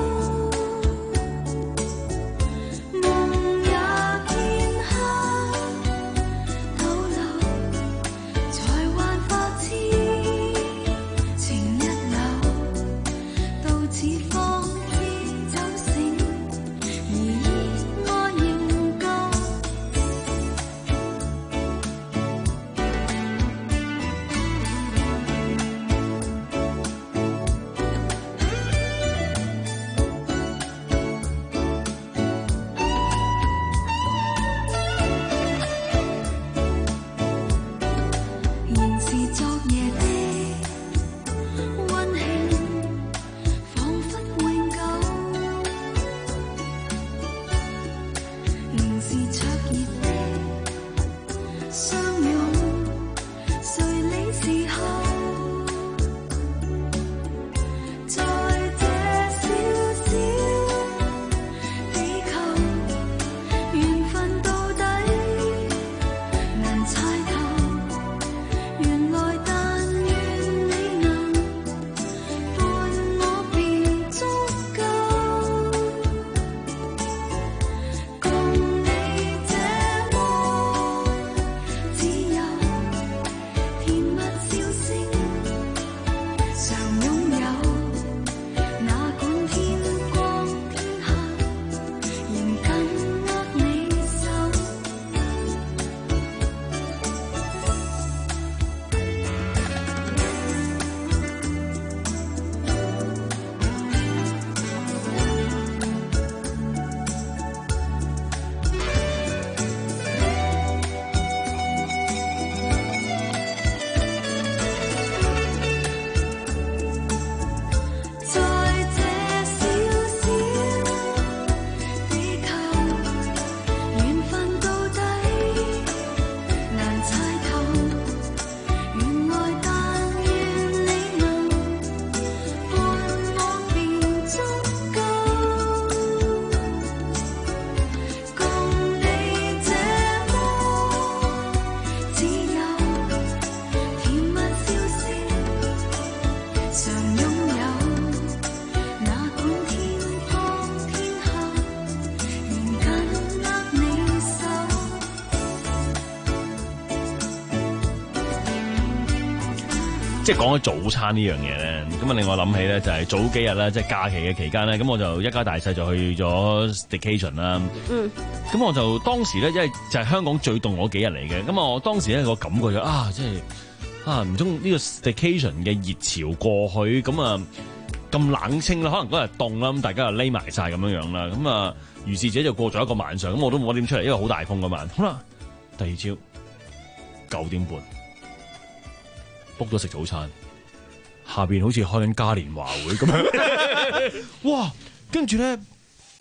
即係講起早餐呢樣嘢咧，咁啊令我諗起咧就係早幾日咧，即係假期嘅期間咧，咁我就一家大細就去咗 staycation 啦。嗯，咁我就當時咧，因為就係香港最凍嗰幾日嚟嘅，咁啊我當時咧個感覺就啊，即係啊唔通呢個 staycation 嘅熱潮過去，咁啊咁冷清啦，可能嗰日凍啦，咁大家就匿埋晒咁樣樣啦，咁啊如是者就過咗一個晚上，咁我都冇點出嚟，因為好大風嗰晚。好啦，第二朝九點半。book 咗食早餐，下邊好似開緊嘉年華會咁樣，哇！跟住咧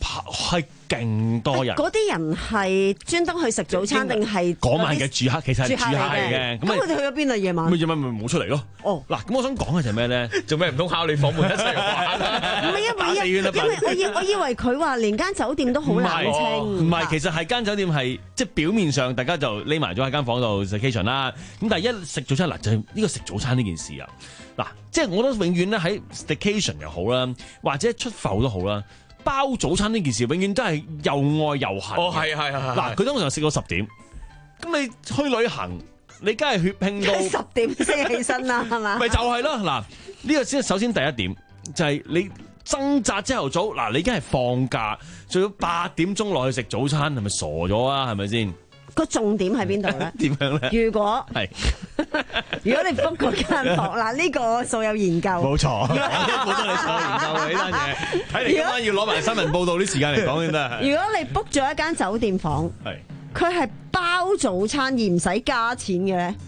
係勁多人。 嗰啲人係專登去食早餐定係嗰晚嘅住客？其實係住客嚟嘅。 咁佢哋去咗邊啊？夜晚咪夜晚咪冇出嚟咯。 哦， 嗱，咁我想講嘅就係咩咧？ 做咩唔通敲你房門一齊玩？ 唔係因為因為我以我以為佢話連間酒店都好冷清。 唔係，其實係間酒店係即係表面上大家就匿埋咗喺間房度 staycation 啦。咁但係一食早餐嗱，就係呢個食早餐呢件事啊。嗱，即係我覺得永遠咧喺 staycation 又好啦，或者出埠都好啦。包早餐呢件事永遠都係又愛又恨。 哦，係係係。 嗱，佢通常食到十點，咁你去旅行，你梗係血拼到十點先起身啦，係嘛？ 咪就係咯。嗱，呢個先首先第一點就係、是、你掙扎朝頭早，嗱，你已經係放假，仲要八點鐘落去食早餐，係咪傻咗啊？係咪先？ 個重點喺邊度咧？ 點樣咧？ 如果係，如果你 book 嗰間房，嗱呢個素有研究。冇錯， 冇錯，你素有研究啊呢單嘢。睇嚟今晚要攞埋新聞報導啲時間嚟講先得。 如果你 book 咗一間酒店房，係佢係包早餐而唔使加錢嘅咧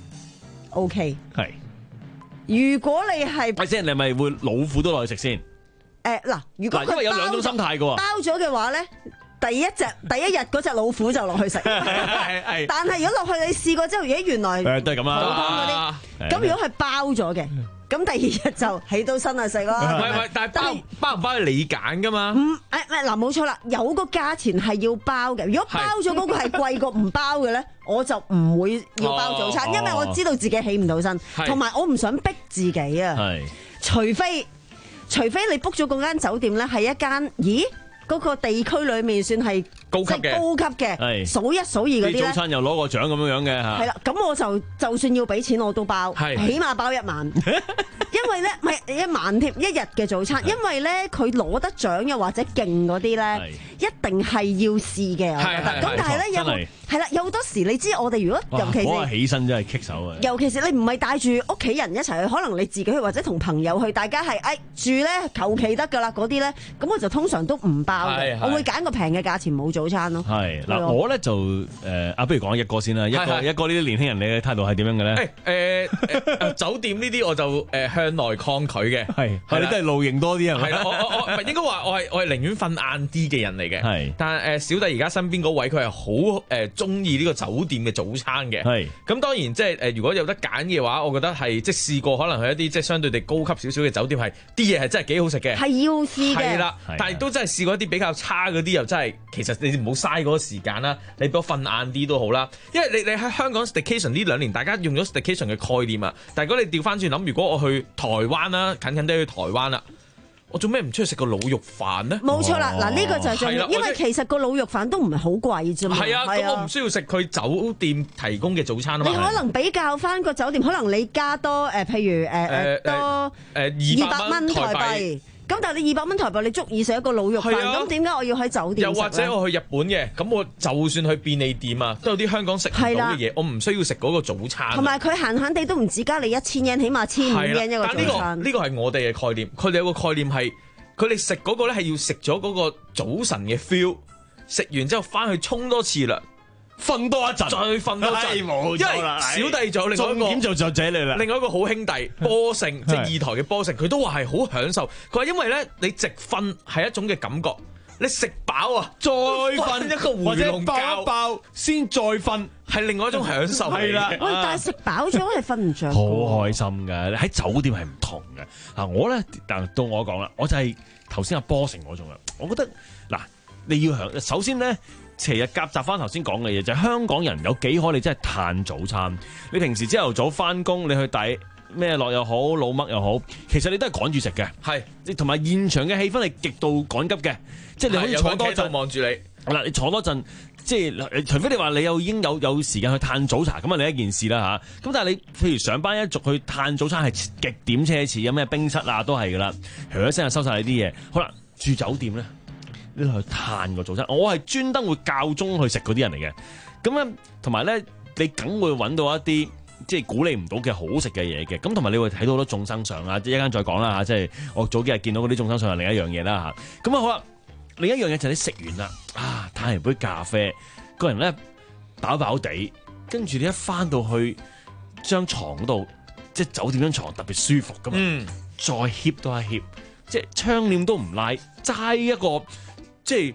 ，OK。係。如果你係， 喂先，你係咪會老虎都落去食先？ 誒嗱，如果因為有兩種心態嘅喎，包咗嘅話咧。第一隻第一日嗰隻老虎就落去食，但係如果落去你試過之後，咦原來誒都係咁啦。 咁如果係包咗嘅，咁第二日就起到身去食咯。 唔係唔係，但係包包唔包係你揀噶嘛？ 唔誒嗱冇錯啦，有個價錢係要包嘅。如果包咗嗰個係貴過唔包嘅咧，我就唔會要包早餐，因為我知道自己起唔到身，同埋我唔想逼自己啊。除非除非你 book 咗嗰間酒店咧係一間，咦？嗰個地區裏面算係高級嘅， 高級嘅，數一數二嗰啲咧。 早餐又攞個獎咁樣樣嘅嚇。 係啦，咁我就就算要俾錢我都包，起碼包一晚。因為咧，唔係一晚添，一日嘅早餐。因為咧，佢攞得獎又或者勁嗰啲咧，一定係要試嘅。我覺得。咁但係咧，有係啦，有好多時你知我哋如果尤其是起身真係棘手啊！ 尤其是你唔係帶住屋企人一齊去，可能你自己去或者同朋友去，大家係誒住咧求其得㗎啦嗰啲咧，咁我就通常都唔包嘅。我會揀個平嘅價錢冇早餐咯。係嗱，我咧就誒啊，不如講一個先啦。一個一個呢啲年輕人，你嘅態度係點樣嘅咧？ 誒誒酒店呢啲我就誒向來抗拒嘅。係係你都係露營多啲係咪？ 係啦，我我我唔係應該話我係我係寧願瞓晏啲嘅人嚟嘅。係，但係誒小弟而家身邊嗰位佢係好誒中意呢個酒店嘅早餐嘅。係，咁當然即係誒如果有得揀嘅話，我覺得係即係試過可能去一啲即係相對地高級少少嘅酒店係啲嘢係真係幾好食嘅。 係要試嘅。 係啦，但係都真係試過一啲比較差嗰啲又真係，其實你唔好嘥嗰個時間啦，你俾我瞓晏啲都好啦。因為你你喺香港 staycation 呢兩年，大家用咗 staycation 嘅概念啊。但係如果你調翻轉諗，如果我去台灣啦，近近啲去台灣啦，我做咩唔出去食個滷肉飯呢？ 冇錯啦，嗱呢、哦、個就係重要，因為其實個滷肉飯都唔係好貴啫嘛。 係啊，咁我唔需要食佢酒店提供嘅早餐啊嘛。 你可能比較翻個酒店，可能你加多誒、呃，譬如誒誒、呃、多誒二百蚊台幣。咁但係你二百蚊台幣，你足以食一個滷肉飯。咁點解我要喺酒店食？ 又或者我去日本嘅，咁我就算去便利店啊，都有啲香港食唔到嘅嘢，我唔需要食嗰個早餐。同埋佢閒閒地都唔止加你一千yen，起碼千五 yen 一個早餐。 但呢個呢個係我哋嘅概念，佢哋有個概念係，佢哋食嗰個咧係要食咗嗰個早晨嘅 feel， 食完之後翻去沖多次啦。瞓多一陣，再瞓多陣，因為小弟仲有另外一個， 重點就就這裏啦。 另外一個好兄弟波成，即係二台嘅波成，佢都話係好享受。佢話因為咧，你直瞓係一種嘅感覺，你食飽啊，再瞓一個回籠覺， 爆一爆先再瞓， 係另外一種享受。 係啦， 喂，但係食飽咗係瞓唔着， 好開心㗎。喺酒店係唔同嘅。嗱，我咧，但到我講啦，我就係頭先阿波成嗰種啦。我覺得嗱，你要享，首先咧。其實夾雜翻頭先講嘅嘢，就係、是、香港人有幾可你真係嘆早餐。你平時朝頭早翻工，你去抵咩樂又好，老麥又好，其實你都係趕住食嘅。係，同埋現場嘅氣氛係極度趕急嘅，即係你可以坐多陣望住你。 嗱，你坐多陣，即係除非你話你有已經有有時間去嘆早茶，咁啊另一件事啦嚇。咁但係你譬如上班一族去嘆早餐係極點奢侈，有咩冰室啊都係噶啦，響一聲就收晒你啲嘢。好啦，住酒店咧。呢度去嘆個早餐，我係專登會教中去食嗰啲人嚟嘅。咁咧，同埋咧，你梗會揾到一啲即係鼓勵唔到嘅好食嘅嘢嘅。咁同埋你會睇到好多眾生相啊！即係一陣再講啦嚇，即係我早幾日見到嗰啲眾生相係另一樣嘢啦嚇。咁啊好啦，另一樣嘢就係你食完啦，啊嘆完杯咖啡，個人咧飽飽地，跟住你一翻到去張床嗰度，即係酒店張床特別舒服噶嘛，嗯、再 hea 多一 hea，即係窗簾都唔拉，齋一個。即係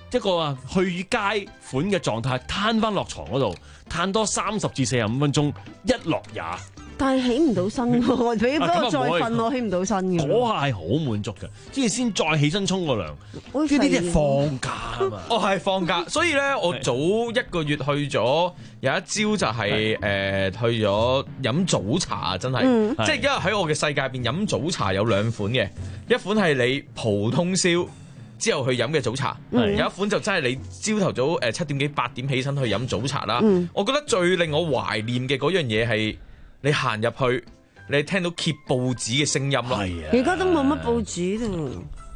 一個啊去街款嘅狀態，攤翻落床嗰度，攤多三十至四十五分鐘，一落也。 但係起唔到身喎，俾幫我再瞓我起唔到身嘅。 嗰下係好滿足嘅，之後先再起身沖個涼。呢啲係放假啊嘛。 哦，係放假，所以咧，我早一個月去咗有一朝就係、是、誒、呃、去咗飲早茶，真係， 嗯、 即係因為喺我嘅世界入邊飲早茶有兩款嘅，一款係你蒲通宵之後去飲嘅早茶，嗯、有一款就真係你朝頭早誒七點幾八點起身去飲早茶啦。嗯、我覺得最令我懷念嘅嗰樣嘢係。你行入去，你聽到揭報紙嘅聲音咯。 而家都冇乜報紙啦。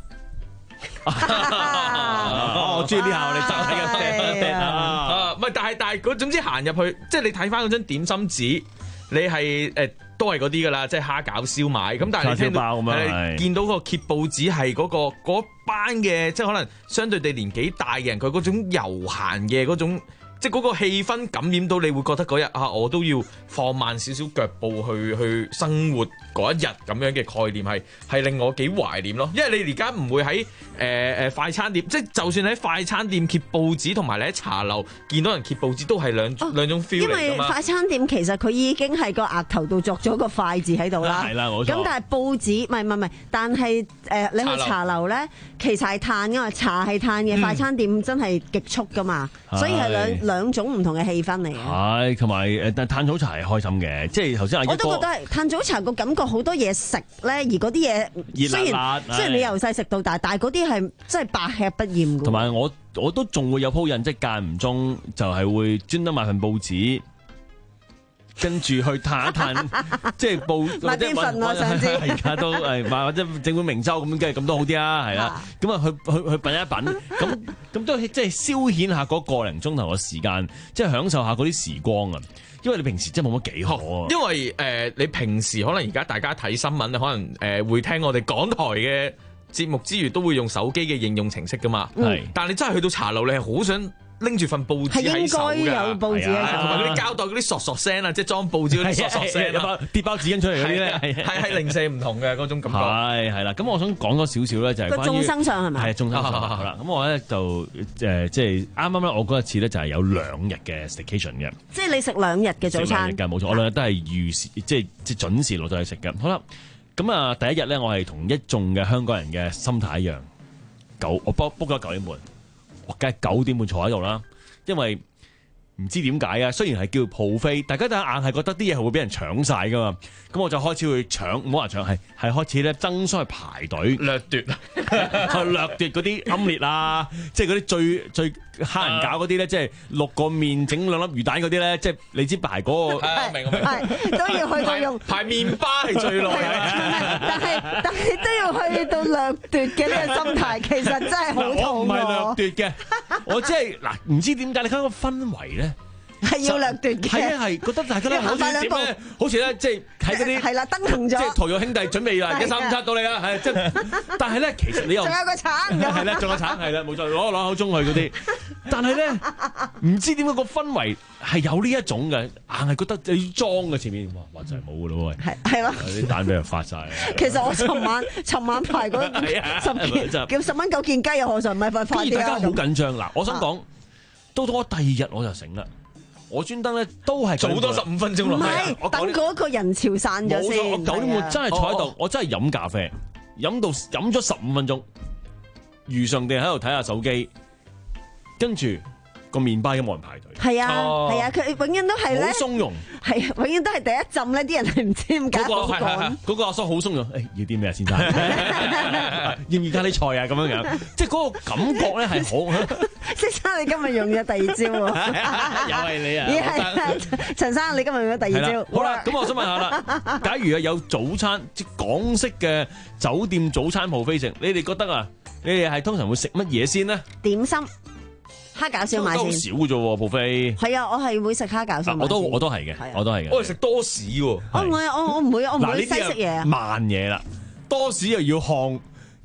我中意呢下，我哋集體嘅聲啊！ 唔係，但係但係，總之行入去，即係你睇翻嗰張點心紙，你係誒、呃、都係嗰啲噶啦，即係蝦餃、燒賣。咁但係你聽到誒見到個揭報紙係嗰個嗰班嘅，即係可能相對地年紀大嘅人，佢嗰種悠閒嘅嗰種。即係嗰個氣氛感染到，你會覺得嗰日啊，我都要放慢少少腳步去去生活嗰一日咁樣嘅概念係係令我幾懷念咯。因為你而家唔會喺誒誒快餐店，即係就算喺快餐店揭報紙，同埋你喺茶樓見到人揭報紙，都係兩、哦、兩種 feel 嚟㗎嘛。因為快餐店其實佢已經係個額頭度作咗個快字喺度啦。係啦，冇錯。咁但係報紙唔係唔係唔係，但係誒、呃、你去茶樓咧，其實係嘆㗎嘛，茶係嘆嘅，嗯、快餐店真係極速㗎嘛，所以係兩。兩種唔同嘅氣氛嚟嘅， 係同埋誒，但歎早茶係開心嘅，即係頭先阿一哥， 我都覺得係歎早茶個感覺好多嘢食咧，而嗰啲嘢雖然雖然你由細食到大，但係嗰啲係真係百吃不厭嘅。同埋我我都仲會有鋪印，即係間唔中就係會專登買份報紙。跟住去探一探，即係報或者揾，而家都誒買或者政府明州咁，梗係咁都好啲啦，係啦。咁啊去去去品一品，咁咁都即係消遣下嗰個零鐘頭嘅時間，即係享受下嗰啲時光啊。因為你平時真係冇乜幾好啊。 因為誒、呃、你平時可能而家大家睇新聞，可能誒、呃、會聽我哋港台嘅節目之餘，都會用手機嘅應用程式噶嘛。係、嗯，但係你真係去到茶樓，你係好想拎住份報紙喺手㗎，係應該有報紙喺手，同埋嗰啲膠袋嗰啲索索聲啊，即係裝報紙嗰啲索索聲， 包跌包紙巾出嚟嗰啲咧， 係係零舍唔同嘅嗰種感覺。 係係啦，咁我想講多少少咧，就係個眾生相係咪？ 係眾生相好啦。咁我咧就誒即係啱啱咧，我嗰一次咧就係有兩日嘅 staycation 嘅， 即係你食兩日嘅早餐。 食兩日嘅冇錯，我兩日都係預時，即係即係準時落咗去食嘅。好啦，咁啊第一日咧，我係同一眾嘅香港人嘅心態一樣，九我 book book 咗九點半，我梗係九點半坐喺度啦。因為唔知點解啊，雖然係叫鋪飛，大家都硬係覺得啲嘢係會俾人搶晒噶嘛，咁我就開始去搶，唔好話搶，係係開始咧爭相去排隊掠奪， 去掠奪嗰啲奄列啊，即係嗰啲最最乞人搞嗰啲咧，即係六個麵整兩粒魚蛋嗰啲咧，即係你知排嗰個， 明唔明？ 都要去到用排麵包係最耐嘅， 但係但係都要去到掠奪嘅呢個心態，其實真係好痛。 我唔係掠奪嘅，我即係嗱，唔知點解你睇個氛圍咧。 係要掠奪嘅， 係啊係，覺得大家咧好似點咧，好似咧即係喺嗰啲係啦，登同咗， 即係台玉兄弟準備啦，一三五七到你啦，係即係，但係咧其實你又仲有個橙， 係啦，仲有橙係啦，冇錯，攞攞口中去嗰啲，但係咧唔知點解個氛圍係有呢一種嘅，硬係覺得你裝嘅前面，哇哇就係冇噶咯喎， 係係咯， 啲蛋俾人發晒。 其實我尋晚尋晚排嗰十件叫十蚊九件雞又何嘗唔係快快啲啊？ 大家好緊張嗱，我想講到到我第二日我就醒啦。我專登咧都係早多十五分鐘咯， 唔係等嗰個人潮散咗先。 我九點半真係坐喺度，我真係飲咖啡，飲到飲咗十五分鐘，如常地喺度睇下手機，跟住個麵包已經冇人排隊。 係啊係啊，佢永遠都係咧， 好鬆容。 係永遠都係第一浸咧，啲人係唔知點解。 嗰個係係係，嗰個阿叔好鬆容。誒要啲咩啊，先生？要唔要加啲菜啊？咁樣樣，即係嗰個感覺咧係好。 先生，你今日用咗第二招喎。 又係你啊！ 咦係陳生，你今日用咗第二招。 好啦，咁我想問下啦，假如啊有早餐即港式嘅酒店早餐buffet食，你哋覺得啊，你哋係通常會食乜嘢先呢？ 點心。蝦餃燒賣先， 都少嘅啫喎buffet。 係啊，我係會食蝦餃燒賣。 我都我都係嘅，我都係嘅。 我係食多士喎。 我唔會，我我唔會，我唔會西式嘢。 慢嘢啦，多士又要烘，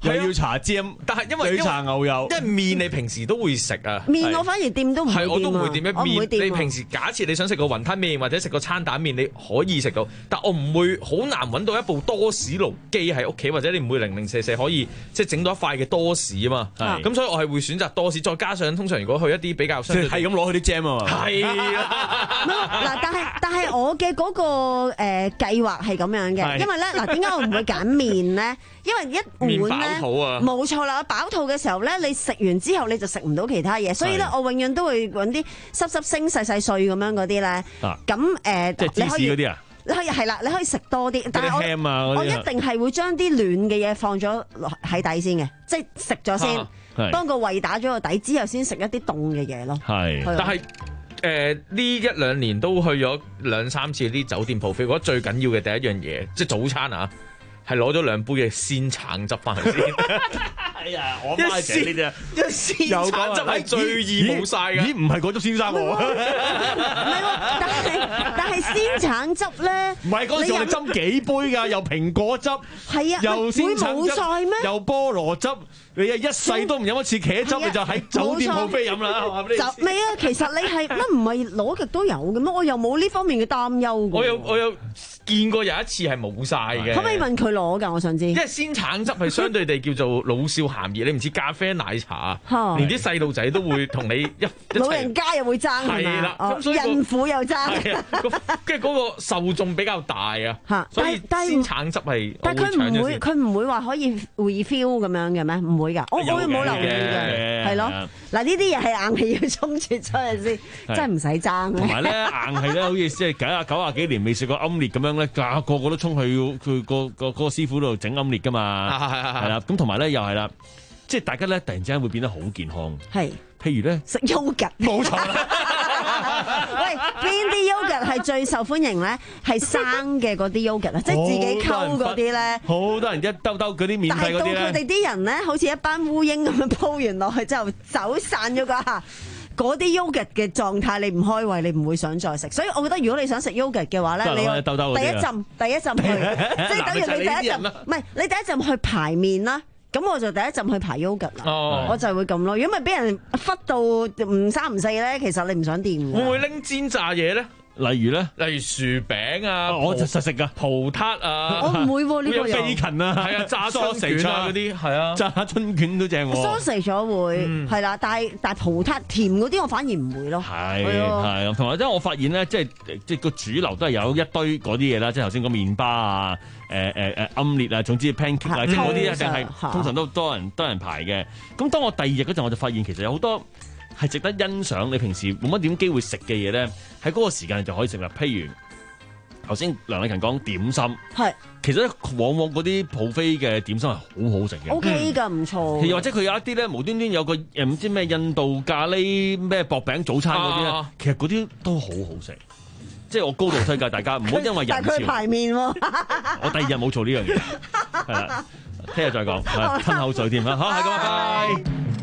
又要搽 jam， 但係因為又要搽牛油， 因為麵你平時都會食啊。 麵我反而掂都唔會掂啊， 係我都唔會掂一我唔會掂啊麵。你平時假設你想食個雲吞麵或者食個餐蛋麵，你可以食到，但我唔會好難揾到一部多士爐機喺屋企，或者你唔會零零舍舍可以即係整到一塊嘅多士啊嘛。咁所以我係會選擇多士，再加上通常如果去一啲比較相對係咁攞佢啲 jam 啊嘛。 係嗱，但係但係我嘅嗰、個誒、呃、計劃係咁樣嘅，因為咧嗱，點解我唔會揀麵咧？因為一碗咧，冇錯啦，飽肚嘅時候咧，你食完之後你就食唔到其他嘢，所以咧我永遠都會揾啲濕濕星細細碎咁樣嗰啲咧。咁誒， 即係芝士嗰啲啊？ 你可以係啦，你可以食多啲，但係我我一定係會將啲暖嘅嘢放咗落喺底先嘅，即係食咗先，當個胃打咗個底之後，先食一啲凍嘅嘢咯。 係，但係。誒呢一兩年都去咗兩三次啲酒店 buffet，我覺得最緊要嘅第一樣嘢，即係早餐啊，係攞咗兩杯嘅鮮橙汁翻去先。 哎呀，我媽整呢啲啊， 一鮮橙汁係最易冇晒嘅。 咦，唔係嗰種先生喎。 唔係喎，但係但係鮮橙汁咧， 唔係嗰陣時我哋斟幾杯㗎，又蘋果汁， 係啊， 又鮮橙汁， 會冇晒咩？ 又菠蘿汁。你啊一世都唔飲一次茄汁，你就喺酒店鋪飛飲啦，係嘛？ 就未啊，其實你係乜唔係攞極都有嘅咩？我又冇呢方面嘅擔憂。 我有我有見過有一次係冇晒嘅。 可唔可以問佢攞㗎？我想知。 因為鮮橙汁係相對地叫做老少咸宜，你唔似咖啡奶茶，連啲細路仔都會同你一老人家又會爭係係啦， 嘛？孕婦又爭。 跟住嗰個受眾比較大啊，所以鮮橙汁係。 但係佢唔會，佢唔會話可以 refill 咁樣嘅咩？唔會㗎，我我冇留意嘅，係咯。嗱呢啲嘢係硬係要衝出出嚟先，真係唔使爭。 同埋咧，硬係咧，好似即係九啊九啊幾年未食過奄列咁樣咧，個個個都衝去佢個個嗰個師傅度整奄列㗎嘛，係啦。咁同埋咧又係啦，即係大家咧突然之間會變得好健康。係，譬如咧食 yogurt， 冇錯啦。 喂，邊啲 yogurt 係最受歡迎咧？係生嘅嗰啲 yogurt 啊，即係自己溝嗰啲咧。 好多人一兜兜嗰啲免費嗰啲咧。但係到佢哋啲人咧，好似一班烏蠅咁樣鋪完落去之後走散咗嗰下，嗰啲 yogurt 嘅狀態，你唔開胃，你唔會想再食。所以我覺得如果你想食 yogurt 嘅話咧，你要第一浸第一浸去，即係等於你第一浸，唔係你第一浸去排麵啦。咁我就第一陣去排 yogurt 啦，哦、我就會咁咯。如果咪俾人忽到唔三唔四咧，其實你唔想掂。 會唔會拎煎炸嘢咧？ 例如咧， 例如薯餅啊， 我就實食噶葡撻啊， 我唔會喎呢個又。 飛禽啊， 係啊，炸春卷啊嗰啲，係啊， 炸春卷都正喎。 sauce 食咗會係啦，但係但係葡撻甜嗰啲我反而唔會咯。 係係，同埋即係我發現咧，即係即係個主流都係有一堆嗰啲嘢啦，即係頭先個麵包啊，誒誒誒奄列啊，總之 pancake 啊，即係嗰啲一定係通常都多人多人排嘅。咁當我第二日嗰陣，我就發現其實有好多係值得欣賞，你平時冇乜點機會食嘅嘢咧，喺嗰個時間就可以食啦。譬如頭先梁禮勤講點心，係其實咧往往嗰啲buffet嘅點心係好好食嘅 ，O K 㗎，唔錯。 又或者佢有一啲咧無端端有個誒唔知咩印度咖喱咩薄餅早餐嗰啲咧，啊、其實嗰啲都好好食。即係我高度推介大家唔好因為人潮。但係佢排面喎。 我第二日冇做呢樣嘢，係啦，聽日再講，吞口水添啦，好，係咁，拜拜。